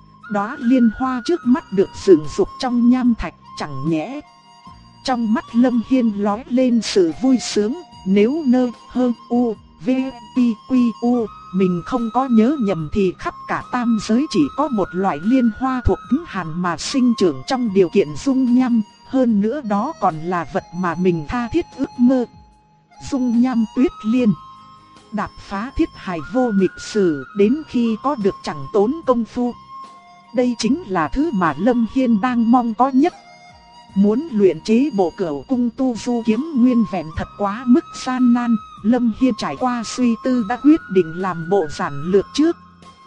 Đóa liên hoa trước mắt được dựng dục trong nham thạch, chẳng nhẽ. Trong mắt Lâm Hiên lóe lên sự vui sướng, nếu nơ hơ u, v quy u, mình không có nhớ nhầm thì khắp cả tam giới chỉ có một loại liên hoa thuộc tính hàn mà sinh trưởng trong điều kiện dung nham. Hơn nữa đó còn là vật mà mình tha thiết ước mơ. Dung nham tuyết liên. Đạp phá thiết hài vô mịch sử, đến khi có được chẳng tốn công phu. Đây chính là thứ mà Lâm Hiên đang mong có nhất. Muốn luyện chế bộ Cửu Cung Tu Du kiếm nguyên vẹn thật quá mức gian nan. Lâm Hiên trải qua suy tư đã quyết định làm bộ giản lược trước.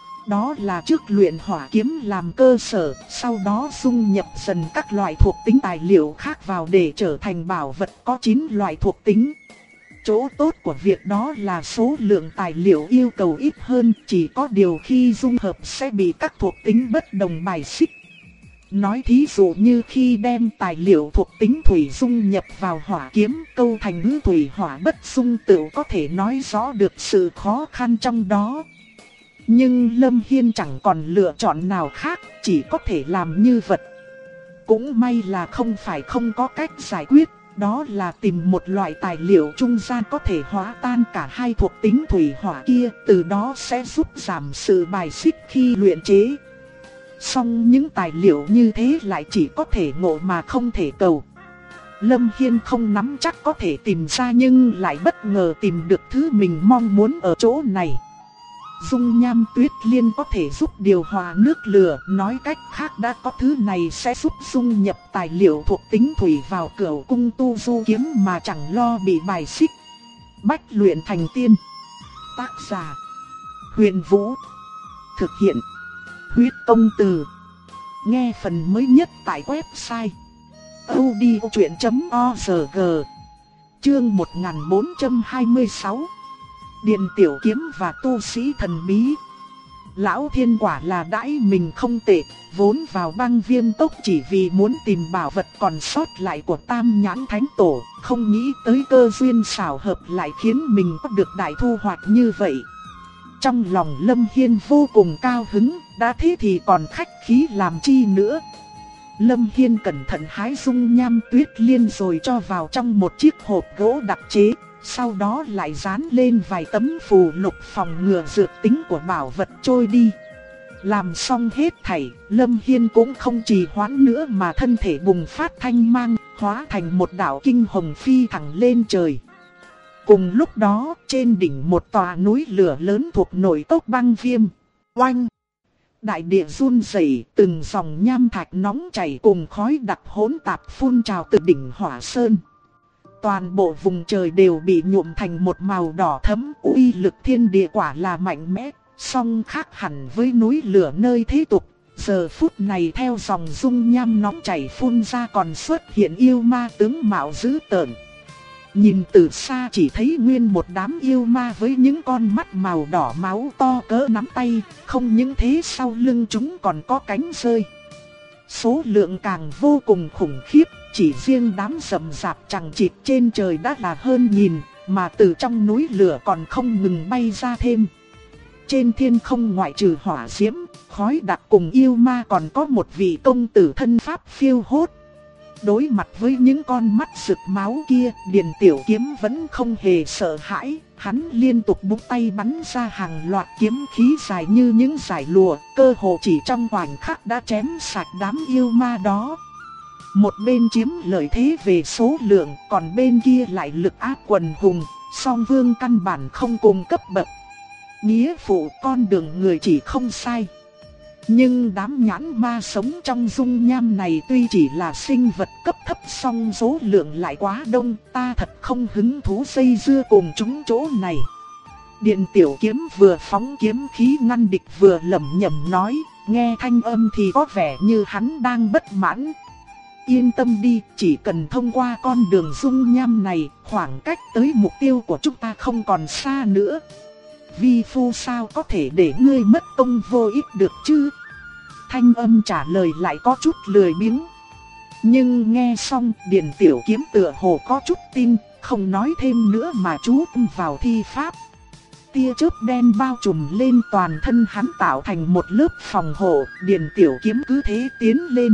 Đó là trước luyện hỏa kiếm làm cơ sở, sau đó dung nhập dần các loại thuộc tính tài liệu khác vào để trở thành bảo vật có 9 loại thuộc tính. Chỗ tốt của việc đó là số lượng tài liệu yêu cầu ít hơn, chỉ có điều khi dung hợp sẽ bị các thuộc tính bất đồng bài xích. Nói thí dụ như khi đem tài liệu thuộc tính thủy dung nhập vào hỏa kiếm, câu thành ngữ thủy hỏa bất xung tự có thể nói rõ được sự khó khăn trong đó. Nhưng Lâm Hiên chẳng còn lựa chọn nào khác, chỉ có thể làm như vậy. Cũng may là không phải không có cách giải quyết, đó là tìm một loại tài liệu trung gian có thể hóa tan cả hai thuộc tính thủy hỏa kia, từ đó sẽ giúp giảm sự bài xích khi luyện chế. Song những tài liệu như thế lại chỉ có thể ngộ mà không thể cầu. Lâm Hiên không nắm chắc có thể tìm ra nhưng lại bất ngờ tìm được thứ mình mong muốn ở chỗ này. Dung nham tuyết liên có thể giúp điều hòa nước lửa, nói cách khác đã có thứ này sẽ giúp dung nhập tài liệu thuộc tính thủy vào cửu cung tu du kiếm mà chẳng lo bị bài xích. Bách luyện thành tiên. Tác giả: Huyền Vũ. Thực hiện: Huyết Công Từ. Nghe phần mới nhất tại website audiochuyen.org. Chương 1426. Điện tiểu kiếm và tu sĩ thần bí. Lão Thiên quả là đãi mình không tệ, vốn vào Băng Viêm Tốc chỉ vì muốn tìm bảo vật còn sót lại của Tam Nhãn Thánh Tổ, không nghĩ tới cơ duyên xảo hợp lại khiến mình có được đại thu hoạch như vậy. Trong lòng Lâm Hiên vô cùng cao hứng, đã thế thì còn khách khí làm chi nữa. Lâm Hiên cẩn thận hái dung nham tuyết liên rồi cho vào trong một chiếc hộp gỗ đặc chế, sau đó lại dán lên vài tấm phù lục phòng ngừa dược tính của bảo vật trôi đi. Làm xong hết thảy, Lâm Hiên cũng không trì hoãn nữa mà thân thể bùng phát thanh mang, hóa thành một đạo kinh hồng phi thẳng lên trời. Cùng lúc đó, trên đỉnh một tòa núi lửa lớn thuộc nội tộc Băng Viêm, oanh! Đại địa run rẩy, từng dòng nham thạch nóng chảy cùng khói đặc hỗn tạp phun trào từ đỉnh Hỏa Sơn. Toàn bộ vùng trời đều bị nhuộm thành một màu đỏ thẫm, uy lực thiên địa quả là mạnh mẽ, song khác hẳn với núi lửa nơi thế tục. Giờ phút này theo dòng dung nham nóng chảy phun ra còn xuất hiện yêu ma tướng mạo dữ tợn. Nhìn từ xa chỉ thấy nguyên một đám yêu ma với những con mắt màu đỏ máu to cỡ nắm tay, không những thế sau lưng chúng còn có cánh rơi. Số lượng càng vô cùng khủng khiếp, chỉ riêng đám rậm rạp chằng chịt trên trời đã là hơn nghìn, mà từ trong núi lửa còn không ngừng bay ra thêm. Trên thiên không ngoại trừ hỏa diễm, khói đặc cùng yêu ma còn có một vị công tử thân pháp phiêu hốt. Đối mặt với những con mắt rực máu kia, Điền Tiểu Kiếm vẫn không hề sợ hãi, hắn liên tục búng tay bắn ra hàng loạt kiếm khí dài như những dải lụa, cơ hồ chỉ trong khoảnh khắc đã chém sạch đám yêu ma đó. Một bên chiếm lợi thế về số lượng, còn bên kia lại lực áp quần hùng, song vương căn bản không cùng cấp bậc. Nghĩa phụ con đường người chỉ không sai. Nhưng đám nhãn ma sống trong dung nham này tuy chỉ là sinh vật cấp thấp song số lượng lại quá đông, ta thật không hứng thú dây dưa cùng chúng chỗ này. Điện Tiểu Kiếm vừa phóng kiếm khí ngăn địch vừa lẩm nhẩm nói, nghe thanh âm thì có vẻ như hắn đang bất mãn. Yên tâm đi, chỉ cần thông qua con đường dung nham này, khoảng cách tới mục tiêu của chúng ta không còn xa nữa. Vi phu sao có thể để ngươi mất công vô ích được chứ? Thanh âm trả lời lại có chút lười biếng. Nhưng nghe xong, Điền Tiểu Kiếm tựa hồ có chút tin, không nói thêm nữa mà chú tâm vào thi pháp. Tia chớp đen bao trùm lên toàn thân hắn tạo thành một lớp phòng hộ, Điền Tiểu Kiếm cứ thế tiến lên.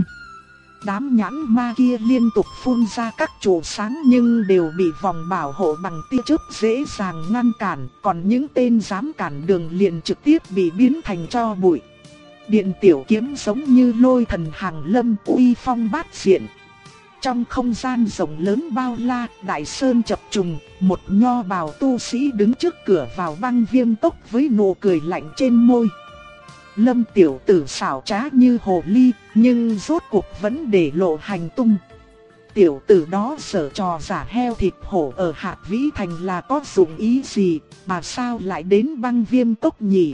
Đám nhãn ma kia liên tục phun ra các trụ sáng nhưng đều bị vòng bảo hộ bằng tia chớp dễ dàng ngăn cản, còn những tên dám cản đường liền trực tiếp bị biến thành tro bụi. Điện Tiểu Kiếm giống như lôi thần hàng lâm, uy phong bát diện. Trong không gian rộng lớn bao la, đại sơn chập trùng, một nho bào tu sĩ đứng trước cửa vào Băng Viêm Tốc với nụ cười lạnh trên môi. Lâm tiểu tử xảo trá như hồ ly, nhưng rốt cuộc vẫn để lộ hành tung. Tiểu tử đó giở trò giả heo thịt hổ ở Hạt Vĩ Thành là có dụng ý gì, mà sao lại đến Băng Viêm Tốc nhỉ?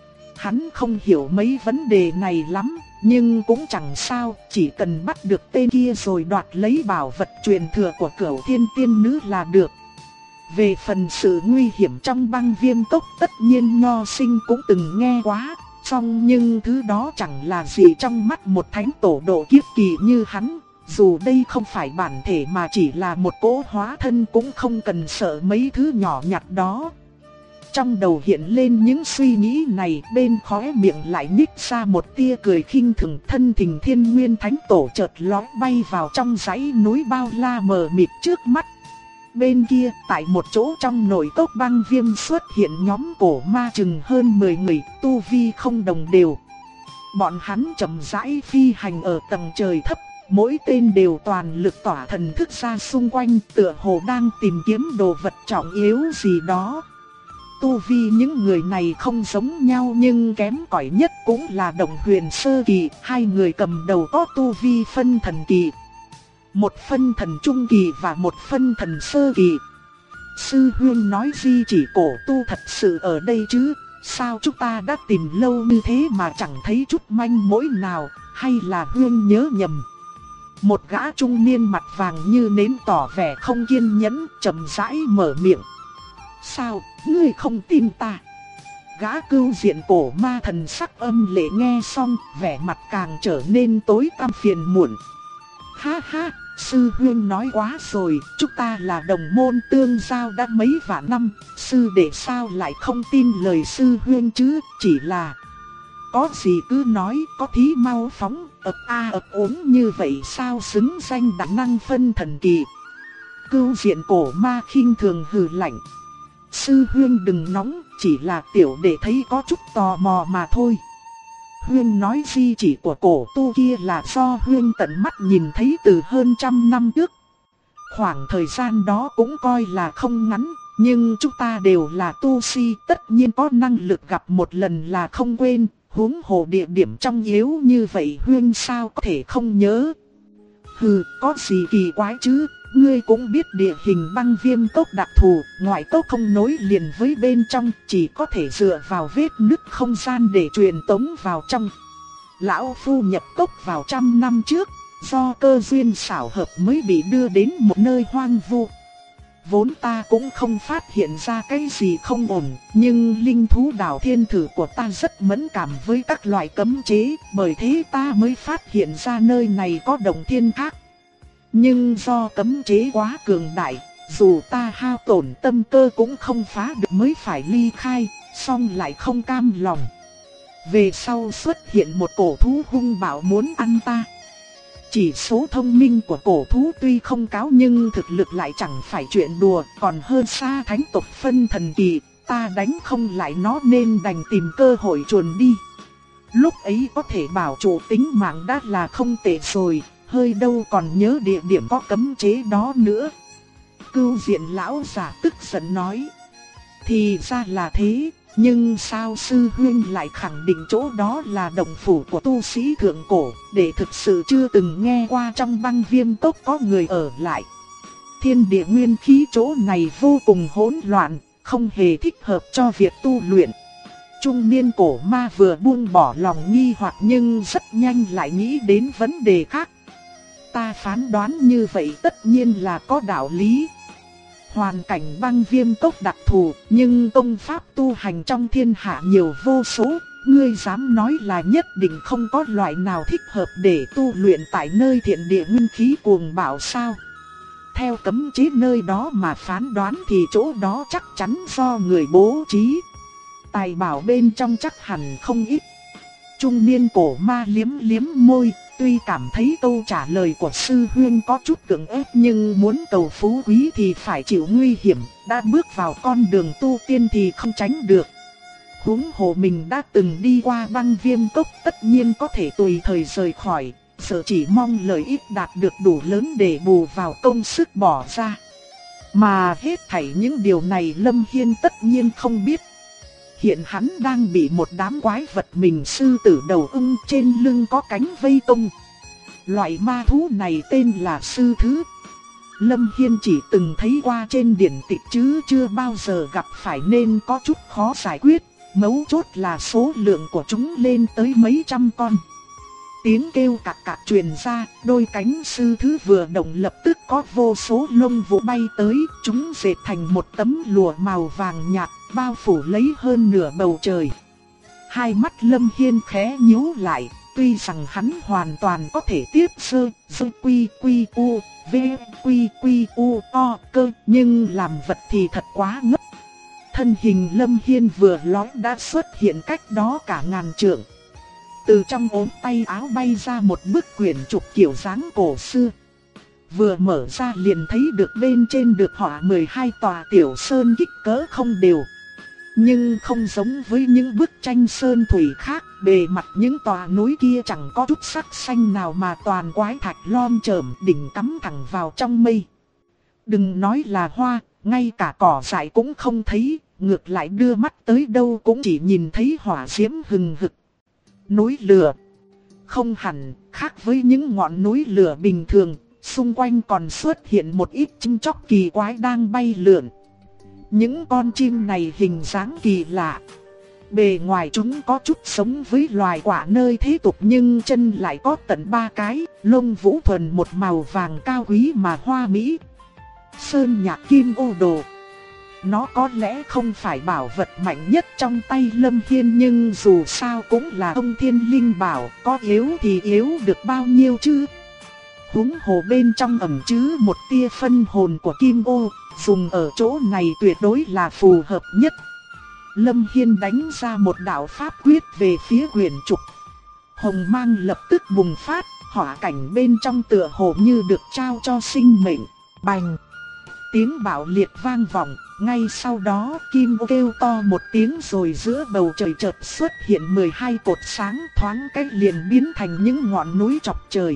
Hắn không hiểu mấy vấn đề này lắm, nhưng cũng chẳng sao, chỉ cần bắt được tên kia rồi đoạt lấy bảo vật truyền thừa của Cửu Thiên Tiên Nữ là được. Về phần sự nguy hiểm trong Băng Viêm Tốc tất nhiên Nho Sinh cũng từng nghe quá, song nhưng thứ đó chẳng là gì trong mắt một thánh tổ độ kiếp kỳ như hắn. Dù đây không phải bản thể mà chỉ là một cỗ hóa thân cũng không cần sợ mấy thứ nhỏ nhặt đó. trong đầu hiện lên những suy nghĩ này, bên khóe miệng lại nhích ra một tia cười khinh thường. Thân hình Thiên Nguyên Thánh Tổ chợt lói bay vào trong dãy núi bao la mờ mịt trước mắt. Bên kia, tại một chỗ trong nội cốc băng viêm xuất hiện nhóm cổ ma chừng hơn 10 người, tu vi không đồng đều. Bọn hắn chậm rãi phi hành ở tầng trời thấp, mỗi tên đều toàn lực tỏa thần thức ra xung quanh, tựa hồ đang tìm kiếm đồ vật trọng yếu gì đó. Tu vi những người này không giống nhau nhưng kém cỏi nhất cũng là Đồng Huyền sơ kỳ, hai người cầm đầu có tu vi phân thần kỳ. Một phân thần trung kỳ và một phân thần sơ kỳ. Sư huynh nói gì chỉ cổ tu thật sự ở đây chứ? Sao chúng ta đã tìm lâu như thế mà chẳng thấy chút manh mối nào, hay là huynh nhớ nhầm? Một gã trung niên mặt vàng như nến tỏ vẻ không kiên nhẫn, chậm rãi mở miệng. Sao, ngươi không tin ta? Gã cưu diện cổ ma thần sắc âm lệ nghe xong, vẻ mặt càng trở nên tối tăm phiền muộn. Ha ha, sư huynh nói quá rồi, chúng ta là đồng môn tương giao đã mấy vạn năm, sư đệ sao lại không tin lời sư huynh chứ, chỉ là... Có gì cứ nói, có thí mau phóng, ấp úng như vậy sao xứng danh đại năng phân thần kỳ. Cưu diện cổ ma khinh thường hừ lạnh. Sư huynh đừng nóng, chỉ là tiểu đệ thấy có chút tò mò mà thôi. Huynh nói di chỉ của cổ tu kia là do huynh tận mắt nhìn thấy từ hơn 100 năm trước. Khoảng thời gian đó cũng coi là không ngắn, nhưng chúng ta đều là tu sĩ, tất nhiên có năng lực gặp một lần là không quên. Huống hồ địa điểm trong yếu như vậy huynh sao có thể không nhớ. Hừ, có gì kỳ quái chứ, ngươi cũng biết địa hình băng viêm cốc đặc thù, ngoại cốc không nối liền với bên trong, chỉ có thể dựa vào vết nứt không gian để truyền tống vào trong. Lão phu nhập cốc vào 100 năm trước, do cơ duyên xảo hợp mới bị đưa đến một nơi hoang vu. Vốn ta cũng không phát hiện ra cái gì không ổn, nhưng linh thú đảo thiên thử của ta rất mẫn cảm với các loại cấm chế, bởi thế ta mới phát hiện ra nơi này có động thiên khác. Nhưng do cấm chế quá cường đại, dù ta hao tổn tâm cơ cũng không phá được mới phải ly khai, song lại không cam lòng. Về sau xuất hiện một cổ thú hung bạo muốn ăn ta. Chỉ số thông minh của cổ thú tuy không cao nhưng thực lực lại chẳng phải chuyện đùa, còn hơn xa thánh tộc phân thần kỳ, ta đánh không lại nó nên đành tìm cơ hội chuồn đi. Lúc ấy có thể bảo trụ tính mạng đã là không tệ rồi, hơi đâu còn nhớ địa điểm có cấm chế đó nữa. Cưu diện lão giả tức giận nói. Thì ra là thế. Nhưng sao sư huynh lại khẳng định chỗ đó là động phủ của tu sĩ thượng cổ, để thực sự chưa từng nghe qua trong băng viêm cốc có người ở lại. Thiên địa nguyên khí chỗ này vô cùng hỗn loạn, không hề thích hợp cho việc tu luyện. Trung niên cổ ma vừa buông bỏ lòng nghi hoặc nhưng rất nhanh lại nghĩ đến vấn đề khác. Ta phán đoán như vậy tất nhiên là có đạo lý. Hoàn cảnh băng viêm cốc đặc thù, nhưng công pháp tu hành trong thiên hạ nhiều vô số, ngươi dám nói là nhất định không có loại nào thích hợp để tu luyện tại nơi thiện địa nguyên khí cuồng bạo sao? Theo cấm chế nơi đó mà phán đoán thì chỗ đó chắc chắn do người bố trí. Tài bảo bên trong chắc hẳn không ít. Trung niên cổ ma liếm liếm môi. Tuy cảm thấy câu trả lời của sư huynh có chút cưỡng ép nhưng muốn cầu phú quý thì phải chịu nguy hiểm, đã bước vào con đường tu tiên thì không tránh được. Huống hồ mình đã từng đi qua băng viêm cốc tất nhiên có thể tùy thời rời khỏi, giờ chỉ mong lợi ích đạt được đủ lớn để bù vào công sức bỏ ra. Mà hết thảy những điều này Lâm Hiên tất nhiên không biết. Hiện hắn đang bị một đám quái vật mình sư tử đầu ưng trên lưng có cánh vây công. Loại ma thú này tên là sư thứ. Lâm Hiên chỉ từng thấy qua trên điển tịch chứ chưa bao giờ gặp phải nên có chút khó giải quyết. Mấu chốt là số lượng của chúng lên tới mấy trăm con. Tiếng kêu cạc cạc truyền ra, đôi cánh sư thứ vừa động lập tức có vô số lông vũ bay tới, chúng dệt thành một tấm lụa màu vàng nhạt, bao phủ lấy hơn nửa bầu trời. Hai mắt Lâm Hiên khẽ nhíu lại, tuy rằng hắn hoàn toàn có thể tiếp sơ quy quy u, v quy quy u o cơ, nhưng làm vật thì thật quá ngốc. thân hình Lâm Hiên vừa lói đã xuất hiện cách đó cả ngàn trượng. Từ trong ốm tay áo bay ra một bức quyển trục kiểu dáng cổ xưa. Vừa mở ra liền thấy được bên trên được họa 12 tòa tiểu sơn kích cỡ không đều. Nhưng không giống với những bức tranh sơn thủy khác, bề mặt những tòa núi kia chẳng có chút sắc xanh nào mà toàn quái thạch lom chởm, đỉnh cắm thẳng vào trong mây. Đừng nói là hoa, ngay cả cỏ dại cũng không thấy, ngược lại đưa mắt tới đâu cũng chỉ nhìn thấy hỏa diễm hừng hực. Núi lửa không hẳn khác với những ngọn núi lửa bình thường, xung quanh còn xuất hiện một ít chim chóc kỳ quái đang bay lượn. Những con chim này hình dáng kỳ lạ. Bề ngoài chúng có chút giống với loài quạ nơi thế tục nhưng chân lại có tận 3 cái, lông vũ thuần một màu vàng cao quý mà hoa mỹ. Sơn nhạc kim ô đồ. Nó có lẽ không phải bảo vật mạnh nhất trong tay Lâm Hiên nhưng dù sao cũng là thông thiên linh bảo, có yếu thì yếu được bao nhiêu chứ. Huống hồ bên trong ẩn chứa một tia phân hồn của kim ô, dùng ở chỗ này tuyệt đối là phù hợp nhất. Lâm Hiên đánh ra một đạo pháp quyết về phía quyển trục. Hồng mang lập tức bùng phát, hỏa cảnh bên trong tựa hồ như được trao cho sinh mệnh. Bành! Tiếng bạo liệt vang vọng, ngay sau đó kim ô kêu to một tiếng rồi giữa bầu trời chợt xuất hiện 12 cột sáng thoáng cách liền biến thành những ngọn núi chọc trời.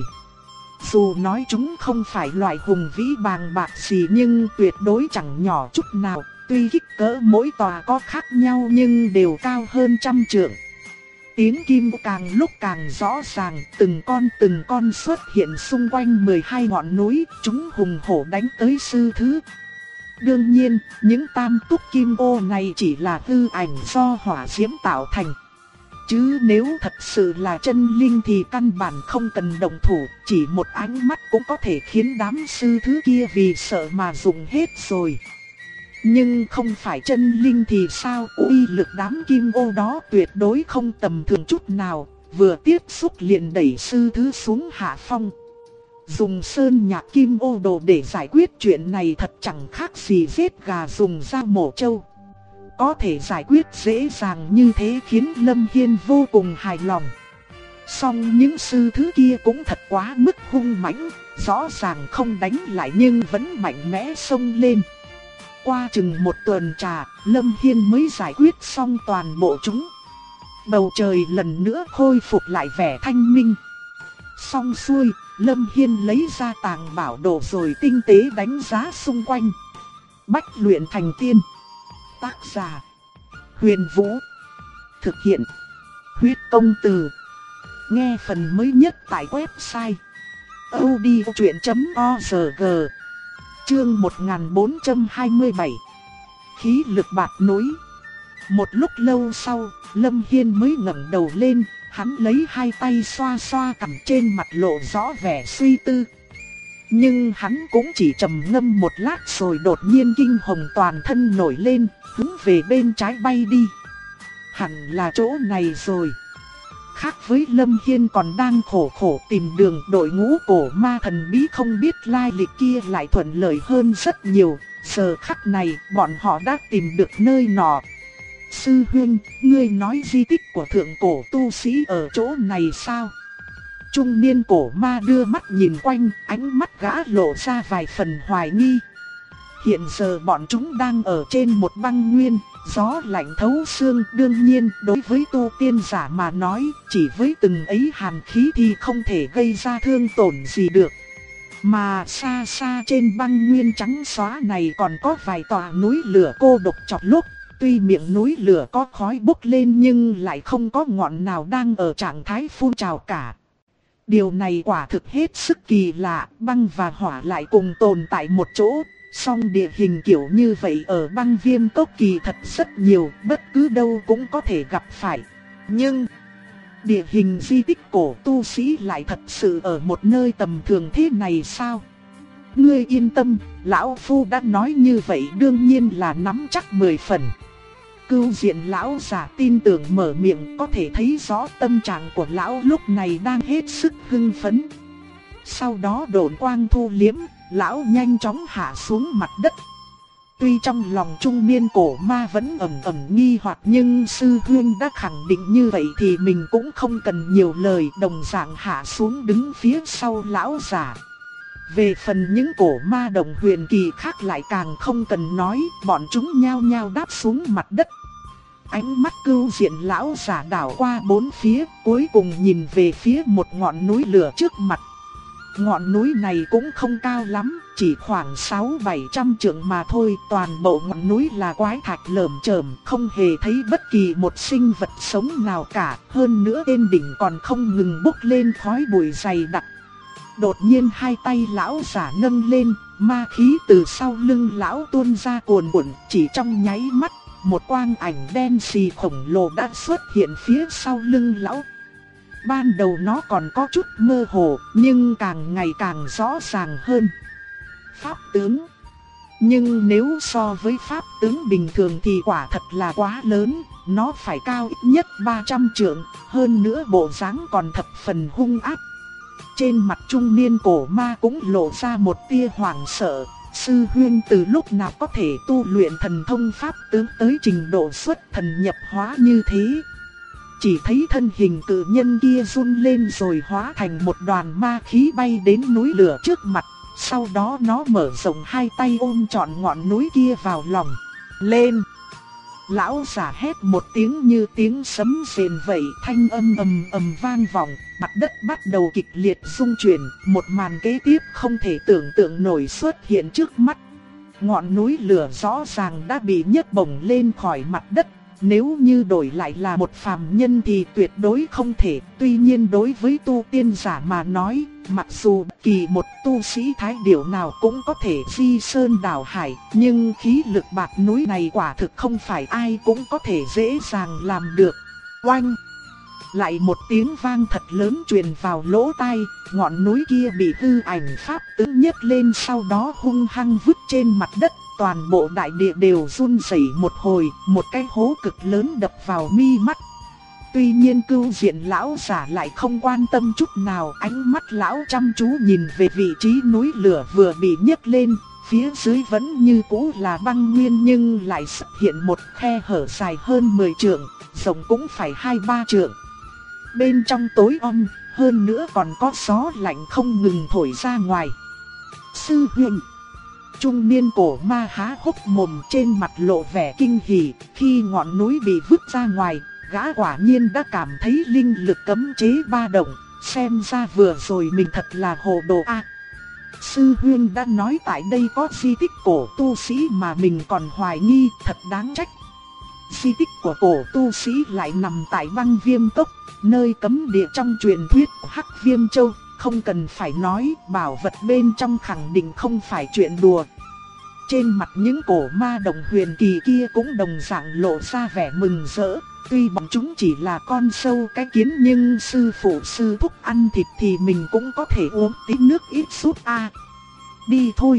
Dù nói chúng không phải loại hùng vĩ bàng bạc gì nhưng tuyệt đối chẳng nhỏ chút nào, tuy kích cỡ mỗi tòa có khác nhau nhưng đều cao hơn 100 trượng. Tiếng kim càng lúc càng rõ ràng, từng con xuất hiện xung quanh 12 ngọn núi, chúng hùng hổ đánh tới sư thứ. Đương nhiên, những tam túc kim ô này chỉ là hư ảnh do hỏa diễm tạo thành. Chứ nếu thật sự là chân linh thì căn bản không cần động thủ, chỉ một ánh mắt cũng có thể khiến đám sư thứ kia vì sợ mà dùng hết rồi. Nhưng không phải chân linh thì sao, uy lực đám kim ô đó tuyệt đối không tầm thường chút nào, vừa tiếp xúc liền đẩy sư thứ xuống hạ phong. Dùng sơn nhạc kim ô đồ để giải quyết chuyện này thật chẳng khác gì giết gà dùng dao mổ trâu. Có thể giải quyết dễ dàng như thế khiến Lâm Hiên vô cùng hài lòng. Song những sư thứ kia cũng thật quá mức hung mãnh, rõ ràng không đánh lại nhưng vẫn mạnh mẽ xông lên. Qua chừng một tuần trà, Lâm Hiên mới giải quyết xong toàn bộ chúng. Bầu trời lần nữa khôi phục lại vẻ thanh minh. Xong xuôi, Lâm Hiên lấy ra tàng bảo đồ rồi tinh tế đánh giá xung quanh. Bách luyện thành tiên. Tác giả: Huyền Vũ. Thực hiện: Huyết Công Từ. Nghe phần mới nhất tại website audiochuyện.org. Chương 1427. Khí lực bạt núi. Một lúc lâu sau, Lâm Hiên mới ngẩng đầu lên, hắn lấy hai tay xoa xoa cằm, trên mặt lộ rõ vẻ suy tư. Nhưng hắn cũng chỉ trầm ngâm một lát rồi đột nhiên kinh hồng toàn thân nổi lên, hướng về bên trái bay đi. Hẳn là chỗ này rồi. Khác với Lâm Hiên còn đang khổ khổ tìm đường, đội ngũ cổ ma thần bí không biết lai lịch kia lại thuận lợi hơn rất nhiều. Giờ khắc này bọn họ đã tìm được nơi nọ. Sư huynh, ngươi nói di tích của thượng cổ tu sĩ ở chỗ này sao? Trung niên cổ ma đưa mắt nhìn quanh, ánh mắt gã lộ ra vài phần hoài nghi. Hiện giờ bọn chúng đang ở trên một băng nguyên, gió lạnh thấu xương, đương nhiên đối với tu tiên giả mà nói, chỉ với từng ấy hàn khí thì không thể gây ra thương tổn gì được. Mà xa xa trên băng nguyên trắng xóa này còn có vài tòa núi lửa cô độc chọc lốc. Tuy miệng núi lửa có khói bốc lên nhưng lại không có ngọn nào đang ở trạng thái phun trào cả. Điều này quả thực hết sức kỳ lạ, băng và hỏa lại cùng tồn tại một chỗ. Song địa hình kiểu như vậy ở băng viêm cốc kỳ thật rất nhiều, bất cứ đâu cũng có thể gặp phải. Nhưng địa hình di tích cổ tu sĩ lại thật sự ở một nơi tầm thường thế này sao? Ngươi yên tâm, lão phu đã nói như vậy đương nhiên là nắm chắc 10 phần. Cưu diện lão giả tin tưởng mở miệng, có thể thấy rõ tâm trạng của lão lúc này đang hết sức hưng phấn. Sau đó độn quang thu liếm, lão nhanh chóng hạ xuống mặt đất. Tuy trong lòng trung niên cổ ma vẫn ẩn ẩn nghi hoặc, nhưng sư huynh đã khẳng định như vậy thì mình cũng không cần nhiều lời, đồng dạng hạ xuống đứng phía sau lão giả. Về phần những cổ ma đồng huyền kỳ khác lại càng không cần nói, bọn chúng nhao nhao đáp xuống mặt đất. Ánh mắt Cưu Diện lão giả đảo qua bốn phía, cuối cùng nhìn về phía một ngọn núi lửa trước mặt. Ngọn núi này cũng không cao lắm, chỉ khoảng 600-700 trượng mà thôi. Toàn bộ ngọn núi là quái thạch lởm chởm, không hề thấy bất kỳ một sinh vật sống nào cả. Hơn nữa trên đỉnh còn không ngừng bốc lên khói bụi dày đặc. Đột nhiên hai tay lão giả nâng lên, ma khí từ sau lưng lão tuôn ra cuồn cuộn, chỉ trong nháy mắt, một quang ảnh đen xì khổng lồ đã xuất hiện phía sau lưng lão. Ban đầu nó còn có chút mơ hồ, nhưng càng ngày càng rõ ràng hơn. Pháp tướng. Nhưng nếu so với pháp tướng bình thường thì quả thật là quá lớn, nó phải cao ít nhất 300 trượng, hơn nữa bộ dáng còn thập phần hung ác. Trên mặt trung niên cổ ma cũng lộ ra một tia hoảng sợ, sư huynh từ lúc nào có thể tu luyện thần thông pháp tướng tới trình độ xuất thần nhập hóa như thế. Chỉ thấy thân hình cự nhân kia run lên rồi hóa thành một đoàn ma khí bay đến núi lửa trước mặt. Sau đó nó mở rộng hai tay ôm trọn ngọn núi kia vào lòng. Lên! Lão giả hét một tiếng như tiếng sấm rền vậy, thanh âm ầm ầm vang vọng, mặt đất bắt đầu kịch liệt rung chuyển, một màn kế tiếp không thể tưởng tượng nổi xuất hiện trước mắt. Ngọn núi lửa rõ ràng đã bị nhấc bổng lên khỏi mặt đất. Nếu như đổi lại là một phàm nhân thì tuyệt đối không thể. Tuy nhiên đối với tu tiên giả mà nói, mặc dù bất kỳ một tu sĩ thái điểu nào cũng có thể di sơn đảo hải, nhưng khí lực bạt núi này quả thực không phải ai cũng có thể dễ dàng làm được. Oanh! Lại một tiếng vang thật lớn truyền vào lỗ tai, ngọn núi kia bị hư ảnh pháp tướng nhấc lên, sau đó hung hăng vứt trên mặt đất. Toàn bộ đại địa đều run rẩy một hồi, một cái hố cực lớn đập vào mi mắt. Tuy nhiên Cưu Diện lão giả lại không quan tâm chút nào, ánh mắt lão chăm chú nhìn về vị trí núi lửa vừa bị nhấc lên, phía dưới vẫn như cũ là băng nguyên nhưng lại xuất hiện một khe hở dài hơn 10 trượng, rộng cũng phải 2-3 trượng. Bên trong tối om, hơn nữa còn có gió lạnh không ngừng thổi ra ngoài. Sư huynh! Trung niên cổ ma há hốc mồm, trên mặt lộ vẻ kinh hỉ, khi ngọn núi bị vứt ra ngoài, gã quả nhiên đã cảm thấy linh lực cấm chế ba động, xem ra vừa rồi mình thật là hồ đồ a. Sư huynh đã nói tại đây có di tích cổ tu sĩ mà mình còn hoài nghi, thật đáng trách. Di tích của cổ tu sĩ lại nằm tại Băng Viêm Cốc, nơi cấm địa trong truyền thuyết của Hắc Viêm Châu. Không cần phải nói, bảo vật bên trong khẳng định không phải chuyện đùa. Trên mặt những cổ ma đồng huyền kỳ kia cũng đồng dạng lộ ra vẻ mừng rỡ. Tuy bọn chúng chỉ là con sâu cái kiến nhưng sư phụ sư thúc ăn thịt thì mình cũng có thể uống tí nước ít chút a. Đi thôi.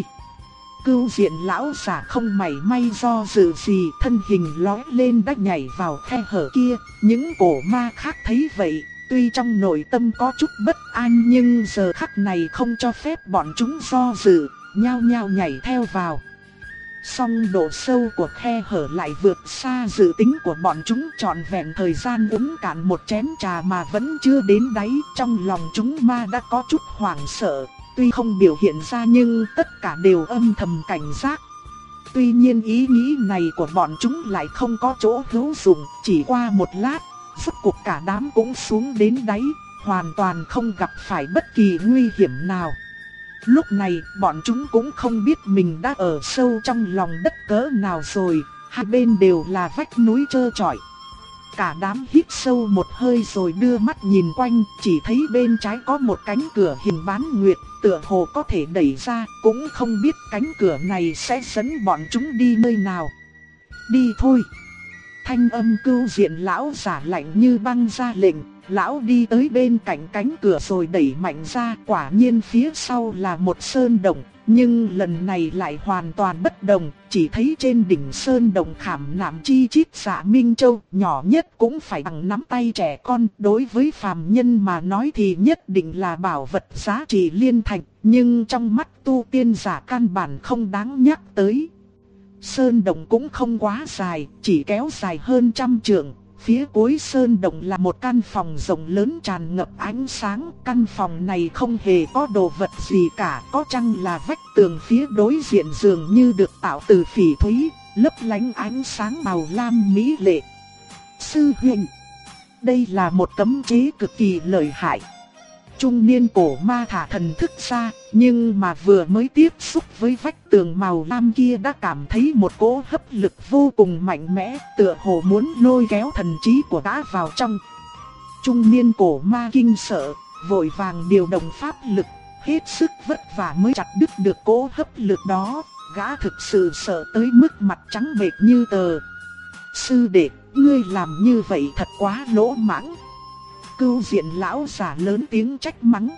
Cưu Diện lão giả không mảy may do dự gì, thân hình lói lên đã nhảy vào khe hở kia. Những cổ ma khác thấy vậy, tuy trong nội tâm có chút bất an nhưng giờ khắc này không cho phép bọn chúng do dự, nhao nhao nhảy theo vào. Song độ sâu của khe hở lại vượt xa dự tính của bọn chúng, trọn vẹn thời gian uống cạn một chén trà mà vẫn chưa đến đáy. Trong lòng chúng ma đã có chút hoảng sợ, tuy không biểu hiện ra nhưng tất cả đều âm thầm cảnh giác. Tuy nhiên ý nghĩ này của bọn chúng lại không có chỗ hữu dụng, chỉ qua một lát, rốt cuộc cả đám cũng xuống đến đáy, hoàn toàn không gặp phải bất kỳ nguy hiểm nào. Lúc này, bọn chúng cũng không biết mình đã ở sâu trong lòng đất cỡ nào rồi, hai bên đều là vách núi trơ trọi. Cả đám hít sâu một hơi rồi đưa mắt nhìn quanh, chỉ thấy bên trái có một cánh cửa hình bán nguyệt, tựa hồ có thể đẩy ra, cũng không biết cánh cửa này sẽ dẫn bọn chúng đi nơi nào. Đi thôi! Thanh âm Cưu Diện lão giả lạnh như băng ra lệnh, lão đi tới bên cạnh cánh cửa rồi đẩy mạnh ra, quả nhiên phía sau là một sơn động, nhưng lần này lại hoàn toàn bất đồng, chỉ thấy trên đỉnh sơn động khảm nạm chi chít Dạ Minh Châu, nhỏ nhất cũng phải bằng nắm tay trẻ con, đối với phàm nhân mà nói thì nhất định là bảo vật giá trị liên thành, nhưng trong mắt tu tiên giả căn bản không đáng nhắc tới. Sơn động cũng không quá dài, chỉ kéo dài hơn 100 trượng. Phía cuối sơn động là một căn phòng rộng lớn tràn ngập ánh sáng. Căn phòng này không hề có đồ vật gì cả, có chăng là vách tường phía đối diện dường như được tạo từ phỉ thúy, lấp lánh ánh sáng màu lam mỹ lệ. Sư huynh, đây là một cấm chế cực kỳ lợi hại. Trung niên cổ ma thả thần thức ra, nhưng mà vừa mới tiếp xúc với vách tường màu lam kia đã cảm thấy một cỗ hấp lực vô cùng mạnh mẽ, tựa hồ muốn lôi kéo thần trí của gã vào trong. Trung niên cổ ma kinh sợ, vội vàng điều động pháp lực, hết sức vất vả mới chặt đứt được cỗ hấp lực đó. Gã thực sự sợ tới mức mặt trắng bệch như tờ. Sư đệ, ngươi làm như vậy thật quá lỗ mãng. Cưu diện lão giả lớn tiếng trách mắng.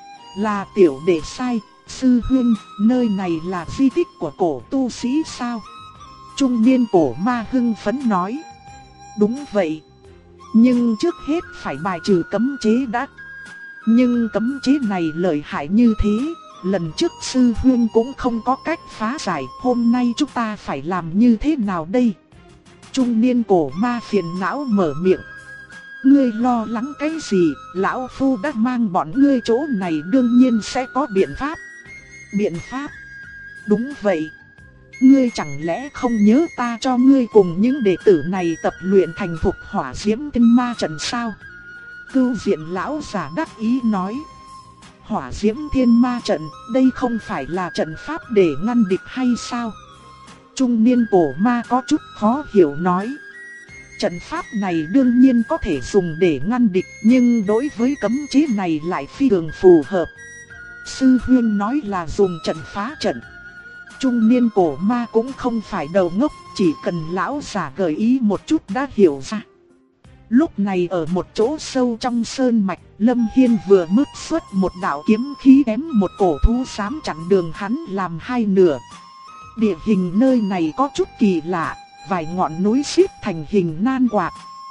Là tiểu đệ sai, sư huynh, nơi này là di tích của cổ tu sĩ sao? Trung niên cổ ma hưng phấn nói. Đúng vậy. Nhưng trước hết phải bài trừ cấm chế đã. Nhưng cấm chế này lợi hại như thế, lần trước sư huynh cũng không có cách phá giải, hôm nay chúng ta phải làm như thế nào đây? Trung niên cổ ma phiền não mở miệng. Ngươi lo lắng cái gì, lão phu đã mang bọn ngươi chỗ này đương nhiên sẽ có biện pháp. Biện pháp? Đúng vậy. Ngươi chẳng lẽ không nhớ ta cho ngươi cùng những đệ tử này tập luyện thành thục hỏa diễm thiên ma trận sao? Cưu diện lão giả đắc ý nói. Hỏa diễm thiên ma trận, đây không phải là trận pháp để ngăn địch hay sao? Trung niên cổ ma có chút khó hiểu nói. Trận pháp này đương nhiên có thể dùng để ngăn địch, nhưng đối với cấm chế này lại phi thường phù hợp. Sư huynh nói là dùng trận phá trận. Trung niên cổ ma cũng không phải đầu ngốc, chỉ cần lão giả gợi ý một chút đã hiểu ra. Lúc này ở một chỗ sâu trong sơn mạch, Lâm Hiên vừa mứt xuất một đạo kiếm khí ém một cổ thú xám chặn đường hắn làm hai nửa. Địa hình nơi này có chút kỳ lạ, vài ngọn núi xếp thành hình nan quạt.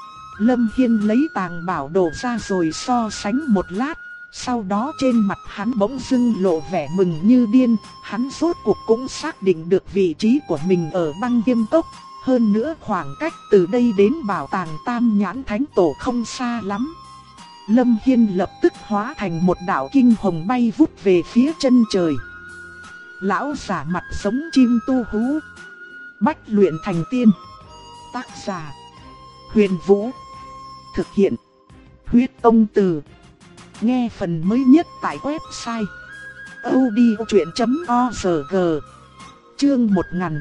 Lâm Hiên lấy tàng bảo đồ ra rồi so sánh một lát, sau đó trên mặt hắn bỗng dưng lộ vẻ mừng như điên, hắn rốt cuộc cũng xác định được vị trí của mình ở Băng Viêm Cốc. Hơn nữa khoảng cách từ đây đến bảo tàng Tam Nhãn Thánh Tổ không xa lắm. Lâm Hiên lập tức hóa thành một đạo kinh hồng bay vút về phía chân trời. Lão giả mặt giống chim tu hú. Bách luyện thành tiên. Tác giả: Huyền Vũ. Thực hiện: Huyết Tông Từ. Nghe phần mới nhất tại website audiochuyện.org. Chương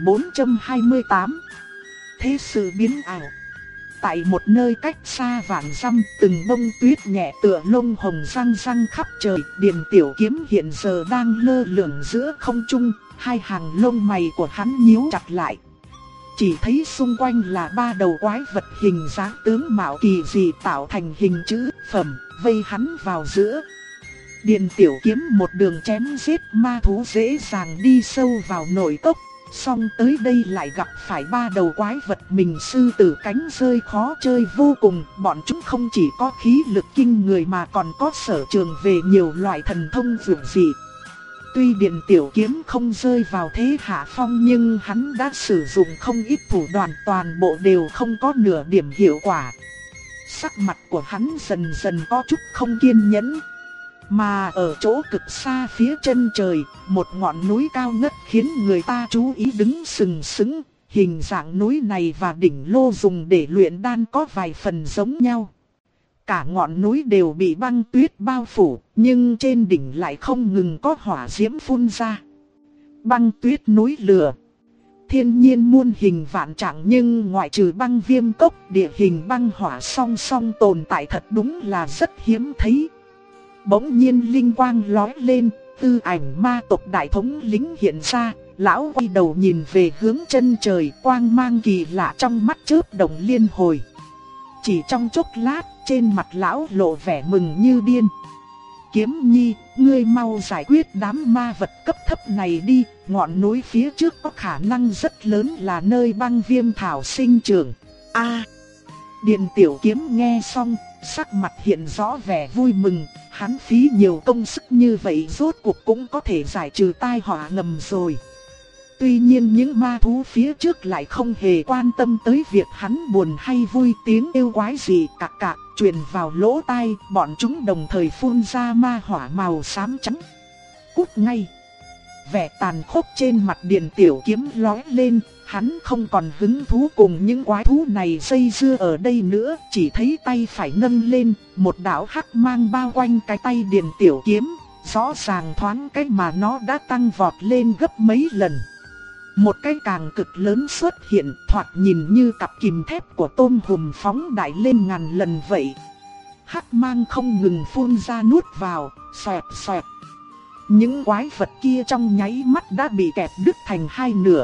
1428. Thế sự biến ảo. Tại một nơi cách xa vạn dặm, từng bông tuyết nhẹ tựa lông hồng răng răng khắp trời. Điền Tiểu Kiếm hiện giờ đang lơ lửng giữa không trung, hai hàng lông mày của hắn nhíu chặt lại. Chỉ thấy xung quanh là ba đầu quái vật hình dáng tướng mạo kỳ dị tạo thành hình chữ phẩm, vây hắn vào giữa. Điền Tiểu Kiếm một đường chém giết ma thú dễ dàng đi sâu vào nội cốc. Xong tới đây lại gặp phải ba đầu quái vật mình sư tử cánh rơi khó chơi vô cùng. Bọn chúng không chỉ có khí lực kinh người mà còn có sở trường về nhiều loại thần thông vượt dị. Tuy Điền Tiểu Kiếm không rơi vào thế hạ phong, nhưng hắn đã sử dụng không ít thủ đoạn, toàn bộ đều không có nửa điểm hiệu quả. Sắc mặt của hắn dần dần có chút không kiên nhẫn. Mà ở chỗ cực xa phía chân trời, một ngọn núi cao ngất khiến người ta chú ý đứng sừng sững. Hình dạng núi này và đỉnh lô dùng để luyện đan có vài phần giống nhau. Cả ngọn núi đều bị băng tuyết bao phủ, nhưng trên đỉnh lại không ngừng có hỏa diễm phun ra. Băng tuyết núi lửa. Thiên nhiên muôn hình vạn trạng, nhưng ngoại trừ Băng Viêm Cốc, địa hình băng hỏa song song tồn tại thật đúng là rất hiếm thấy. Bỗng nhiên linh quang lóe lên, tư ảnh ma tộc đại thống lĩnh hiện ra. Lão quay đầu nhìn về hướng chân trời, quang mang kỳ lạ trong mắt chớp động liên hồi. Chỉ trong chốc lát, trên mặt lão lộ vẻ mừng như điên. Kiếm Nhi, ngươi mau giải quyết đám ma vật cấp thấp này đi. Ngọn núi phía trước có khả năng rất lớn là nơi băng viêm thảo sinh trưởng. Điền Tiểu Kiếm nghe xong, sắc mặt hiện rõ vẻ vui mừng. Hắn phí nhiều công sức như vậy rốt cuộc cũng có thể giải trừ tai họa ngầm rồi. Tuy nhiên những ma thú phía trước lại không hề quan tâm tới việc hắn buồn hay vui, tiếng kêu quái dị cạc cạc truyền vào lỗ tai, bọn chúng đồng thời phun ra ma hỏa màu xám trắng. Cút ngay! Vẻ tàn khốc trên mặt Điền Tiểu Kiếm lóe lên, hắn không còn hứng thú cùng những quái thú này dây dưa ở đây nữa, chỉ thấy tay phải nâng lên, một đạo hắc mang bao quanh cái tay Điền Tiểu Kiếm, rõ ràng thoáng cái mà nó đã tăng vọt lên gấp mấy lần. Một cái càng cực lớn xuất hiện, thoạt nhìn như cặp kìm thép của tôm hùm phóng đại lên ngàn lần vậy. Hắc mang không ngừng phun ra nuốt vào, xoẹt xoẹt. Những quái vật kia trong nháy mắt đã bị kẹp đứt thành hai nửa.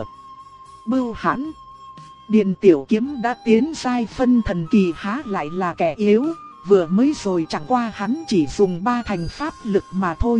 Bưu hãn! Điền Tiểu Kiếm đã tiến giai phân thần kỳ há lại là kẻ yếu, vừa mới rồi chẳng qua hắn chỉ dùng 3 thành pháp lực mà thôi.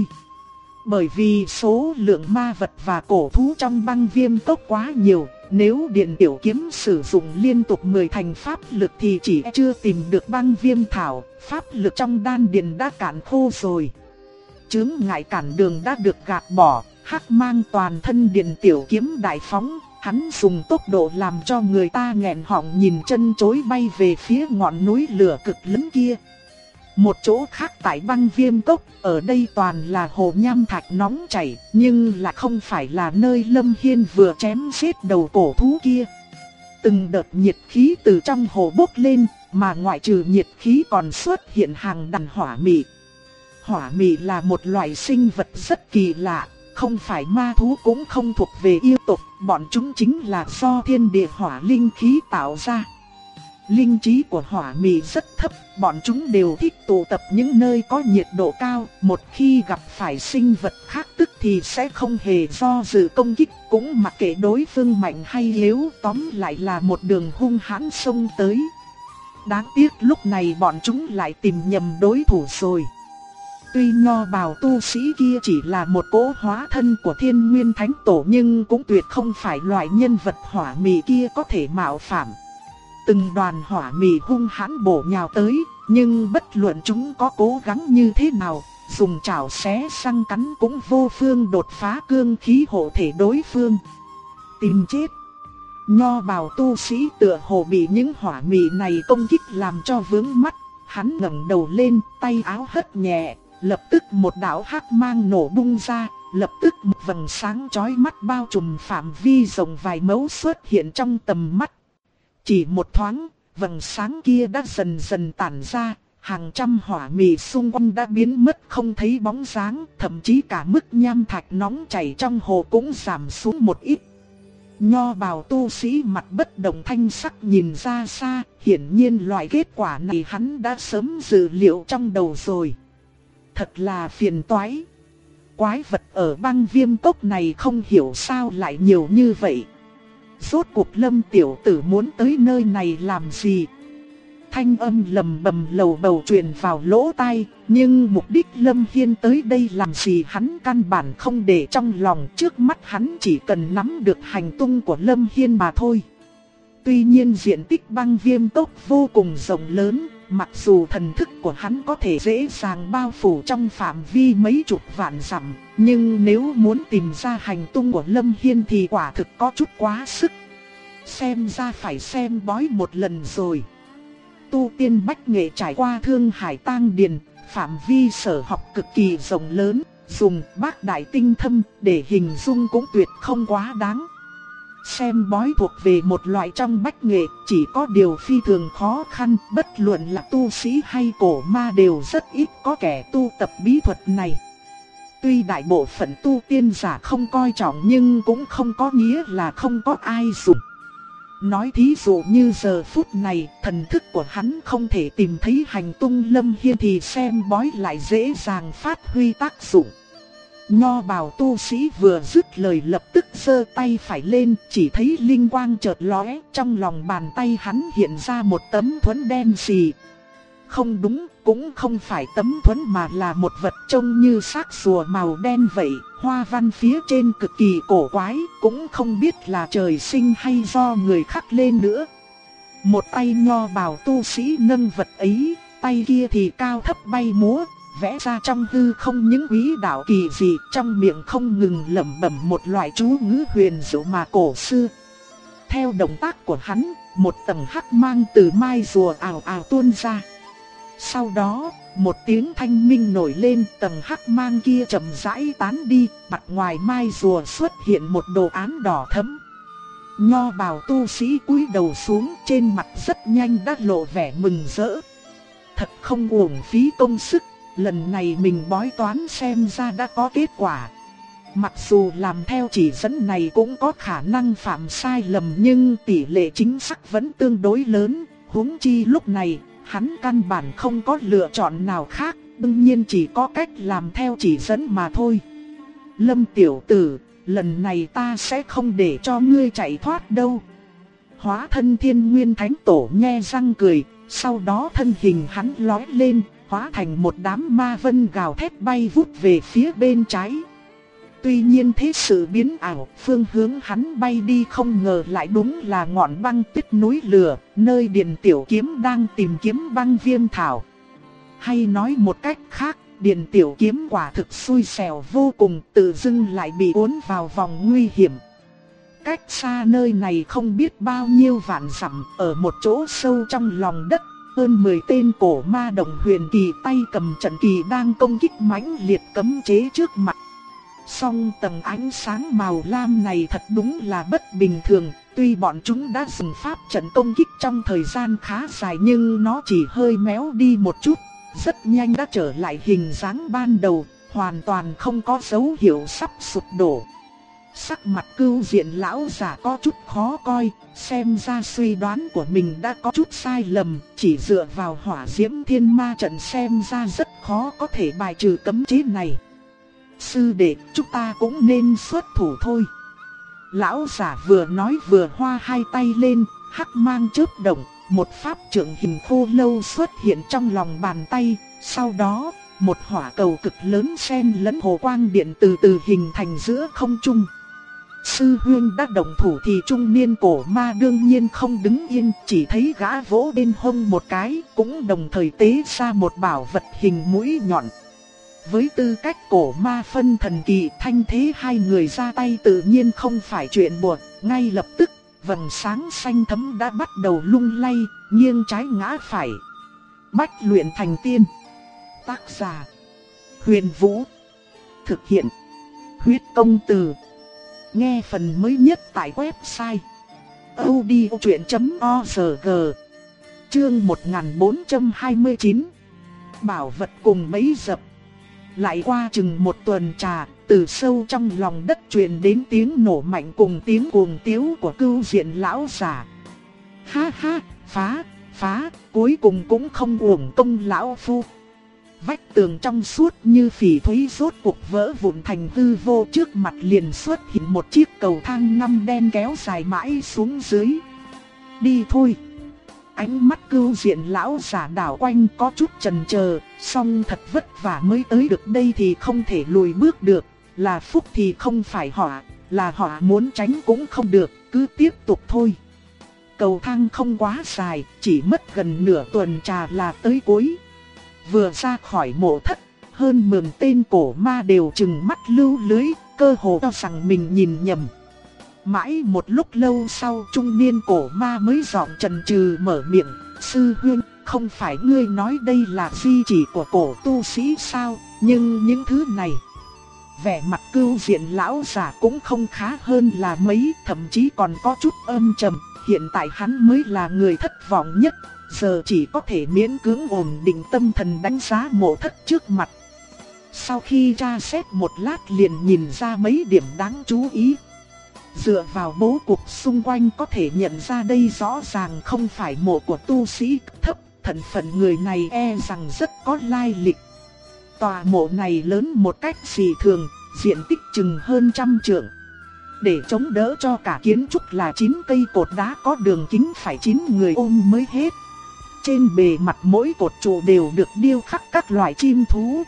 Bởi vì số lượng ma vật và cổ thú trong băng viêm cốc quá nhiều, nếu Điền Tiểu Kiếm sử dụng liên tục 10 thành pháp lực thì chỉ chưa tìm được băng viêm thảo, pháp lực trong đan điền đã cạn khô rồi. Chướng ngại cản đường đã được gạt bỏ, hắc mang toàn thân Điền Tiểu Kiếm đại phóng, hắn dùng tốc độ làm cho người ta nghẹn họng nhìn chân chối bay về phía ngọn núi lửa cực lớn kia. Một chỗ khác tại băng viêm cốc, ở đây toàn là hồ nham thạch nóng chảy, nhưng lại không phải là nơi Lâm Hiên vừa chém giết đầu cổ thú kia. Từng đợt nhiệt khí từ trong hồ bốc lên, mà ngoại trừ nhiệt khí còn xuất hiện hàng đàn hỏa mị. Hỏa mị là một loại sinh vật rất kỳ lạ, không phải ma thú cũng không thuộc về yêu tộc, bọn chúng chính là do thiên địa hỏa linh khí tạo ra. Linh trí của hỏa mị rất thấp, bọn chúng đều thích tụ tập những nơi có nhiệt độ cao, một khi gặp phải sinh vật khác tức thì sẽ không hề do dự công kích, cũng mặc kệ đối phương mạnh hay yếu, tóm lại là một đường hung hãn xông tới. Đáng tiếc lúc này bọn chúng lại tìm nhầm đối thủ rồi. Tuy Nho Bào tu sĩ kia chỉ là một cỗ hóa thân của Thiên Nguyên Thánh Tổ nhưng cũng tuyệt không phải loại nhân vật hỏa mị kia có thể mạo phạm. Từng đoàn hỏa mị hung hãn bổ nhào tới, nhưng bất luận chúng có cố gắng như thế nào, dùng chảo xé răng cắn cũng vô phương đột phá cương khí hộ thể đối phương. Tìm chết! Nho Bào tu sĩ tựa hồ bị những hỏa mị này công kích làm cho vướng mắt, hắn ngẩng đầu lên, tay áo hất nhẹ, lập tức một đạo hắc mang nổ bung ra, lập tức một vầng sáng chói mắt bao trùm phạm vi rộng vài mẫu xuất hiện trong tầm mắt. Chỉ một thoáng, vầng sáng kia đã dần dần tản ra, hàng trăm hỏa mị xung quanh đã biến mất không thấy bóng dáng, thậm chí cả mức nham thạch nóng chảy trong hồ cũng giảm xuống một ít. Nho Bào tu sĩ mặt bất động thanh sắc nhìn ra xa, hiển nhiên loại kết quả này hắn đã sớm dự liệu trong đầu rồi. Thật là phiền toái. Quái vật ở băng viêm cốc này không hiểu sao lại nhiều như vậy. Rốt cuộc Lâm tiểu tử muốn tới nơi này làm gì? Thanh âm lầm bầm lầu bầu truyền vào lỗ tai, nhưng mục đích Lâm Hiên tới đây làm gì hắn căn bản không để trong lòng, trước mắt hắn chỉ cần nắm được hành tung của Lâm Hiên mà thôi. Tuy nhiên diện tích băng viêm cốc vô cùng rộng lớn, mặc dù thần thức của hắn có thể dễ dàng bao phủ trong phạm vi mấy chục vạn dặm, nhưng nếu muốn tìm ra hành tung của Lâm Hiên thì quả thực có chút quá sức. Xem ra phải xem bói một lần rồi. Tu tiên bách nghệ trải qua Thương Hải Tang Điền, phạm vi sở học cực kỳ rộng lớn, dùng bác đại tinh thâm để hình dung cũng tuyệt không quá đáng. Xem bói thuộc về một loại trong bách nghệ, chỉ có điều phi thường khó khăn, bất luận là tu sĩ hay cổ ma đều rất ít có kẻ tu tập bí thuật này. Tuy đại bộ phận tu tiên giả không coi trọng nhưng cũng không có nghĩa là không có ai dùng. Nói thí dụ như giờ phút này, thần thức của hắn không thể tìm thấy hành tung Lâm Hiên thì xem bói lại dễ dàng phát huy tác dụng. Nho Bào tu sĩ vừa dứt lời lập tức giơ tay phải lên, chỉ thấy linh quang chợt lóe, trong lòng bàn tay hắn hiện ra một tấm thuẫn đen xì. Không đúng, cũng không phải tấm thuẫn mà là một vật trông như xác rùa màu đen vậy, hoa văn phía trên cực kỳ cổ quái, cũng không biết là trời sinh hay do người khắc lên nữa. Một tay Nho Bào tu sĩ nâng vật ấy, tay kia thì cao thấp bay múa, vẽ ra trong hư không những quý đạo kỳ dị, trong miệng không ngừng lẩm bẩm một loại chú ngữ huyền diệu mà cổ xưa. Theo động tác của hắn, một tầng hắc mang từ mai rùa ào ào tuôn ra. Sau đó, một tiếng thanh minh nổi lên, tầng hắc mang kia chậm rãi tán đi, mặt ngoài mai rùa xuất hiện một đồ án đỏ thẫm. Nho bào tu sĩ cúi đầu xuống, trên mặt rất nhanh đã lộ vẻ mừng rỡ. Thật không uổng phí công sức, lần này mình bói toán xem ra đã có kết quả. Mặc dù làm theo chỉ dẫn này cũng có khả năng phạm sai lầm, nhưng tỷ lệ chính xác vẫn tương đối lớn. Huống chi lúc này, hắn căn bản không có lựa chọn nào khác, đương nhiên chỉ có cách làm theo chỉ dẫn mà thôi. Lâm tiểu tử, lần này ta sẽ không để cho ngươi chạy thoát đâu. Hóa thân Thiên Nguyên Thánh Tổ nhe răng cười, sau đó thân hình hắn lói lên, hóa thành một đám ma vân gào thét bay vút về phía bên trái. Tuy nhiên thế sự biến ảo, phương hướng hắn bay đi không ngờ lại đúng là ngọn băng tuyết núi lửa, nơi Điền Tiểu Kiếm đang tìm kiếm băng viêm thảo. Hay nói một cách khác, Điền Tiểu Kiếm quả thực xui xẻo vô cùng, tự dưng lại bị cuốn vào vòng nguy hiểm. Cách xa nơi này không biết bao nhiêu vạn dặm, ở một chỗ sâu trong lòng đất, hơn 10 tên cổ ma đồng huyền kỳ tay cầm trận kỳ đang công kích mãnh liệt cấm chế trước mặt. Song tầng ánh sáng màu lam này thật đúng là bất bình thường, tuy bọn chúng đã dùng pháp trận công kích trong thời gian khá dài nhưng nó chỉ hơi méo đi một chút, rất nhanh đã trở lại hình dáng ban đầu, hoàn toàn không có dấu hiệu sắp sụp đổ. Sắc mặt Cưu Diện lão giả có chút khó coi, xem ra suy đoán của mình đã có chút sai lầm, chỉ dựa vào hỏa diễm thiên ma trận xem ra rất khó có thể bài trừ cấm chế này. Sư đệ, chúng ta cũng nên xuất thủ thôi. Lão giả vừa nói vừa hoa hai tay lên, hắc mang chớp động, một pháp trượng hình khô lâu xuất hiện trong lòng bàn tay, sau đó, một hỏa cầu cực lớn xen lẫn hồ quang điện từ từ hình thành giữa không trung. Sư huynh đã động thủ thì trung niên cổ ma đương nhiên không đứng yên, chỉ thấy gã vỗ bên hông một cái, cũng đồng thời tế ra một bảo vật hình mũi nhọn. Với tư cách cổ ma phân thần kỳ, thanh thế hai người ra tay tự nhiên không phải chuyện buồn, ngay lập tức, vầng sáng xanh thẫm đã bắt đầu lung lay, nghiêng trái ngã phải. Bách luyện thành tiên. Tác giả: Huyền Vũ. Thực hiện: Huyết Công Từ. Nghe phần mới nhất tại website audiochuyện.org. Chương 1429. Bảo vật cùng bẫy dập. Lại qua chừng một tuần trà, từ sâu trong lòng đất truyền đến tiếng nổ mạnh cùng tiếng cuồng tiếu của Cưu Diện lão giả. Ha ha, phá, cuối cùng cũng không uổng công lão phu. Vách tường trong suốt như phỉ thúy rốt cuộc vỡ vụn thành hư vô, trước mặt liền xuất hiện một chiếc cầu thang ngăm đen kéo dài mãi xuống dưới. Đi thôi. Ánh mắt Cưu Diện lão giả đảo quanh có chút chần chờ, song thật vất vả mới tới được đây thì không thể lùi bước được, là phúc thì không phải họa, là họa muốn tránh cũng không được, cứ tiếp tục thôi. Cầu thang không quá dài, chỉ mất gần nửa tuần trà là tới cuối. Vừa ra khỏi mộ thất, hơn 10 tên cổ ma đều trừng mắt lưu lưới, cơ hồ cho rằng mình nhìn nhầm. Mãi một lúc lâu sau, trung niên cổ ma mới giọng chần chừ mở miệng: sư huynh, không phải ngươi nói đây là di chỉ của cổ tu sĩ sao, nhưng những thứ này... Vẻ mặt Cưu Diện lão giả cũng không khá hơn là mấy, thậm chí còn có chút âm trầm. Hiện tại hắn mới là người thất vọng nhất, giờ chỉ có thể miễn cưỡng ổn định tâm thần đánh giá mộ thất trước mặt. Sau khi tra xét một lát liền nhìn ra mấy điểm đáng chú ý. Dựa vào bố cục xung quanh có thể nhận ra đây rõ ràng không phải mộ của tu sĩ thấp, thân phận người này e rằng rất có lai lịch. Tòa mộ này lớn một cách dị thường, diện tích chừng hơn 100 trượng. Để chống đỡ cho cả kiến trúc là 9 cây cột đá có đường kính phải 9 người ôm mới hết. Trên bề mặt mỗi cột trụ đều được điêu khắc các loại chim thú.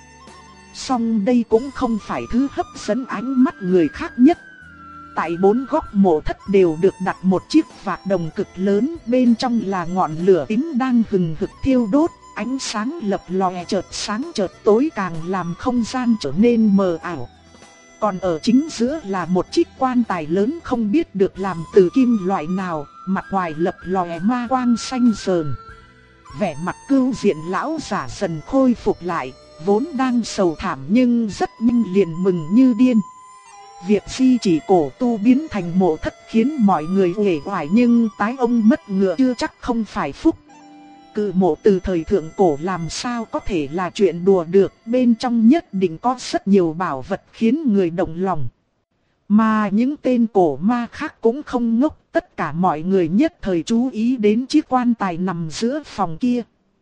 Song đây cũng không phải thứ hấp dẫn ánh mắt người khác nhất. Tại 4 góc mộ thất đều được đặt một chiếc vạc đồng cực lớn, bên trong là ngọn lửa tím đang hừng hực thiêu đốt, ánh sáng lập lòe chợt sáng chợt tối càng làm không gian trở nên mờ ảo. Còn ở chính giữa là một chiếc quan tài lớn không biết được làm từ kim loại nào, mặt ngoài lập lòe ma quang xanh sờn. Vẻ mặt Cưu Diện lão giả dần khôi phục lại, vốn đang sầu thảm nhưng rất nhanh liền mừng như điên. Việc di chỉ cổ tu biến thành mộ thất khiến mọi người uể oải, nhưng tái ông mất ngựa chưa chắc không phải phúc. Cự mộ từ thời thượng cổ làm sao có thể là chuyện đùa được, bên trong nhất định có rất nhiều bảo vật khiến người động lòng. Mà những tên cổ ma khác cũng không ngốc, tất cả mọi người nhất thời chú ý đến chiếc quan tài nằm giữa phòng kia.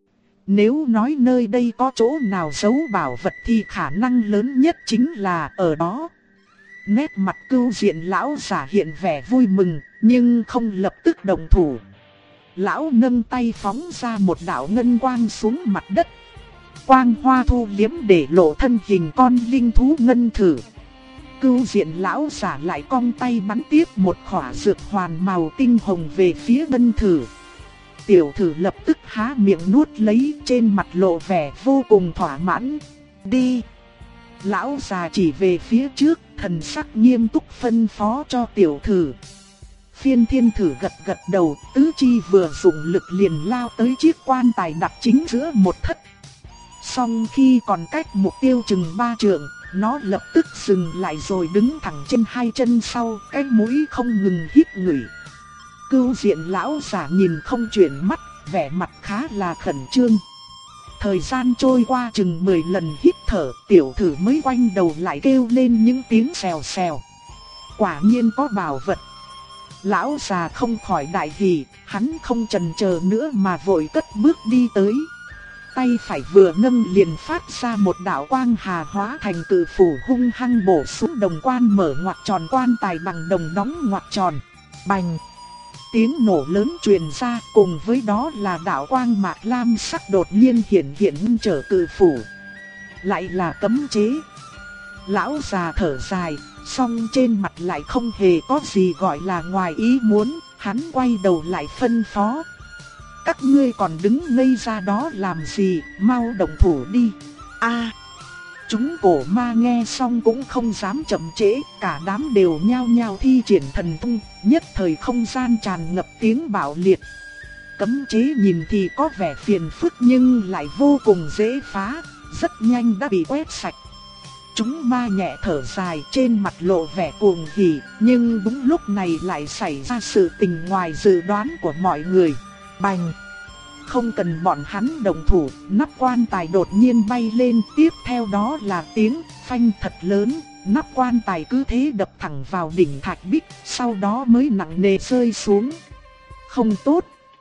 Nếu nói nơi đây có chỗ nào giấu bảo vật thì khả năng lớn nhất chính là ở đó. Nét mặt Cưu Diện lão giả hiện vẻ vui mừng, nhưng không lập tức động thủ. Lão nâng tay phóng ra một đạo ngân quang xuống mặt đất. Quang hoa thu liếm để lộ thân hình con linh thú ngân thử. Cưu Diện lão giả lại cong tay bắn tiếp một khỏa dược hoàn màu tinh hồng về phía ngân thử. Tiểu thử lập tức há miệng nuốt lấy, trên mặt lộ vẻ vô cùng thỏa mãn. Đi! Lão già chỉ về phía trước, thần sắc nghiêm túc phân phó cho tiểu thử. Phiên Thiên thử gật gật đầu, tứ chi vừa dùng lực liền lao tới chiếc quan tài đặt chính giữa một thất. Song khi còn cách mục tiêu chừng 3 trượng, nó lập tức dừng lại rồi đứng thẳng trên hai chân sau, cái mũi không ngừng hít ngửi. Cưu Diện lão giả nhìn không chuyển mắt, vẻ mặt khá là khẩn trương. Thời gian trôi qua chừng 10 lần hít thở, tiểu thử mới quay đầu lại kêu lên những tiếng xèo xèo. Quả nhiên có bảo vật. Lão già không khỏi đại hỉ, hắn không chần chờ nữa mà vội cất bước đi tới. Tay phải vừa nâng liền phát ra một đạo quang hà hóa thành cự phủ hung hăng bổ xuống đồng quan, mở ngoặc tròn quan tài bằng đồng đóng ngoặc tròn. Bành! Tiếng nổ lớn truyền ra, cùng với đó là đạo quang mạc lam sắc đột nhiên hiện ngăn trở cự phủ. Lại là cấm chế. Lão già thở dài, song trên mặt lại không hề có gì gọi là ngoài ý muốn, hắn quay đầu lại phân phó. Các ngươi còn đứng ngây ra đó làm gì, mau động thủ đi. Chúng cổ ma nghe xong cũng không dám chậm trễ, cả đám đều nhao nhao thi triển thần thông, nhất thời không gian tràn ngập tiếng bạo liệt. Cấm chế nhìn thì có vẻ phiền phức nhưng lại vô cùng dễ phá, rất nhanh đã bị quét sạch. Chúng ma nhẹ thở dài, trên mặt lộ vẻ cuồng hỉ, nhưng đúng lúc này lại xảy ra sự tình ngoài dự đoán của mọi người. Bành! Không cần bọn hắn động thủ, nắp quan tài đột nhiên bay lên, tiếp theo đó là tiếng phanh thật lớn, nắp quan tài cứ thế đập thẳng vào đỉnh thạch bích, sau đó mới nặng nề rơi xuống. Không tốt!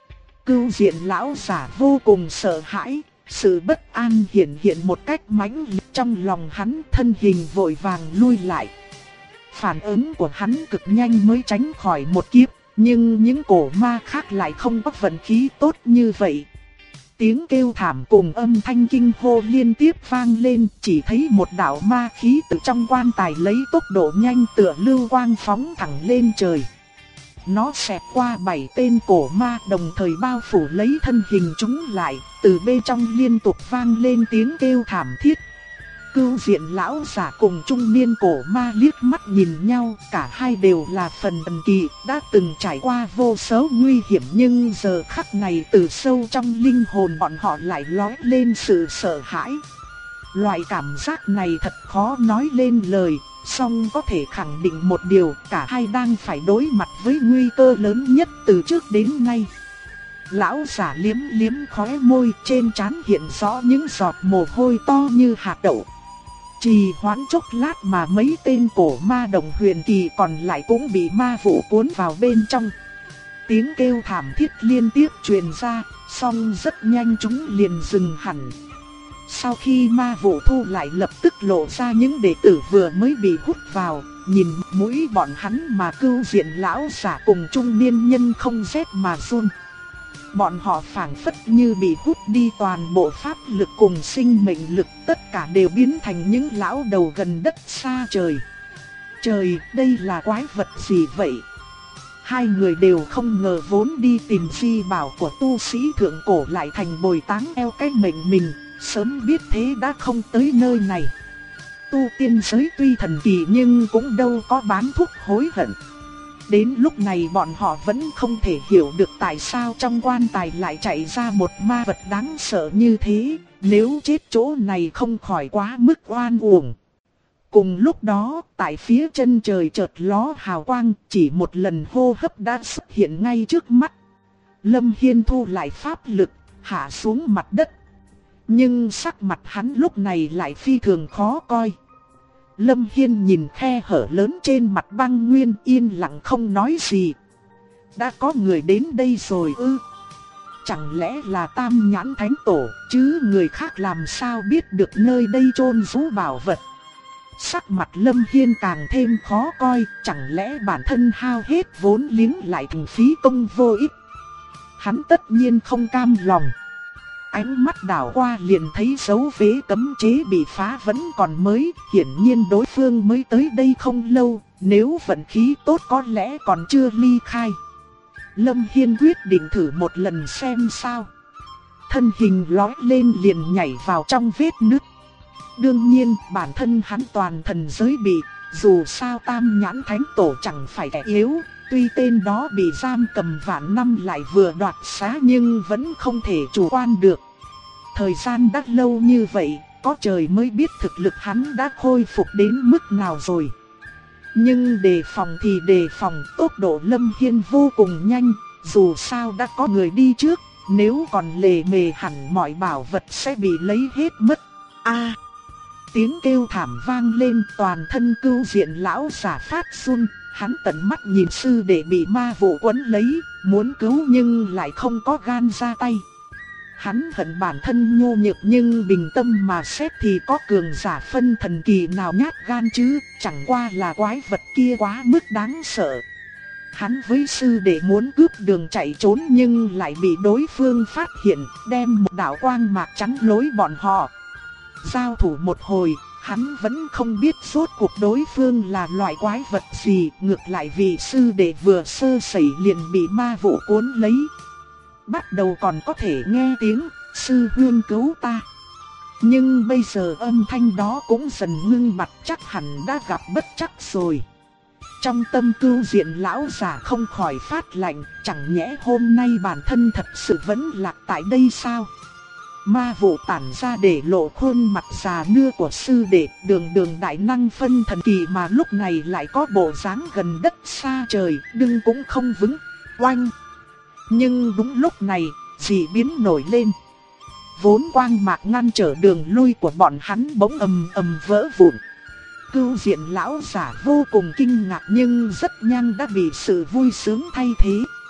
Cưu Diện lão giả vô cùng sợ hãi, sự bất an hiện một cách mãnh liệt trong lòng hắn, thân hình vội vàng lui lại. Phản ứng của hắn cực nhanh mới tránh khỏi một kiếp. Nhưng những cổ ma khác lại không có vận khí tốt như vậy. Tiếng kêu thảm cùng âm thanh kinh hô liên tiếp vang lên, chỉ thấy một đạo ma khí từ trong quan tài lấy tốc độ nhanh tựa lưu quang phóng thẳng lên trời. Nó xẹt qua 7 tên cổ ma đồng thời bao phủ lấy thân hình chúng lại, từ bên trong liên tục vang lên tiếng kêu thảm thiết. Cưu Diện lão giả cùng trung niên cổ ma liếc mắt nhìn nhau, cả hai đều là phần thần kỳ, đã từng trải qua vô số nguy hiểm nhưng giờ khắc này từ sâu trong linh hồn bọn họ lại lóe lên sự sợ hãi. Loại cảm giác này thật khó nói lên lời, song có thể khẳng định một điều, cả hai đang phải đối mặt với nguy cơ lớn nhất từ trước đến nay. Lão giả liếm liếm khóe môi, trên trán hiện rõ những giọt mồ hôi to như hạt đậu. Trì hoãn chốc lát mà mấy tên cổ ma đồng huyền kỳ còn lại cũng bị ma vụ cuốn vào bên trong. Tiếng kêu thảm thiết liên tiếp truyền ra, song rất nhanh chúng liền dừng hẳn. Sau khi ma vụ thu lại lập tức lộ ra những đệ tử vừa mới bị hút vào, nhìn mũi bọn hắn mà Cưu Diện lão giả cùng trung niên nhân không rét mà run. Bọn họ phảng phất như bị hút đi toàn bộ pháp lực cùng sinh mệnh lực, tất cả đều biến thành những lão đầu gần đất xa trời. Trời, đây là quái vật gì vậy? Hai người đều không ngờ vốn đi tìm di bảo của tu sĩ thượng cổ lại thành bồi táng eo cái mệnh mình, sớm biết thế đã không tới nơi này. Tu tiên giới tuy thần kỳ nhưng cũng đâu có bán thuốc hối hận. Đến lúc này bọn họ vẫn không thể hiểu được tại sao trong quan tài lại chạy ra một ma vật đáng sợ như thế, nếu chết chỗ này không khỏi quá mức oan uổng. Cùng lúc đó, tại phía chân trời chợt ló hào quang, chỉ một lần hô hấp đã xuất hiện ngay trước mắt. Lâm Hiên thu lại pháp lực, hạ xuống mặt đất. Nhưng sắc mặt hắn lúc này lại phi thường khó coi. Lâm Hiên nhìn khe hở lớn trên mặt băng nguyên, yên lặng không nói gì. Đã có người đến đây rồi ư? Chẳng lẽ là Tam Nhãn Thánh Tổ, chứ người khác làm sao biết được nơi đây chôn giấu bảo vật? Sắc mặt Lâm Hiên càng thêm khó coi, chẳng lẽ bản thân hao hết vốn liếng lại thành phí công vô ích? Hắn tất nhiên không cam lòng. Ánh mắt đảo qua liền thấy dấu vết cấm chế bị phá vẫn còn mới, hiển nhiên đối phương mới tới đây không lâu, nếu vận khí tốt có lẽ còn chưa ly khai. Lâm Hiên quyết định thử một lần xem sao. Thân hình lói lên liền nhảy vào trong vết nứt. Đương nhiên bản thân hắn toàn thần giới bị, dù sao Tam Nhãn Thánh Tổ chẳng phải kẻ yếu. Tuy tên đó bị giam cầm vạn năm lại vừa đoạt xá nhưng vẫn không thể chủ quan được. Thời gian đã lâu như vậy, có trời mới biết thực lực hắn đã khôi phục đến mức nào rồi. Nhưng đề phòng thì đề phòng, tốc độ Lâm Hiên vô cùng nhanh, dù sao đã có người đi trước, nếu còn lề mề hẳn mọi bảo vật sẽ bị lấy hết mất. Tiếng kêu thảm vang lên, toàn thân Cưu Diện lão giả phát run. Hắn tận mắt nhìn sư đệ bị ma vụ quấn lấy, muốn cứu nhưng lại không có gan ra tay. Hắn hận bản thân nhu nhược nhưng bình tâm mà xét thì có cường giả phân thần kỳ nào nhát gan chứ, chẳng qua là quái vật kia quá mức đáng sợ. Hắn với sư đệ muốn cướp đường chạy trốn nhưng lại bị đối phương phát hiện, đem một đạo quang mạc chắn lối bọn họ. Giao thủ một hồi, hắn vẫn không biết rốt cuộc đối phương là loại quái vật gì, ngược lại vì sư đệ vừa sơ sẩy liền bị ma vụ cuốn lấy. Bắt đầu còn có thể nghe tiếng, sư huynh cứu ta. Nhưng bây giờ âm thanh đó cũng dần ngưng bặt, chắc hẳn đã gặp bất trắc rồi. Trong tâm Cưu Diện lão giả không khỏi phát lạnh, chẳng nhẽ hôm nay bản thân thật sự vẫn lạc tại đây sao? Ma vụ tản ra để lộ khuôn mặt già nua của sư đệ, đường đại năng phân thần kỳ mà lúc này lại có bộ dáng gần đất xa trời, đưng cũng không vững. Oanh! Nhưng đúng lúc này, dị biến nổi lên. Vốn quang mạc ngăn trở đường lui của bọn hắn bỗng ầm ầm vỡ vụn. Cưu Diện lão giả vô cùng kinh ngạc nhưng rất nhanh đã bị sự vui sướng thay thế.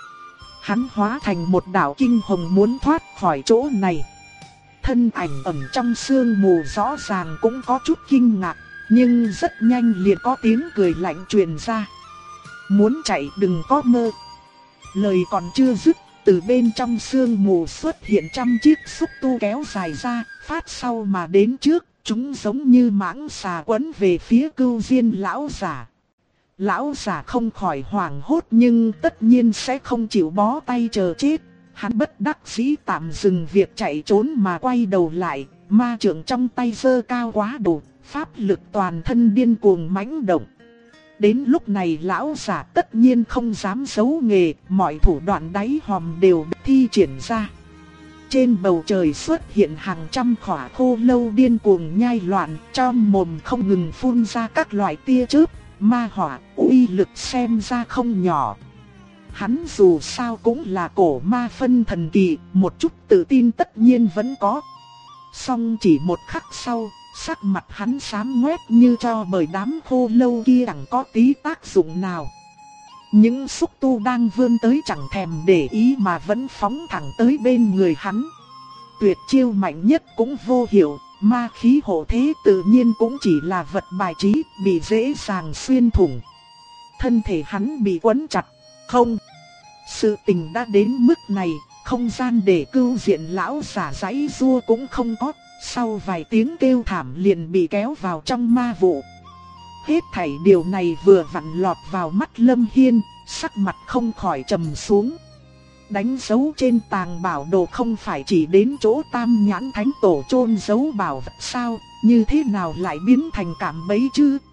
Hắn hóa thành một đạo kinh hồng muốn thoát khỏi chỗ này. Thân ảnh ẩn trong sương mù rõ ràng cũng có chút kinh ngạc, nhưng rất nhanh liền có tiếng cười lạnh truyền ra. Muốn chạy đừng có mơ. Lời còn chưa dứt, từ bên trong sương mù xuất hiện trăm chiếc xúc tu kéo dài ra, phát sau mà đến trước, chúng giống như mãng xà quấn về phía Cưu Diện lão giả. Lão giả không khỏi hoảng hốt nhưng tất nhiên sẽ không chịu bó tay chờ chết. Hắn bất đắc dĩ tạm dừng việc chạy trốn mà quay đầu lại, ma trượng trong tay giơ cao quá độ, pháp lực toàn thân điên cuồng mãnh động. Đến lúc này lão giả tất nhiên không dám giấu nghề, mọi thủ đoạn đáy hòm đều thi triển ra. Trên bầu trời xuất hiện hàng trăm khỏa khô lâu điên cuồng nhai loạn, trong mồm không ngừng phun ra các loại tia chớp, ma hỏa, uy lực xem ra không nhỏ. Hắn dù sao cũng là cổ ma phân thần kỳ, một chút tự tin tất nhiên vẫn có. Song chỉ một khắc sau, sắc mặt hắn xám ngoét như cho bởi đám khô lâu kia chẳng có tí tác dụng nào. Những xúc tu đang vươn tới chẳng thèm để ý mà vẫn phóng thẳng tới bên người hắn. Tuyệt chiêu mạnh nhất cũng vô hiệu, ma khí hộ thế tự nhiên cũng chỉ là vật bài trí, bị dễ dàng xuyên thủng. Thân thể hắn bị quấn chặt, không. Sự tình đã đến mức này, không gian để Cưu Diện lão giả giãy giụa cũng không có, sau vài tiếng kêu thảm liền bị kéo vào trong ma vụ. Hết thảy điều này vừa vặn lọt vào mắt Lâm Hiên, sắc mặt không khỏi trầm xuống. Đánh dấu trên tàng bảo đồ không phải chỉ đến chỗ Tam Nhãn Thánh Tổ chôn giấu bảo vật sao, như thế nào lại biến thành cạm bẫy chứ?